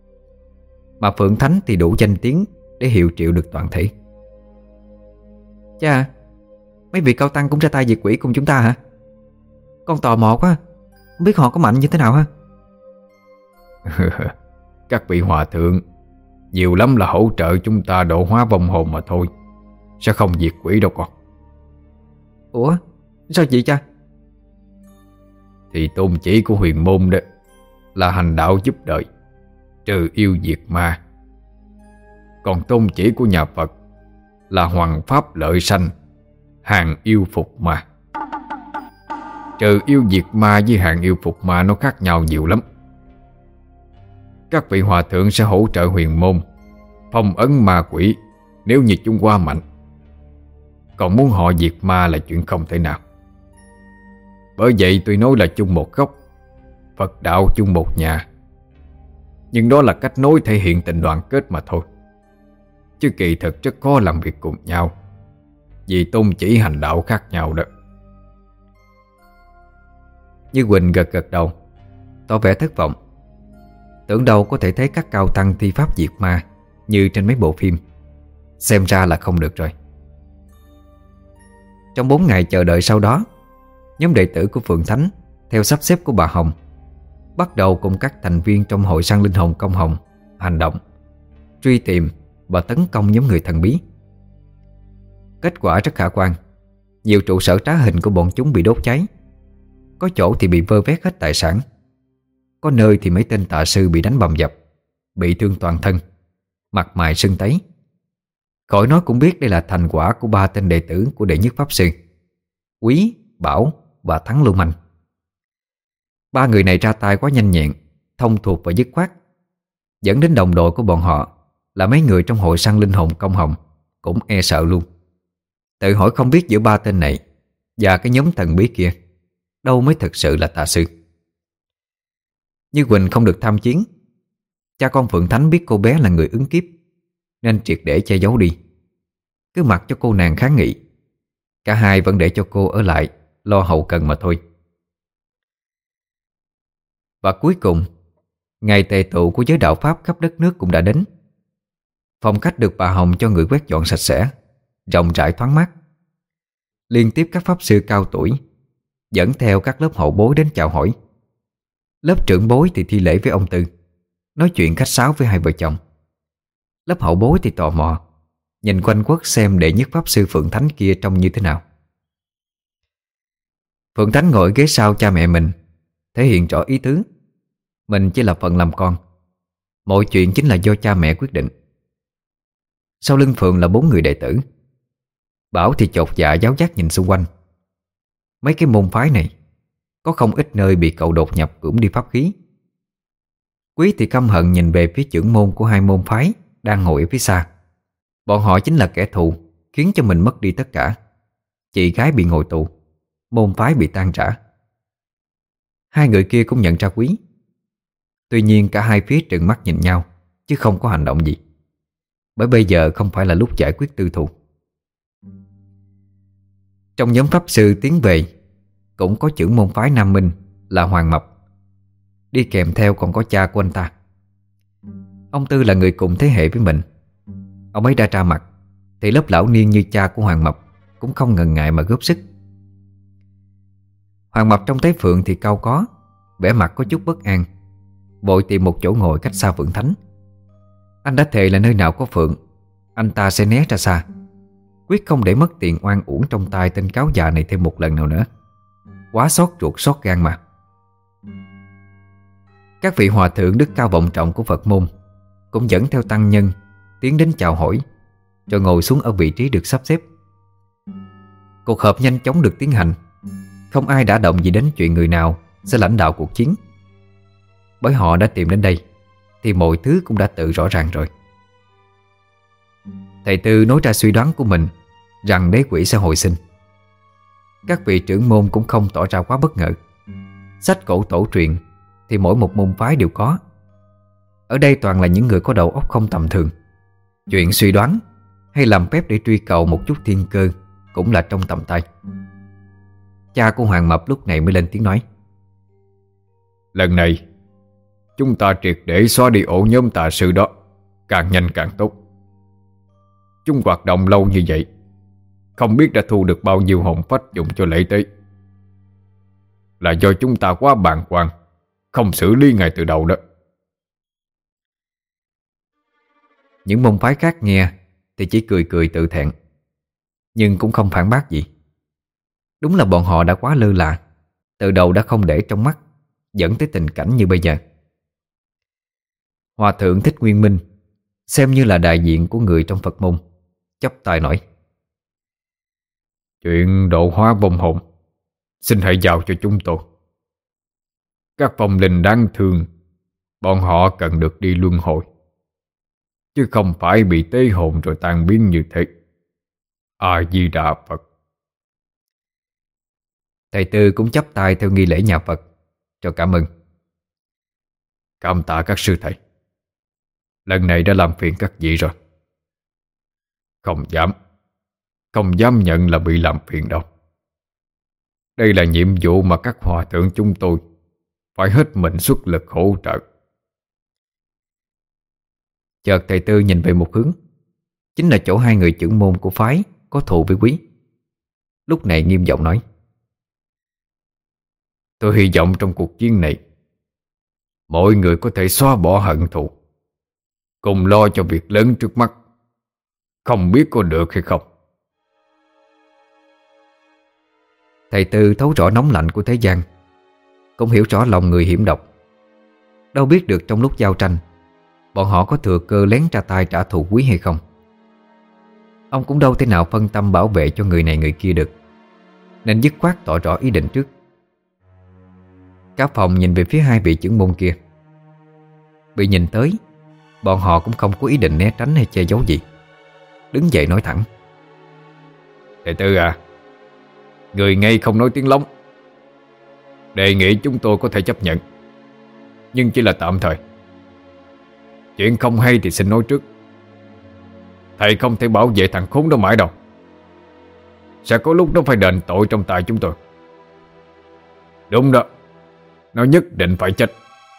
mà Phượng Thánh thì đủ danh tiếng để hiệu triệu được toàn thể. Cha, mấy vị cao tăng cũng ra tay diệt quỷ cùng chúng ta hả? Con tò mò quá, không biết họ có mạnh như thế nào ha? Các vị hòa thượng nhiều lắm là hỗ trợ chúng ta độ hóa vong hồn mà thôi, sẽ không diệt quỷ đâu con. Ủa, sao vậy cha? Thì tôn chỉ của huyền môn đó là hành đạo giúp đời, trừ yêu diệt ma. Còn tôn chỉ của nhà Phật là hoằng pháp lợi sanh, hàng yêu phục ma. Trừ yêu diệt ma với hàng yêu phục ma nó khác nhau nhiều lắm. Các vị hòa thượng sẽ hỗ trợ huyền môn phong ấn ma quỷ nếu như chúng quá mạnh. Còn muốn họ diệt ma là chuyện không thể nào. Bởi vậy tôi nói là chung một gốc, Phật đạo chung một nhà. Nhưng đó là cách nối thể hiện tình đoàn kết mà thôi. Chứ kỳ thực rất khó làm việc cùng nhau, vì tôn chỉ hành đạo khác nhau đó. Như Quỳnh gật gật đầu, tỏ vẻ thất vọng. Tưởng đâu có thể thấy các cao tăng thi pháp diệt ma như trên mấy bộ phim. Xem ra là không được rồi. Trong bốn ngày chờ đợi sau đó, nhóm đệ tử của Phượng Thánh theo sắp xếp của bà Hồng bắt đầu cùng các thành viên trong hội săn linh hồn Công Hồng hành động, truy tìm và tấn công nhóm người thần bí. Kết quả rất khả quan. Nhiều trụ sở trá hình của bọn chúng bị đốt cháy. Có chỗ thì bị vơ vét hết tài sản. Có nơi thì mấy tên tà sư bị đánh bầm dập, bị thương toàn thân, mặt mày sưng tấy. Khỏi nói cũng biết đây là thành quả của ba tên đệ tử của đệ nhất pháp sư Quý, Bảo và Thắng Lưu Manh. Ba người này ra tay quá nhanh nhẹn, thông thuộc và dứt khoát, dẫn đến đồng đội của bọn họ là mấy người trong hội săn linh hồn Công Hồng cũng e sợ luôn. Tự hỏi không biết giữa ba tên này và cái nhóm thần bí kia đâu mới thực sự là tà sư. Như Quỳnh không được tham chiến. Cha con Phượng Thánh biết cô bé là người ứng kiếp nên triệt để che giấu đi, cứ mặc cho cô nàng kháng nghị. Cả hai vẫn để cho cô ở lại lo hậu cần mà thôi. Và cuối cùng, ngày tề tụ của giới đạo Pháp khắp đất nước cũng đã đến. Phòng khách được bà Hồng cho người quét dọn sạch sẽ, rộng rãi thoáng mát. Liên tiếp các pháp sư cao tuổi dẫn theo các lớp hậu bối đến chào hỏi. Lớp trưởng bối thì thi lễ với ông Tư, nói chuyện khách sáo với hai vợ chồng. Lớp hậu bối thì tò mò nhìn quanh quất xem đệ nhất pháp sư Phượng Thánh kia trông như thế nào. Phượng Thánh ngồi ghế sau cha mẹ mình, thể hiện rõ ý tứ mình chỉ là phần làm con, mọi chuyện chính là do cha mẹ quyết định. Sau lưng Phượng là bốn người đệ tử. Bảo thì chột dạ giáo giác nhìn xung quanh. Mấy cái môn phái này có không ít nơi bị cậu đột nhập cưỡng đi pháp khí. Quý thì căm hận nhìn về phía trưởng môn của hai môn phái đang ngồi ở phía xa. Bọn họ chính là kẻ thù khiến cho mình mất đi tất cả. Chị gái bị ngồi tù, môn phái bị tan rã. Hai người kia cũng nhận ra Quý. Tuy nhiên cả hai phía trừng mắt nhìn nhau, chứ không có hành động gì. Bởi bây giờ không phải là lúc giải quyết tư thù. Trong nhóm pháp sư tiến về cũng có trưởng môn phái Nam Minh là Hoàng Mập. Đi kèm theo còn có cha của anh ta. Ông Tư là người cùng thế hệ với mình. Ông ấy đã ra mặt thì lớp lão niên như cha của Hoàng Mập cũng không ngần ngại mà góp sức. Hoàng Mập trông thấy Phượng thì cau có, vẻ mặt có chút bất an, vội tìm một chỗ ngồi cách xa Phượng Thánh. Anh đã thề là nơi nào có Phượng anh ta sẽ né ra xa, quyết không để mất tiền oan uổng trong tay tên cáo già này thêm một lần nào nữa. Quá xót ruột xót gan mà. Các vị hòa thượng đức cao vọng trọng của Phật môn cũng dẫn theo tăng nhân tiến đến chào hỏi, rồi ngồi xuống ở vị trí được sắp xếp. Cuộc họp nhanh chóng được tiến hành. Không ai đã động gì đến chuyện người nào sẽ lãnh đạo cuộc chiến. Bởi họ đã tìm đến đây thì mọi thứ cũng đã tự rõ ràng rồi. Thầy Tư nói ra suy đoán của mình rằng đế quỷ sẽ hồi sinh. Các vị trưởng môn cũng không tỏ ra quá bất ngờ. Sách cổ tổ truyền thì mỗi một môn phái đều có. Ở đây toàn là những người có đầu óc không tầm thường. Chuyện suy đoán hay làm phép để truy cầu một chút thiên cơ cũng là trong tầm tay. Cha của Hoàng Mập lúc này mới lên tiếng nói: Lần này chúng ta triệt để xóa đi ổ nhóm tà sư đó, Càng nhanh càng tốt. Chúng hoạt động lâu như vậy, không biết đã thu được bao nhiêu hồn phách dùng cho lễ tế. Là do chúng ta quá bàng hoàng, không xử lý ngay từ đầu đó. Những môn phái khác nghe thì chỉ cười cười tự thẹn, nhưng cũng không phản bác gì. Đúng là bọn họ đã quá lơ là, từ đầu đã không để trong mắt, dẫn tới tình cảnh như bây giờ. Hòa thượng Thích Nguyên Minh, xem như là đại diện của người trong Phật môn, chắp tay nói: Chuyện độ hóa vong hồn xin hãy giao cho chúng tôi. Các vong linh đáng thương, bọn họ cần được đi luân hồi, chứ không phải bị tế hồn rồi tan biến như thế. A Di Đà Phật. Thầy Tư cũng chắp tay theo nghi lễ nhà Phật, cho cảm ơn. Cảm tạ các sư thầy, lần này đã làm phiền các vị rồi. Không dám Không dám nhận là bị làm phiền đâu. Đây là nhiệm vụ mà các hòa thượng chúng tôi phải hết mình xuất lực hỗ trợ. Chợt thầy Tư nhìn về một hướng, chính là chỗ hai người trưởng môn của phái có thù với Quý. Lúc này nghiêm giọng nói: Tôi hy vọng trong cuộc chiến này, mọi người có thể xóa bỏ hận thù, cùng lo cho việc lớn trước mắt. Không biết có được hay không? Thầy Tư thấu rõ nóng lạnh của thế gian, cũng hiểu rõ lòng người hiểm độc. Đâu biết được trong lúc giao tranh, bọn họ có thừa cơ lén ra tay trả thù Quý hay không. Ông cũng đâu thể nào phân tâm bảo vệ cho người này người kia được, nên dứt khoát tỏ rõ ý định trước. Cả phòng nhìn về phía hai vị trưởng môn kia. Bị nhìn tới, bọn họ cũng không có ý định né tránh hay che giấu gì, đứng dậy nói thẳng: Thầy Tư à, người ngay không nói tiếng lóng. Đề nghị chúng tôi có thể chấp nhận, nhưng chỉ là tạm thời. Chuyện không hay thì xin nói trước. Thầy không thể bảo vệ thằng khốn đó mãi đâu. Sẽ có lúc nó phải đền tội trong tay chúng tôi. Đúng đó, nó nhất định phải chết.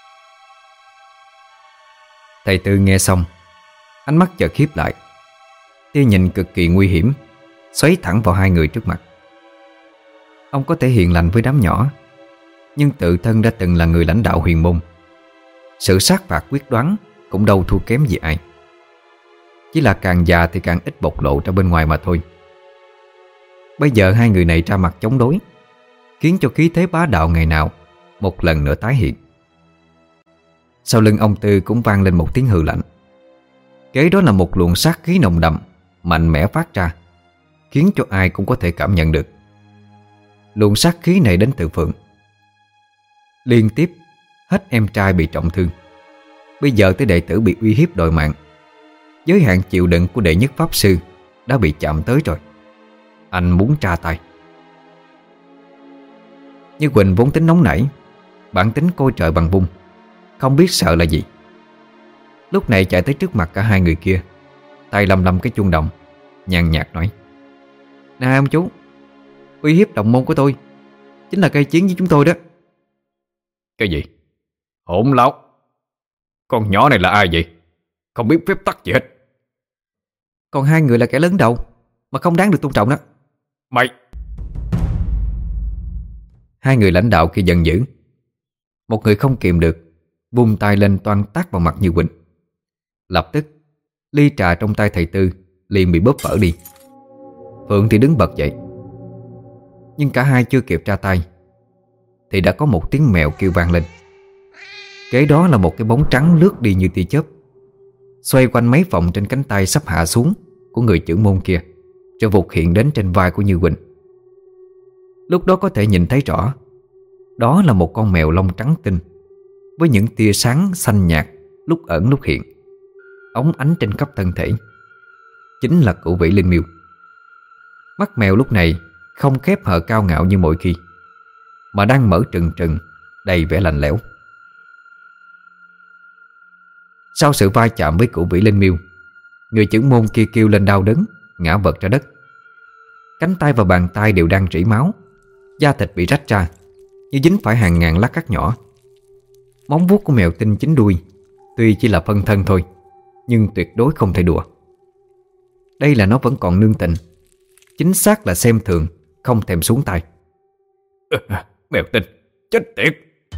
Thầy Tư nghe xong, ánh mắt chợt khiếp lại, tia nhìn cực kỳ nguy hiểm xoáy thẳng vào hai người trước mặt. Ông có thể hiền lành với đám nhỏ, nhưng tự thân đã từng là người lãnh đạo huyền môn. Sự sát phạt quyết đoán cũng đâu thua kém gì ai. Chỉ là càng già thì càng ít bộc lộ ra bên ngoài mà thôi. Bây giờ hai người này ra mặt chống đối, khiến cho khí thế bá đạo ngày nào một lần nữa tái hiện. Sau lưng ông Tư cũng vang lên một tiếng hừ lạnh. Kế đó là một luồng sát khí nồng đậm mạnh mẽ phát ra, khiến cho ai cũng có thể cảm nhận được. Luồng sát khí này đến từ Phượng. Liên tiếp hết em trai bị trọng thương, bây giờ tới đệ tử bị uy hiếp đòi mạng. Giới hạn chịu đựng của đệ nhất pháp sư đã bị chạm tới rồi. Anh muốn tra tay. Như Quỳnh vốn tính nóng nảy, bản tính coi trời bằng vung, không biết sợ là gì. Lúc này chạy tới trước mặt cả hai người kia, tay lầm lầm cái chuông đồng, nhàn nhạt nói: Nè ông chú, uy hiếp đồng môn của tôi chính là cây chiến với chúng tôi đó. Cái gì? Hỗn láo! Con nhỏ này là ai vậy? Không biết phép tắc gì hết. Còn hai người là kẻ lớn đầu mà không đáng được tôn trọng đó. Mày! Hai người lãnh đạo kia giận dữ. Một người không kìm được, vung tay lên toan tát vào mặt Như Quỳnh. Lập tức ly trà trong tay thầy Tư liền bị bóp vỡ đi. Phượng thì đứng bật dậy. Nhưng cả hai chưa kịp ra tay thì đã có một tiếng mèo kêu vang lên. Kế đó là một cái bóng trắng lướt đi như tia chớp, xoay quanh mấy vòng trên cánh tay sắp hạ xuống của người trưởng môn kia, rồi vụt hiện đến trên vai của Như Quỳnh. Lúc đó có thể nhìn thấy rõ, đó là một con mèo lông trắng tinh, với những tia sáng xanh nhạt lúc ẩn lúc hiện, óng ánh trên khắp thân thể. Chính là Cửu Vĩ Linh Miêu. Mắt mèo lúc này không khép hờ cao ngạo như mọi khi, mà đang mở trừng trừng, đầy vẻ lạnh lẽo. Sau sự va chạm với Cửu Vĩ Linh Miêu, người trưởng môn kia kêu lên đau đớn, ngã vật ra đất. Cánh tay và bàn tay đều đang rỉ máu, da thịt bị rách ra như dính phải hàng ngàn lát cắt nhỏ. Móng vuốt của mèo tinh chín đuôi tuy chỉ là phân thân thôi, nhưng tuyệt đối không thể đùa. Đây là nó vẫn còn nương tình, chính xác là xem thường, không thèm xuống tay. Mèo tinh, chết tiệt.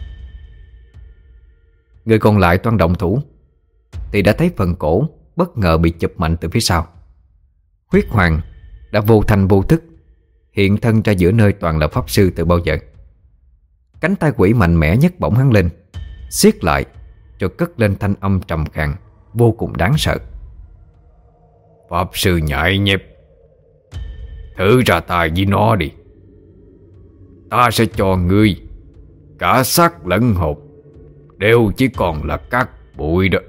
Người còn lại toan động thủ thì đã thấy phần cổ bất ngờ bị chụp mạnh từ phía sau. Huyết Hoàng đã vô thành vô thức hiện thân ra giữa nơi toàn là pháp sư từ bao giờ. Cánh tay quỷ mạnh mẽ nhấc bổng hắn lên, siết lại rồi cất lên thanh âm trầm khàn vô cùng đáng sợ. Pháp sư nhại nhép, thử ra tay với nó đi. Ta sẽ cho ngươi cả xác lẫn hồn đều chỉ còn là cát bụi đó.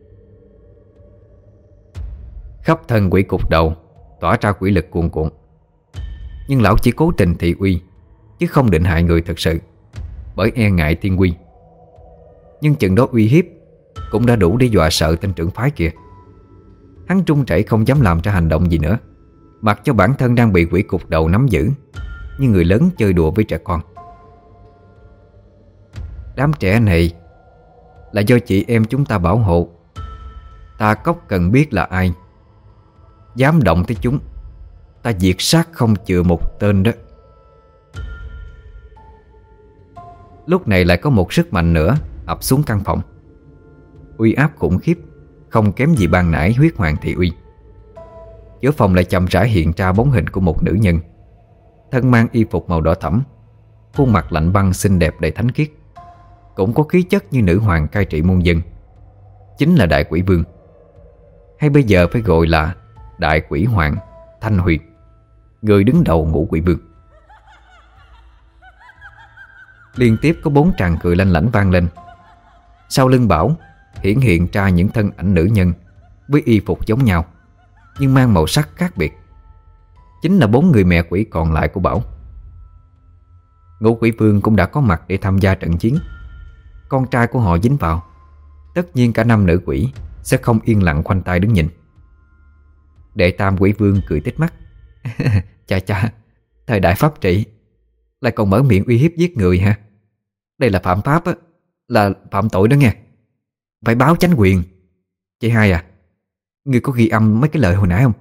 Khắp thân quỷ cục đầu tỏa ra quỷ lực cuồn cuộn, nhưng lão chỉ cố tình thị uy, chứ không định hại người thật sự, bởi e ngại thiên quy. Nhưng chừng đó uy hiếp cũng đã đủ để dọa sợ tên trưởng phái kia. Hắn trung chảy không dám làm ra hành động gì nữa, mặc cho bản thân đang bị quỷ cục đầu nắm giữ như người lớn chơi đùa với trẻ con. Đám trẻ này là do chị em chúng ta bảo hộ. Ta cốc cần biết là ai, dám động tới chúng, ta diệt sát không chừa một tên đó. Lúc này lại có một sức mạnh nữa ập xuống căn phòng, uy áp khủng khiếp, không kém gì ban nãy Huyết Hoàng thị uy. Giữa phòng lại chậm rãi hiện ra bóng hình của một nữ nhân, thân mang y phục màu đỏ thẫm, khuôn mặt lạnh băng xinh đẹp đầy thánh khiết, cũng có khí chất như nữ hoàng cai trị muôn dân. Chính là Đại Quỷ Vương, hay bây giờ phải gọi là Đại Quỷ Hoàng Thanh Huyền, người đứng đầu Ngũ Quỷ Vương. Liên tiếp có bốn tràng cười lanh lảnh vang lên. Sau lưng Bảo hiển hiện ra những thân ảnh nữ nhân với y phục giống nhau nhưng mang màu sắc khác biệt, chính là bốn người mẹ quỷ còn lại của Bảo. Ngũ Quỷ Vương cũng đã có mặt để tham gia trận chiến. Con trai của họ dính vào, tất nhiên cả năm nữ quỷ sẽ không yên lặng khoanh tay đứng nhìn. Đệ Tam Quỷ Vương cười tít mắt. Chà chà, thời đại pháp trị lại còn mở miệng uy hiếp giết người hả? Đây là phạm pháp á, là phạm tội đó nghe, phải báo chánh quyền. Chị hai à, ngươi có ghi âm mấy cái lời hồi nãy không?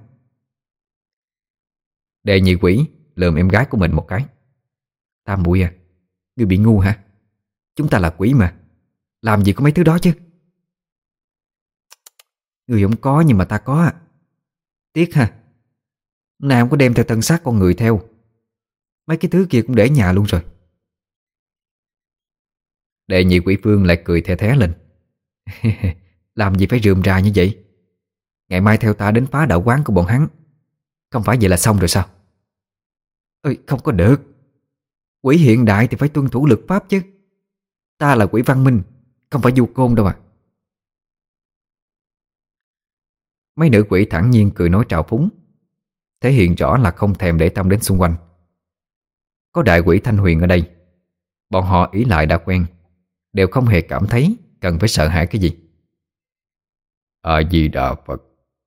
Đệ Nhị Quỷ lườm em gái của mình một cái. Tam muội à, ngươi bị ngu hả? Chúng ta là quỷ mà, làm gì có mấy thứ đó chứ. Người không có nhưng mà ta có à. Tiếc ha, nào không có đem theo thân xác con người theo. Mấy cái thứ kia cũng để nhà luôn rồi. Đệ Nhị Quỷ Vương lại cười the thé lên. Làm gì phải rườm rà như vậy? Ngày mai theo ta đến phá đạo quán của bọn hắn, không phải vậy là xong rồi sao? Ơi không có được. Quỷ hiện đại thì phải tuân thủ luật pháp chứ. Ta là quỷ văn minh, không phải du côn đâu à. Mấy nữ quỷ thản nhiên cười nói trào phúng, thể hiện rõ là không thèm để tâm đến xung quanh. Có Đại Quỷ Thanh Huyền ở đây, bọn họ ý lại đã quen, đều không hề cảm thấy cần phải sợ hãi cái gì. A Di Đà Phật.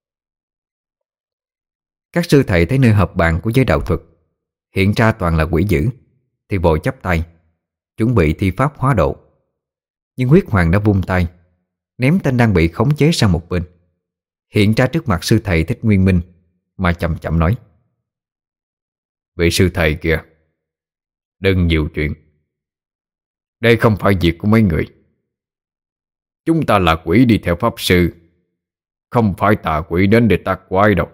Các sư thầy thấy nơi họp bàn của giới đạo thuật hiện ra toàn là quỷ dữ thì vội chắp tay chuẩn bị thi pháp hóa độ. Nhưng Huyết Hoàng đã vung tay ném tên đang bị khống chế sang một bên, hiện ra trước mặt sư thầy Thích Nguyên Minh mà chậm chậm nói: Vị sư thầy kìa, đừng nhiều chuyện. Đây không phải việc của mấy người. Chúng ta là quỷ đi theo pháp sư, không phải tà quỷ đến để tạc quái đâu.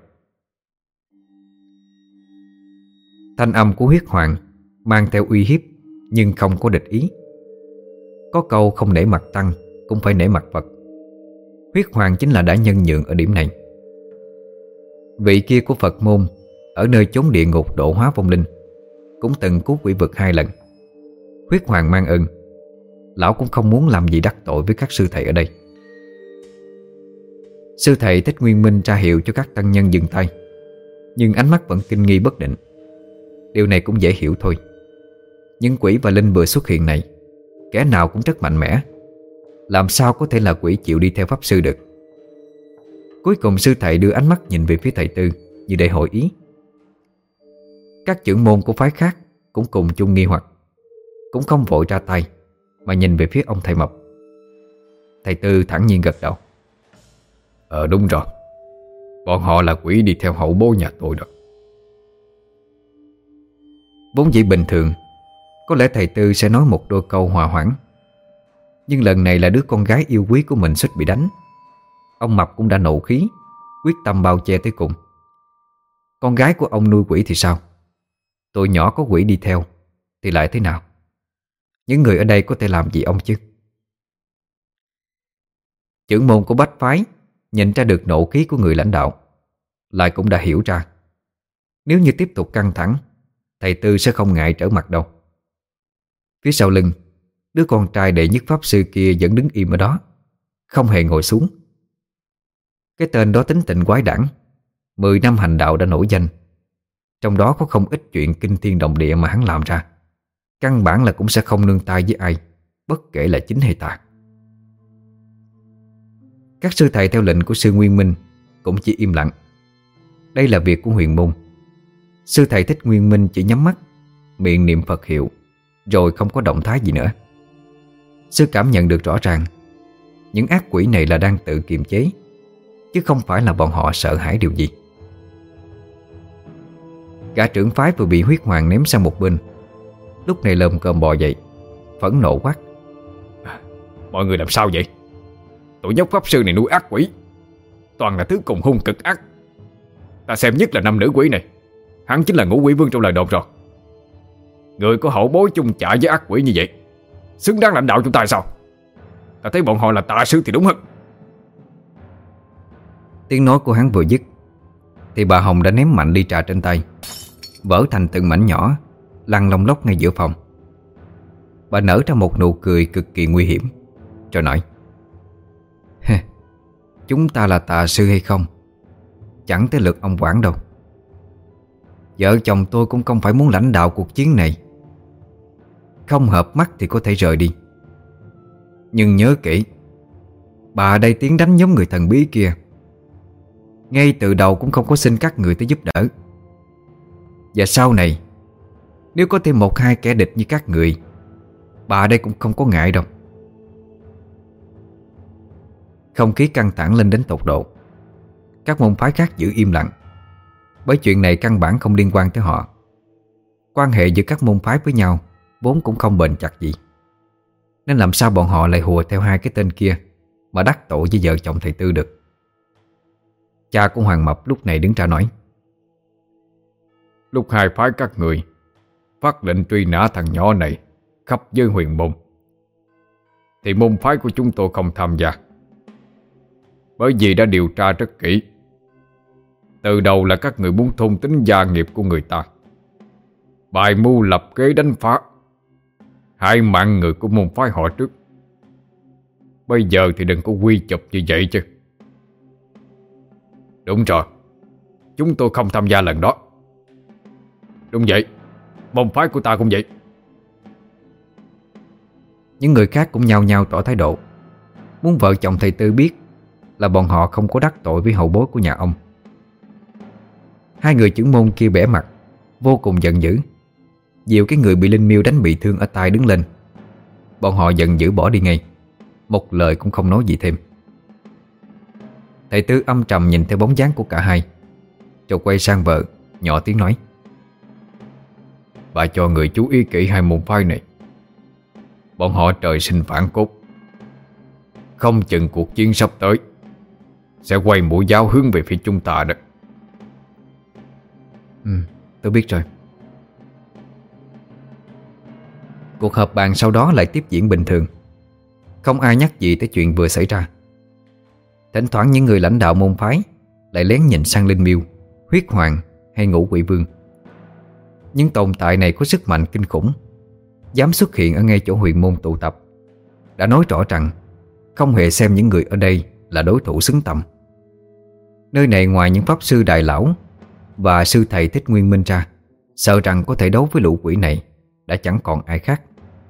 Thanh âm của Huyết Hoàng mang theo uy hiếp nhưng không có địch ý. Có câu không nể mặt tăng cũng phải nể mặt Phật. Huyết Hoàng chính là đã nhân nhượng ở điểm này. Vị kia của Phật môn ở nơi chốn địa ngục độ hóa vong linh cũng từng cứu quỷ vực hai lần. Huyết Hoàng mang ơn, lão cũng không muốn làm gì đắc tội với các sư thầy ở đây. Sư thầy Thích Nguyên Minh tra hiệu cho các tăng nhân dừng tay, nhưng ánh mắt vẫn kinh nghi bất định. Điều này cũng dễ hiểu thôi. Những quỷ và linh vừa xuất hiện này, kẻ nào cũng rất mạnh mẽ, làm sao có thể là quỷ chịu đi theo pháp sư được. Cuối cùng sư thầy đưa ánh mắt nhìn về phía thầy Tư như để hỏi ý. Các trưởng môn của phái khác cũng cùng chung nghi hoặc, cũng không vội ra tay mà nhìn về phía ông thầy Mập. Thầy Tư thản nhiên gật đầu. Ờ đúng rồi, bọn họ là quỷ đi theo hậu bố nhà tôi đó. Vốn dĩ bình thường có lẽ thầy Tư sẽ nói một đôi câu hòa hoãn, nhưng lần này là đứa con gái yêu quý của mình suýt bị đánh. Ông Mập cũng đã nộ khí, quyết tâm bao che tới cùng. Con gái của ông nuôi quỷ thì sao? Tụi nhỏ có quỷ đi theo thì lại thế nào? Những người ở đây có thể làm gì ông chứ? Trưởng môn của Bách Phái nhìn ra được nộ khí của người lãnh đạo, lại cũng đã hiểu ra nếu như tiếp tục căng thẳng, thầy Tư sẽ không ngại trở mặt đâu. Phía sau lưng, đứa con trai đệ nhất pháp sư kia vẫn đứng im ở đó, không hề ngồi xuống. Cái tên đó tính tình quái đản, Mười năm hành đạo đã nổi danh, trong đó có không ít chuyện kinh thiên động địa mà hắn làm ra. Căn bản là cũng sẽ không nương tay với ai, bất kể là chính hay tà. Các sư thầy theo lệnh của sư Nguyên Minh cũng chỉ im lặng. Đây là việc của huyền môn. Sư thầy Thích Nguyên Minh chỉ nhắm mắt, miệng niệm Phật hiệu, rồi không có động thái gì nữa. Sư cảm nhận được rõ ràng những ác quỷ này là đang tự kiềm chế, chứ không phải là bọn họ sợ hãi điều gì. Gã trưởng phái vừa bị huyết hoàng ném sang một bên, lúc này lồm cồm bò dậy, phẫn nộ quát: Mọi người làm sao vậy? Tụi nhóc pháp sư này nuôi ác quỷ, toàn là thứ cùng hung cực ác. Ta xem nhất là năm nữ quỷ này, hắn chính là ngũ quỷ vương trong lời đồn rồi. Người có hậu bối chung chạ với ác quỷ như vậy, xứng đáng lãnh đạo chúng ta sao? Ta thấy bọn họ là tà sư thì đúng hơn. Tiếng nói của hắn vừa dứt thì bà Hồng đã ném mạnh ly trà trên tay, vỡ thành từng mảnh nhỏ, lăn lông lốc ngay giữa phòng. Bà nở ra một nụ cười cực kỳ nguy hiểm, rồi nói: Chúng ta là tà sư hay không, chẳng tới lượt ông quản đâu. Vợ chồng tôi cũng không phải muốn lãnh đạo cuộc chiến này. Không hợp mắt thì có thể rời đi, nhưng nhớ kỹ, bà đây tiến đánh giống người thần bí kia, ngay từ đầu cũng không có xin các người tới giúp đỡ. Và sau này, nếu có thêm một hai kẻ địch như các người, bà đây cũng không có ngại đâu. Không khí căng thẳng lên đến tột độ. Các môn phái khác giữ im lặng, bởi chuyện này căn bản không liên quan tới họ. Quan hệ giữa các môn phái với nhau vốn cũng không bền chặt gì, nên làm sao bọn họ lại hùa theo hai cái tên kia mà đắc tội với vợ chồng thầy Tư được. Cha của Hoàng Mập lúc này đứng ra nói: Lúc hai phái các người phát lệnh truy nã thằng nhỏ này khắp giới huyền môn, thì môn phái của chúng tôi không tham gia, bởi vì đã điều tra rất kỹ. Từ đầu là các người muốn thôn tính gia nghiệp của người ta, bài mưu lập kế đánh phá, hại mạng người của môn phái họ trước. Bây giờ thì đừng có quy chụp như vậy chứ. Đúng rồi, chúng tôi không tham gia lần đó. Đúng vậy, môn phái của ta cũng vậy. Những người khác cũng nhao nhao tỏ thái độ, muốn vợ chồng thầy Tư biết là bọn họ không có đắc tội với hậu bối của nhà ông. Hai người trưởng môn kia bẽ mặt, vô cùng giận dữ. Dìu cái người bị Linh Miêu đánh bị thương ở tay đứng lên. Bọn họ giận dữ bỏ đi ngay, một lời cũng không nói gì thêm. Thầy Tư âm trầm nhìn theo bóng dáng của cả hai, rồi quay sang vợ, nhỏ tiếng nói: Bà cho người chú ý kỹ hai môn phái này. Bọn họ trời sinh phản cốt, không chừng cuộc chiến sắp tới sẽ quay mũi giáo hướng về phía chúng ta đó. Ừ, tôi biết rồi. Cuộc họp bàn sau đó lại tiếp diễn bình thường, không ai nhắc gì tới chuyện vừa xảy ra. Thỉnh thoảng những người lãnh đạo môn phái lại lén nhìn sang Linh Miêu, Huyết Hoàng hay Ngũ Quỷ Vương. Những tồn tại này có sức mạnh kinh khủng, dám xuất hiện ở ngay chỗ huyền môn tụ tập, đã nói rõ rằng không hề xem những người ở đây là đối thủ xứng tầm. Nơi này ngoài những pháp sư đại lão và sư thầy Thích Nguyên Minh ra, sợ rằng có thể đấu với lũ quỷ này đã chẳng còn ai khác.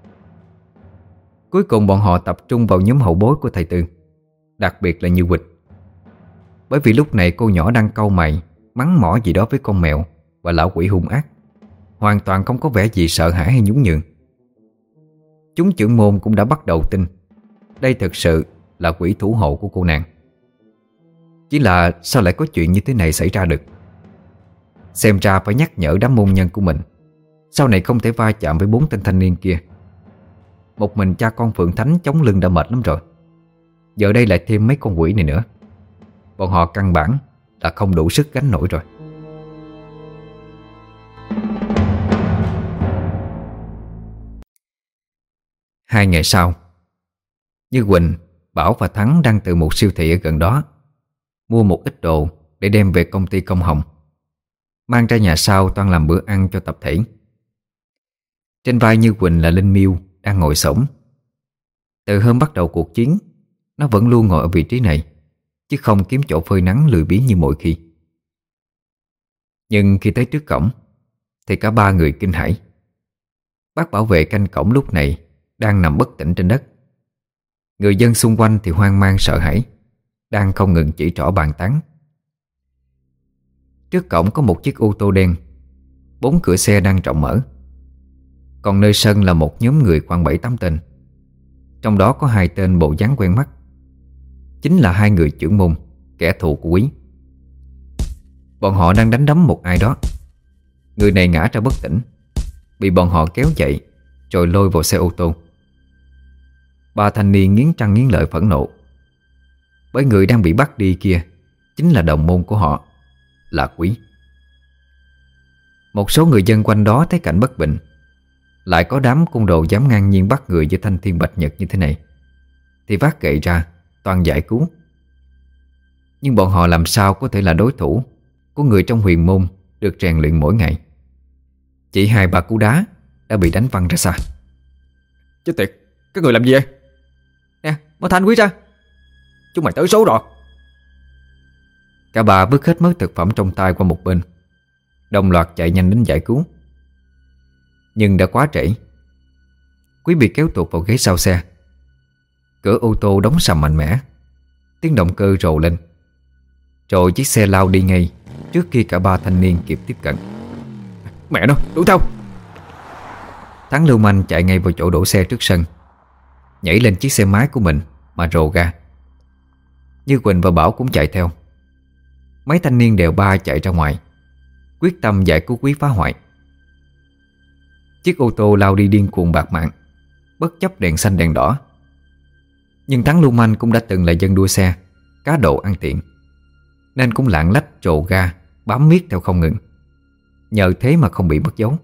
Cuối cùng bọn họ tập trung vào nhóm hậu bối của thầy Tư, đặc biệt là Như Quỳnh. Bởi vì lúc này cô nhỏ đang cau mày mắng mỏ gì đó với con mèo và lão quỷ hung ác, hoàn toàn không có vẻ gì sợ hãi hay nhún nhường. Chúng trưởng môn cũng đã bắt đầu tin đây thực sự là quỷ thủ hộ của cô nàng. Chỉ là sao lại có chuyện như thế này xảy ra được? Xem ra phải nhắc nhở đám môn nhân của mình sau này không thể va chạm với bốn tên thanh niên kia. Một mình cha con Phượng Thánh chống lưng đã mệt lắm rồi, giờ đây lại thêm mấy con quỷ này nữa. Bọn họ căn bản là không đủ sức gánh nổi rồi. Hai ngày sau, Như Quỳnh, Bảo và Thắng đang từ một siêu thị ở gần đó mua một ít đồ để đem về công ty Công Hồng, mang ra nhà sau toan làm bữa ăn cho tập thể. Trên vai Như Quỳnh là Linh Miêu đang ngồi xổm. Từ hôm bắt đầu cuộc chiến, nó vẫn luôn ngồi ở vị trí này, chứ không kiếm chỗ phơi nắng lười biếng như mọi khi. Nhưng khi tới trước cổng thì cả ba người kinh hãi. Bác bảo vệ canh cổng lúc này đang nằm bất tỉnh trên đất. Người dân xung quanh thì hoang mang sợ hãi, đang không ngừng chỉ trỏ bàn tán. Trước cổng có một chiếc ô tô đen, bốn cửa xe đang rộng mở. Còn nơi sân là một nhóm người khoảng bảy tám tên. Trong đó có hai tên bộ dáng quen mắt, chính là hai người trưởng môn, kẻ thù của Quý. Bọn họ đang đánh đấm một ai đó. Người này ngã ra bất tỉnh, bị bọn họ kéo dậy rồi lôi vào xe ô tô. Ba thanh niên nghiến răng nghiến lợi phẫn nộ, bởi người đang bị bắt đi kia chính là đồng môn của họ, là Quý. Một số người dân quanh đó thấy cảnh bất bình, lại có đám côn đồ dám ngang nhiên bắt người với thanh thiên bạch nhật như thế này, thì vác gậy ra toàn giải cứu. Nhưng bọn họ làm sao có thể là đối thủ của người trong huyền môn được rèn luyện mỗi ngày. Chỉ hai ba cú đá đã bị đánh văng ra xa. Chết tiệt, các người làm gì vậy? Nè, mau thanh Quý ra, chúng mày tới số rồi. Cả bà vứt hết mớ thực phẩm trong tay qua một bên, đồng loạt chạy nhanh đến giải cứu. Nhưng đã quá trễ. Quý bị kéo tuột vào ghế sau xe. Cửa ô tô đóng sầm mạnh mẽ, tiếng động cơ rồ lên, rồi chiếc xe lao đi ngay trước khi cả ba thanh niên kịp tiếp cận. Mẹ nó, đuổi theo! Thắng lưu manh chạy ngay vào chỗ đổ xe trước sân, nhảy lên chiếc xe máy của mình mà rồ ga. Như Quỳnh và Bảo cũng chạy theo. Mấy thanh niên đều ba chạy ra ngoài, quyết tâm giải cứu Quý phá hoại. Chiếc ô tô lao đi điên cuồng bạt mạng, bất chấp đèn xanh đèn đỏ. Nhưng Thắng lưu manh cũng đã từng là dân đua xe, cá độ ăn tiện, nên cũng lạng lách trồ ga, bám miết theo không ngừng. Nhờ thế mà không bị mất dấu.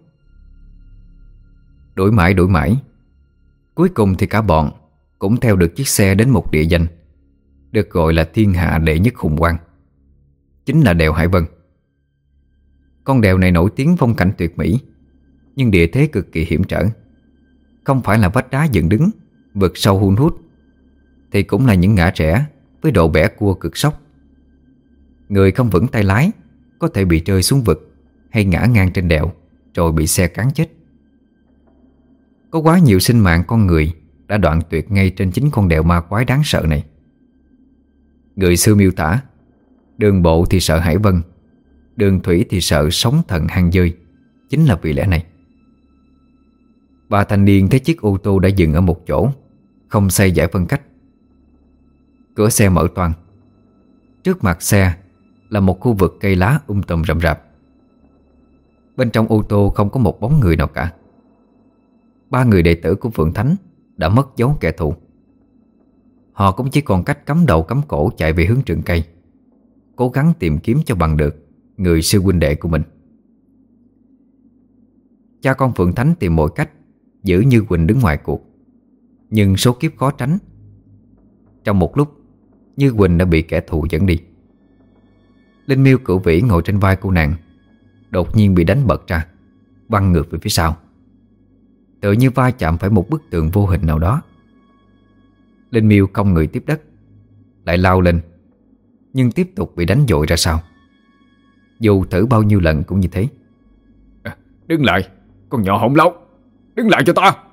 Đuổi mãi đuổi mãi, cuối cùng thì cả bọn cũng theo được chiếc xe đến một địa danh được gọi là thiên hạ đệ nhất hùng quan, chính là đèo Hải Vân. Con đèo này nổi tiếng phong cảnh tuyệt mỹ, nhưng địa thế cực kỳ hiểm trở. Không phải là vách đá dựng đứng, vực sâu hun hút, thì cũng là những ngã rẽ với độ bẻ cua cực sốc. Người không vững tay lái có thể bị rơi xuống vực hay ngã ngang trên đèo rồi bị xe cán chết. Có quá nhiều sinh mạng con người đã đoạn tuyệt ngay trên chính con đèo ma quái đáng sợ này. Người xưa miêu tả, đường bộ thì sợ Hải Vân, đường thủy thì sợ sóng thần hang dơi, chính là vì lẽ này. Ba thanh niên thấy chiếc ô tô đã dừng ở một chỗ, không xây giải phân cách. Cửa xe mở toang. Trước mặt xe là một khu vực cây lá um tùm rậm rạp. Bên trong ô tô không có một bóng người nào cả. Ba người đệ tử của Phượng Thánh đã mất dấu kẻ thù. Họ cũng chỉ còn cách cắm đầu cắm cổ chạy về hướng rừng cây, cố gắng tìm kiếm cho bằng được người sư huynh đệ của mình. Cha con Phượng Thánh tìm mọi cách giữ Như Quỳnh đứng ngoài cuộc, nhưng số kiếp khó tránh. Trong một lúc, Như Quỳnh đã bị kẻ thù dẫn đi. Linh Miêu Cửu Vĩ ngồi trên vai cô nàng, đột nhiên bị đánh bật ra, văng ngược về phía sau, tựa như va chạm phải một bức tường vô hình nào đó. Linh Miêu cong người tiếp đất, lại lao lên, nhưng tiếp tục bị đánh dội ra sau. Dù thử bao nhiêu lần cũng như thế. À, đứng lại, con nhỏ hỗn láo, đứng lại cho ta!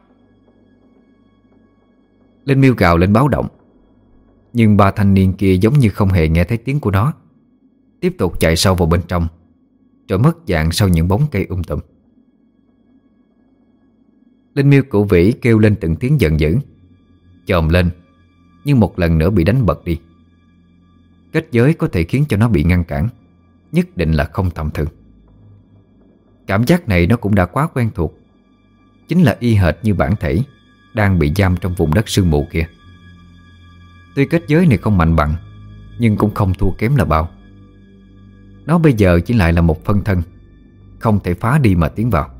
Linh Miêu gào lên báo động. Nhưng ba thanh niên kia giống như không hề nghe thấy tiếng của nó, tiếp tục chạy sâu vào bên trong, rồi mất dạng sau những bóng cây um tùm. Linh Miêu Cửu Vĩ kêu lên từng tiếng giận dữ, chồm lên, nhưng một lần nữa bị đánh bật đi. Kết giới có thể khiến cho nó bị ngăn cản, nhất định là không tầm thường. Cảm giác này nó cũng đã quá quen thuộc, chính là y hệt như bản thể đang bị giam trong vùng đất sương mù kia. Tuy kết giới này không mạnh bằng, nhưng cũng không thua kém là bao. Nó bây giờ chỉ lại là một phân thân, không thể phá đi mà tiến vào.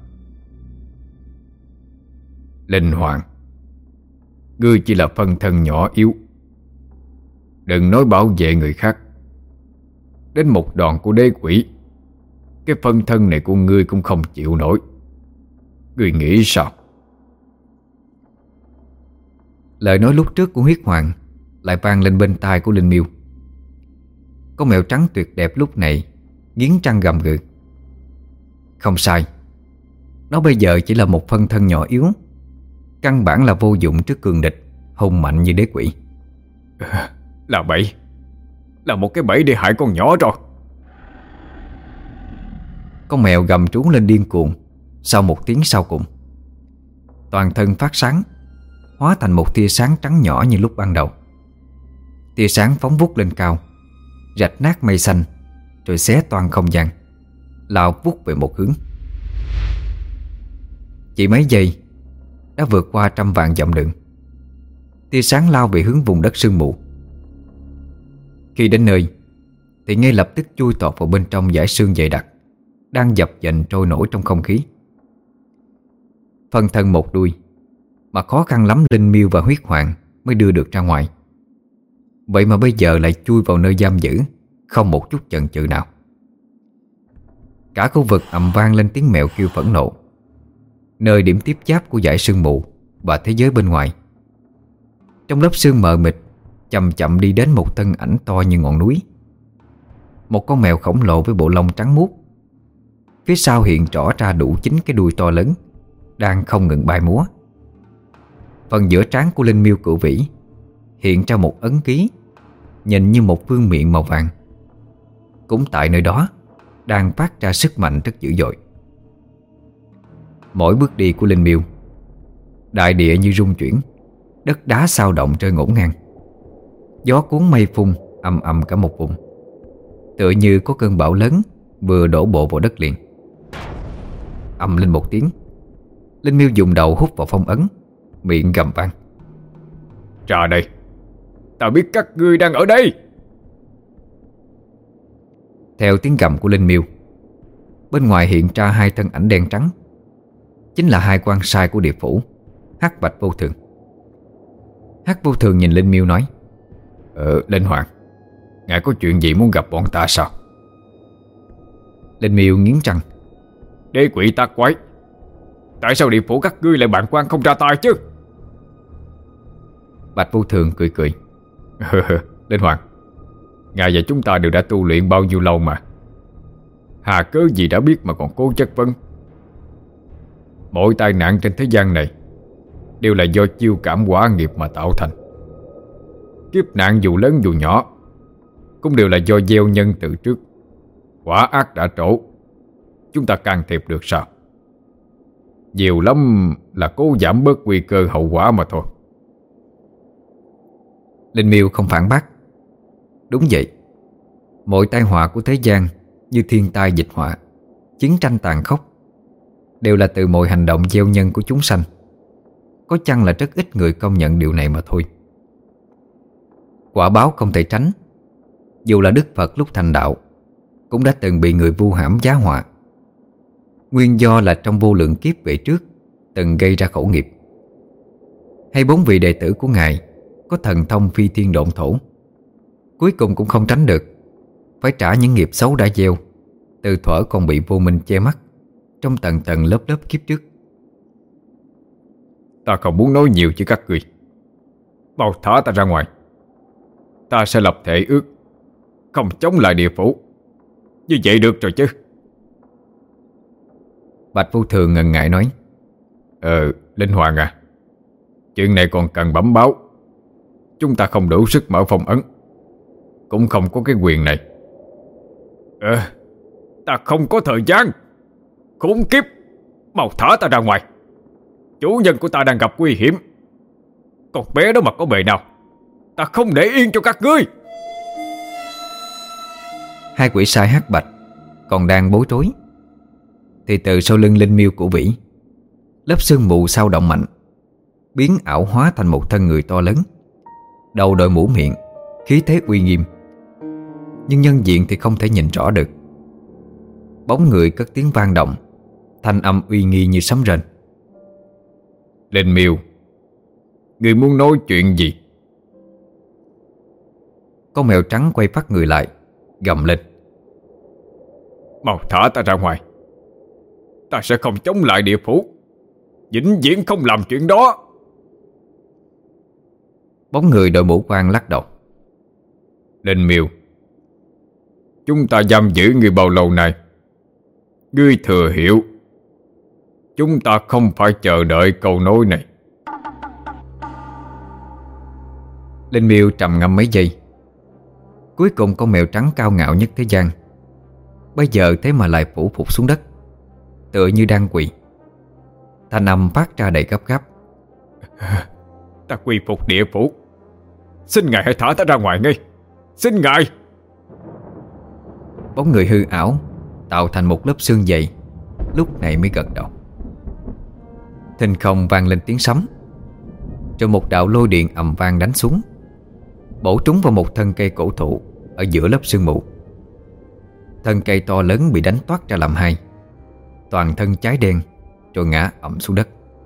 Linh Hoàng, ngươi chỉ là phân thân nhỏ yếu, đừng nói bảo vệ người khác. Đến một đòn của đế quỷ, cái phân thân này của ngươi cũng không chịu nổi. Ngươi nghĩ sao? Lời nói lúc trước của huyết hoàng lại vang lên bên tai của Linh Miêu. Con mèo trắng tuyệt đẹp lúc này nghiến răng gầm gừ. Không sai, nó bây giờ chỉ là một phân thân nhỏ yếu, căn bản là vô dụng trước cường địch hùng mạnh như đế quỷ. Là bẫy, là một cái bẫy để hại con nhỏ rồi. Con mèo gầm trú lên điên cuồng. Sau một tiếng sau cùng, toàn thân phát sáng, hóa thành một tia sáng trắng nhỏ như lúc ban đầu. Tia sáng phóng vút lên cao, rạch nát mây xanh, rồi xé toang không gian, lao vút về một hướng. Chỉ mấy giây đã vượt qua trăm vạn dặm đường. Tia sáng lao về hướng vùng đất sương mù. Khi đến nơi thì ngay lập tức chui tọt vào bên trong dải sương dày đặc đang dập dềnh trôi nổi trong không khí. Phân thân một đuôi mà khó khăn lắm Linh Miêu và huyết hoàng mới đưa được ra ngoài. Vậy mà bây giờ lại chui vào nơi giam giữ, không một chút chần chừ nào. Cả khu vực ầm vang lên tiếng mèo kêu phẫn nộ. Nơi điểm tiếp giáp của dải sương mù và thế giới bên ngoài, trong lớp sương mờ mịt chậm chậm đi đến một thân ảnh to như ngọn núi. Một con mèo khổng lồ với bộ lông trắng muốt. Phía sau hiện rõ ra đủ chín cái đuôi to lớn đang không ngừng bay múa. Phần giữa trán của Linh Miêu Cửu Vĩ hiện ra một ấn ký, nhìn như một vương miện màu vàng. Cũng tại nơi đó đang phát ra sức mạnh rất dữ dội. Mỗi bước đi của Linh Miêu, đại địa như rung chuyển, đất đá xao động rơi ngổn ngang. Gió cuốn mây phun ầm ầm cả một vùng, tựa như có cơn bão lớn vừa đổ bộ vào đất liền. Ầm lên một tiếng, Linh Miêu dùng đầu hút vào phong ấn, miệng gầm vang: Ra đây, ta biết các ngươi đang ở đây. Theo tiếng gầm của Linh Miêu, bên ngoài hiện ra hai thân ảnh đen trắng, chính là hai quan sai của Điệp Phủ, Hắc Bạch Vô Thường. Hắc Vô Thường nhìn Linh Miêu nói: Ờ, Linh Hoàng, ngài có chuyện gì muốn gặp bọn ta sao? Linh Miêu nghiến răng: Đế quỷ ta quái, tại sao Điệp Phủ các ngươi lại bàng quan không ra tay chứ? Bạch Vô Thường cười cười: Linh Hoàng, ngài và chúng ta đều đã tu luyện bao nhiêu lâu mà, hà cớ gì đã biết mà còn cố chất vấn. Mỗi tai nạn trên thế gian này đều là do chiêu cảm quả nghiệp mà tạo thành. Kiếp nạn dù lớn dù nhỏ cũng đều là do gieo nhân từ trước. Quả ác đã trổ, chúng ta can thiệp được sao? Nhiều lắm là cố giảm bớt nguy cơ hậu quả mà thôi. Linh Miêu không phản bác: Đúng vậy, mọi tai họa của thế gian như thiên tai dịch họa, chiến tranh tàn khốc, đều là từ mọi hành động gieo nhân của chúng sanh. Có chăng là rất ít người công nhận điều này mà thôi. Quả báo không thể tránh. Dù là Đức Phật lúc thành đạo cũng đã từng bị người vu hãm giá họa. Nguyên do là trong vô lượng kiếp về trước từng gây ra khẩu nghiệp. Hay bốn vị đệ tử của Ngài có thần thông phi thiên độn thổ, cuối cùng cũng không tránh được, phải trả những nghiệp xấu đã gieo, từ thuở còn bị vô minh che mắt trong tầng tầng lớp lớp kiếp trước. Ta không muốn nói nhiều với các ngươi, mau thả ta ra ngoài. Ta sẽ lập thể ước không chống lại Địa Phủ. Như vậy được rồi chứ? Bạch Vô Thường ngần ngại nói: Ờ, Linh Hoàng à, chuyện này còn cần bẩm báo. Chúng ta không đủ sức mở phong ấn, cũng không có cái quyền này. Ờ, ta không có thời gian. Khốn kiếp, mau thả ta ra ngoài. Chủ nhân của ta đang gặp nguy hiểm. Con bé đó mà có bề nào, ta không để yên cho các ngươi. Hai quỷ sai hắc bạch còn đang bối rối thì từ sau lưng linh miêu của Vĩ, lớp sương mù sao động mạnh, biến ảo hóa thành một thân người to lớn, đầu đội mũ miệng, khí thế uy nghiêm. Nhưng nhân diện thì không thể nhìn rõ được. Bóng người cất tiếng vang động, thanh âm uy nghi như sấm rền. Linh miêu, người muốn nói chuyện gì? Con mèo trắng quay phát người lại, gầm lên. Mau thả ta ra ngoài. Ta sẽ không chống lại địa phủ, vĩnh viễn không làm chuyện đó. Bóng người đội mũ quan lắc đầu. Linh miêu, chúng ta giam giữ người bao lâu nay? Ngươi thừa hiểu chúng ta không phải chờ đợi câu nói này. Linh miêu trầm ngâm mấy giây. Cuối cùng con mèo trắng cao ngạo nhất thế gian bây giờ thế mà lại phủ phục xuống đất, tựa như đang quỳ. Thanh âm phát ra đầy gấp gáp. Ta quy phục địa phủ, xin ngài hãy thả ta ra ngoài ngay. Xin ngài. Bóng người hư ảo tạo thành một lớp xương dày, lúc này mới gật đầu. Thình không vang lên tiếng sấm, rồi một đạo lôi điện ầm vang đánh xuống, bổ trúng vào một thân cây cổ thụ ở giữa lớp sương mù. Thân cây to lớn bị đánh toát ra làm hai, toàn thân cháy đen, rồi ngã ầm xuống đất.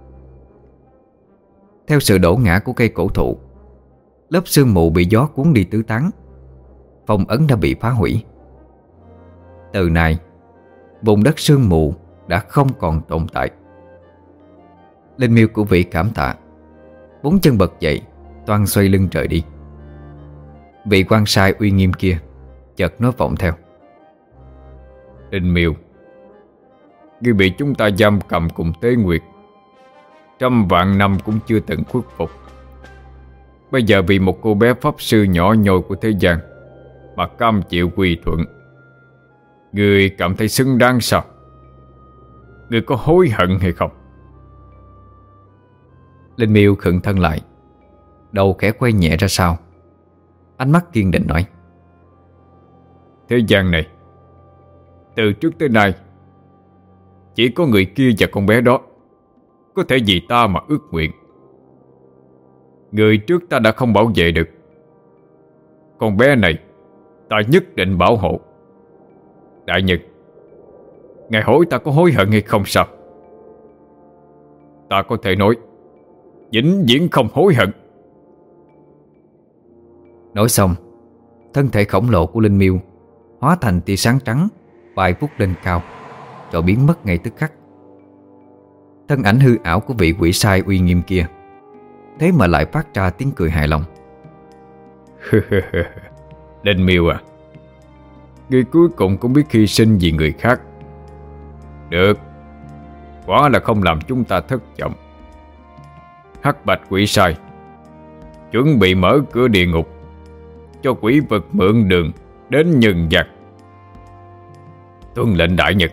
Theo sự đổ ngã của cây cổ thụ, lớp sương mù bị gió cuốn đi tứ tán. Phong ấn đã bị phá hủy. Từ nay, vùng đất sương mù đã không còn tồn tại. Linh miêu của Vĩ cảm tạ, bốn chân bật dậy, toan xoay lưng rời đi. Vị quan sai uy nghiêm kia chợt nói vọng theo. Linh miêu, ngươi bị chúng ta giam cầm cùng Tế Nguyệt trăm vạn năm cũng chưa từng khuất phục. Bây giờ vì một cô bé pháp sư nhỏ nhoi của thế gian mà cam chịu quy thuận, ngươi cảm thấy xứng đáng sao? Ngươi có hối hận hay không? Linh miêu khựng thân lại, đầu khẽ quay nhẹ ra sau, ánh mắt kiên định nói. Thế gian này, từ trước tới nay, chỉ có người kia và con bé đó có thể vì ta mà ước nguyện. Người trước ta đã không bảo vệ được, con bé này ta nhất định bảo hộ. Đại nhân, ngài hỏi ta có hối hận hay không sao? Ta có thể nói vĩnh viễn không hối hận. Nói xong, thân thể khổng lồ của Linh miêu hóa thành tia sáng trắng bay vút lên cao, rồi biến mất ngay tức khắc. Thân ảnh hư ảo của vị quỷ sai uy nghiêm kia thế mà lại phát ra tiếng cười hài lòng. Linh miêu à, ngươi cuối cùng cũng biết hy sinh vì người khác. Được, quả là không làm chúng ta thất vọng. Hắc bạch quỷ sai, chuẩn bị mở cửa địa ngục cho quỷ vật mượn đường đến nhân gian. Tuân lệnh đại nhật.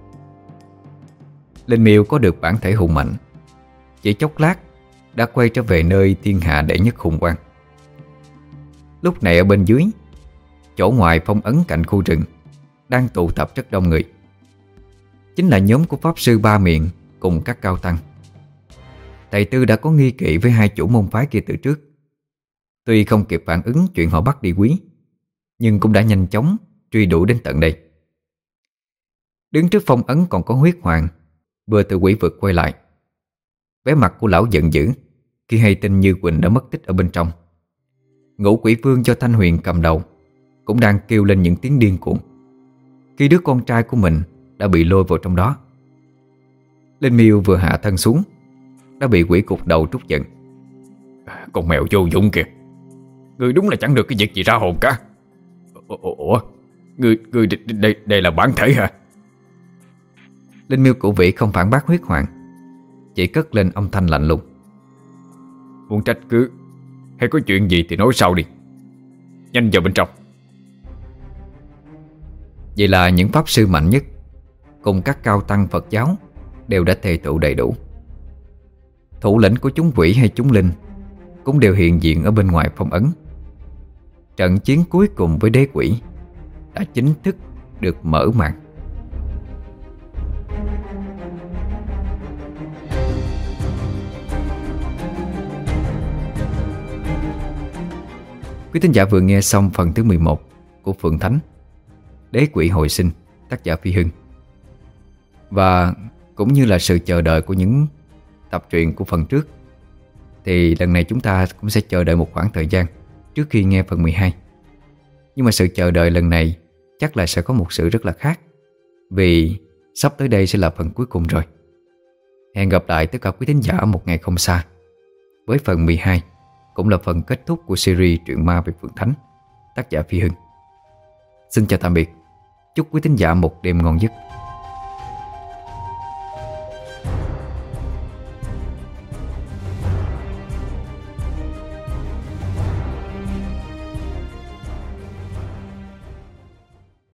Linh miêu có được bản thể hùng mạnh, chỉ chốc lát đã quay trở về nơi thiên hạ đệ nhất hùng quan. Lúc này ở bên dưới, chỗ ngoài phong ấn cạnh khu rừng, đang tụ tập rất đông người. Chính là nhóm của pháp sư Ba Miệng cùng các cao tăng. Thầy Tư đã có nghi kỵ với hai chủ môn phái kia từ trước. Tuy không kịp phản ứng chuyện họ bắt đi Quý, nhưng cũng đã nhanh chóng truy đuổi đến tận đây. Đứng trước phong ấn còn có Huyết Hoàng vừa từ quỷ vực quay lại. Vẻ mặt của lão giận dữ khi hay tin Như Quỳnh đã mất tích ở bên trong. Ngũ Quỷ Vương do Thanh Huyền cầm đầu cũng đang kêu lên những tiếng điên cuồng khi đứa con trai của mình đã bị lôi vào trong đó. Linh miêu vừa hạ thân xuống đã bị quỷ cục đầu trút giận. Con mèo vô dụng kìa, ngươi đúng là chẳng được cái việc gì ra hồn cả. Ủa, ngươi, ngươi đây, đây là bản thể hả? Linh miêu của Vĩ không phản bác Huyết Hoàng, chỉ cất lên âm thanh lạnh lùng. Muốn trách cứ hay có chuyện gì thì nói sau đi, nhanh vào bên trong. Vậy là những pháp sư mạnh nhất cùng các cao tăng Phật giáo đều đã tề tụ đầy đủ. Thủ lĩnh của chúng quỷ hay chúng linh cũng đều hiện diện ở bên ngoài phong ấn. Trận chiến cuối cùng với đế quỷ đã chính thức được mở màn. Quý thính giả vừa nghe xong phần thứ mười một của Phượng Thánh, Đế Quỷ Hồi Sinh, tác giả Phi Hưng. Và cũng như là sự chờ đợi của những tập truyện của phần trước, thì lần này chúng ta cũng sẽ chờ đợi một khoảng thời gian trước khi nghe phần mười hai. Nhưng mà sự chờ đợi lần này chắc là sẽ có một sự rất là khác, vì sắp tới đây sẽ là phần cuối cùng rồi. Hẹn gặp lại tất cả quý thính giả một ngày không xa với phần mười hai, cũng là phần kết thúc của series truyện ma về Phượng Thánh, tác giả Phi Hưng. Xin chào tạm biệt. Chúc quý thính giả một đêm ngon giấc.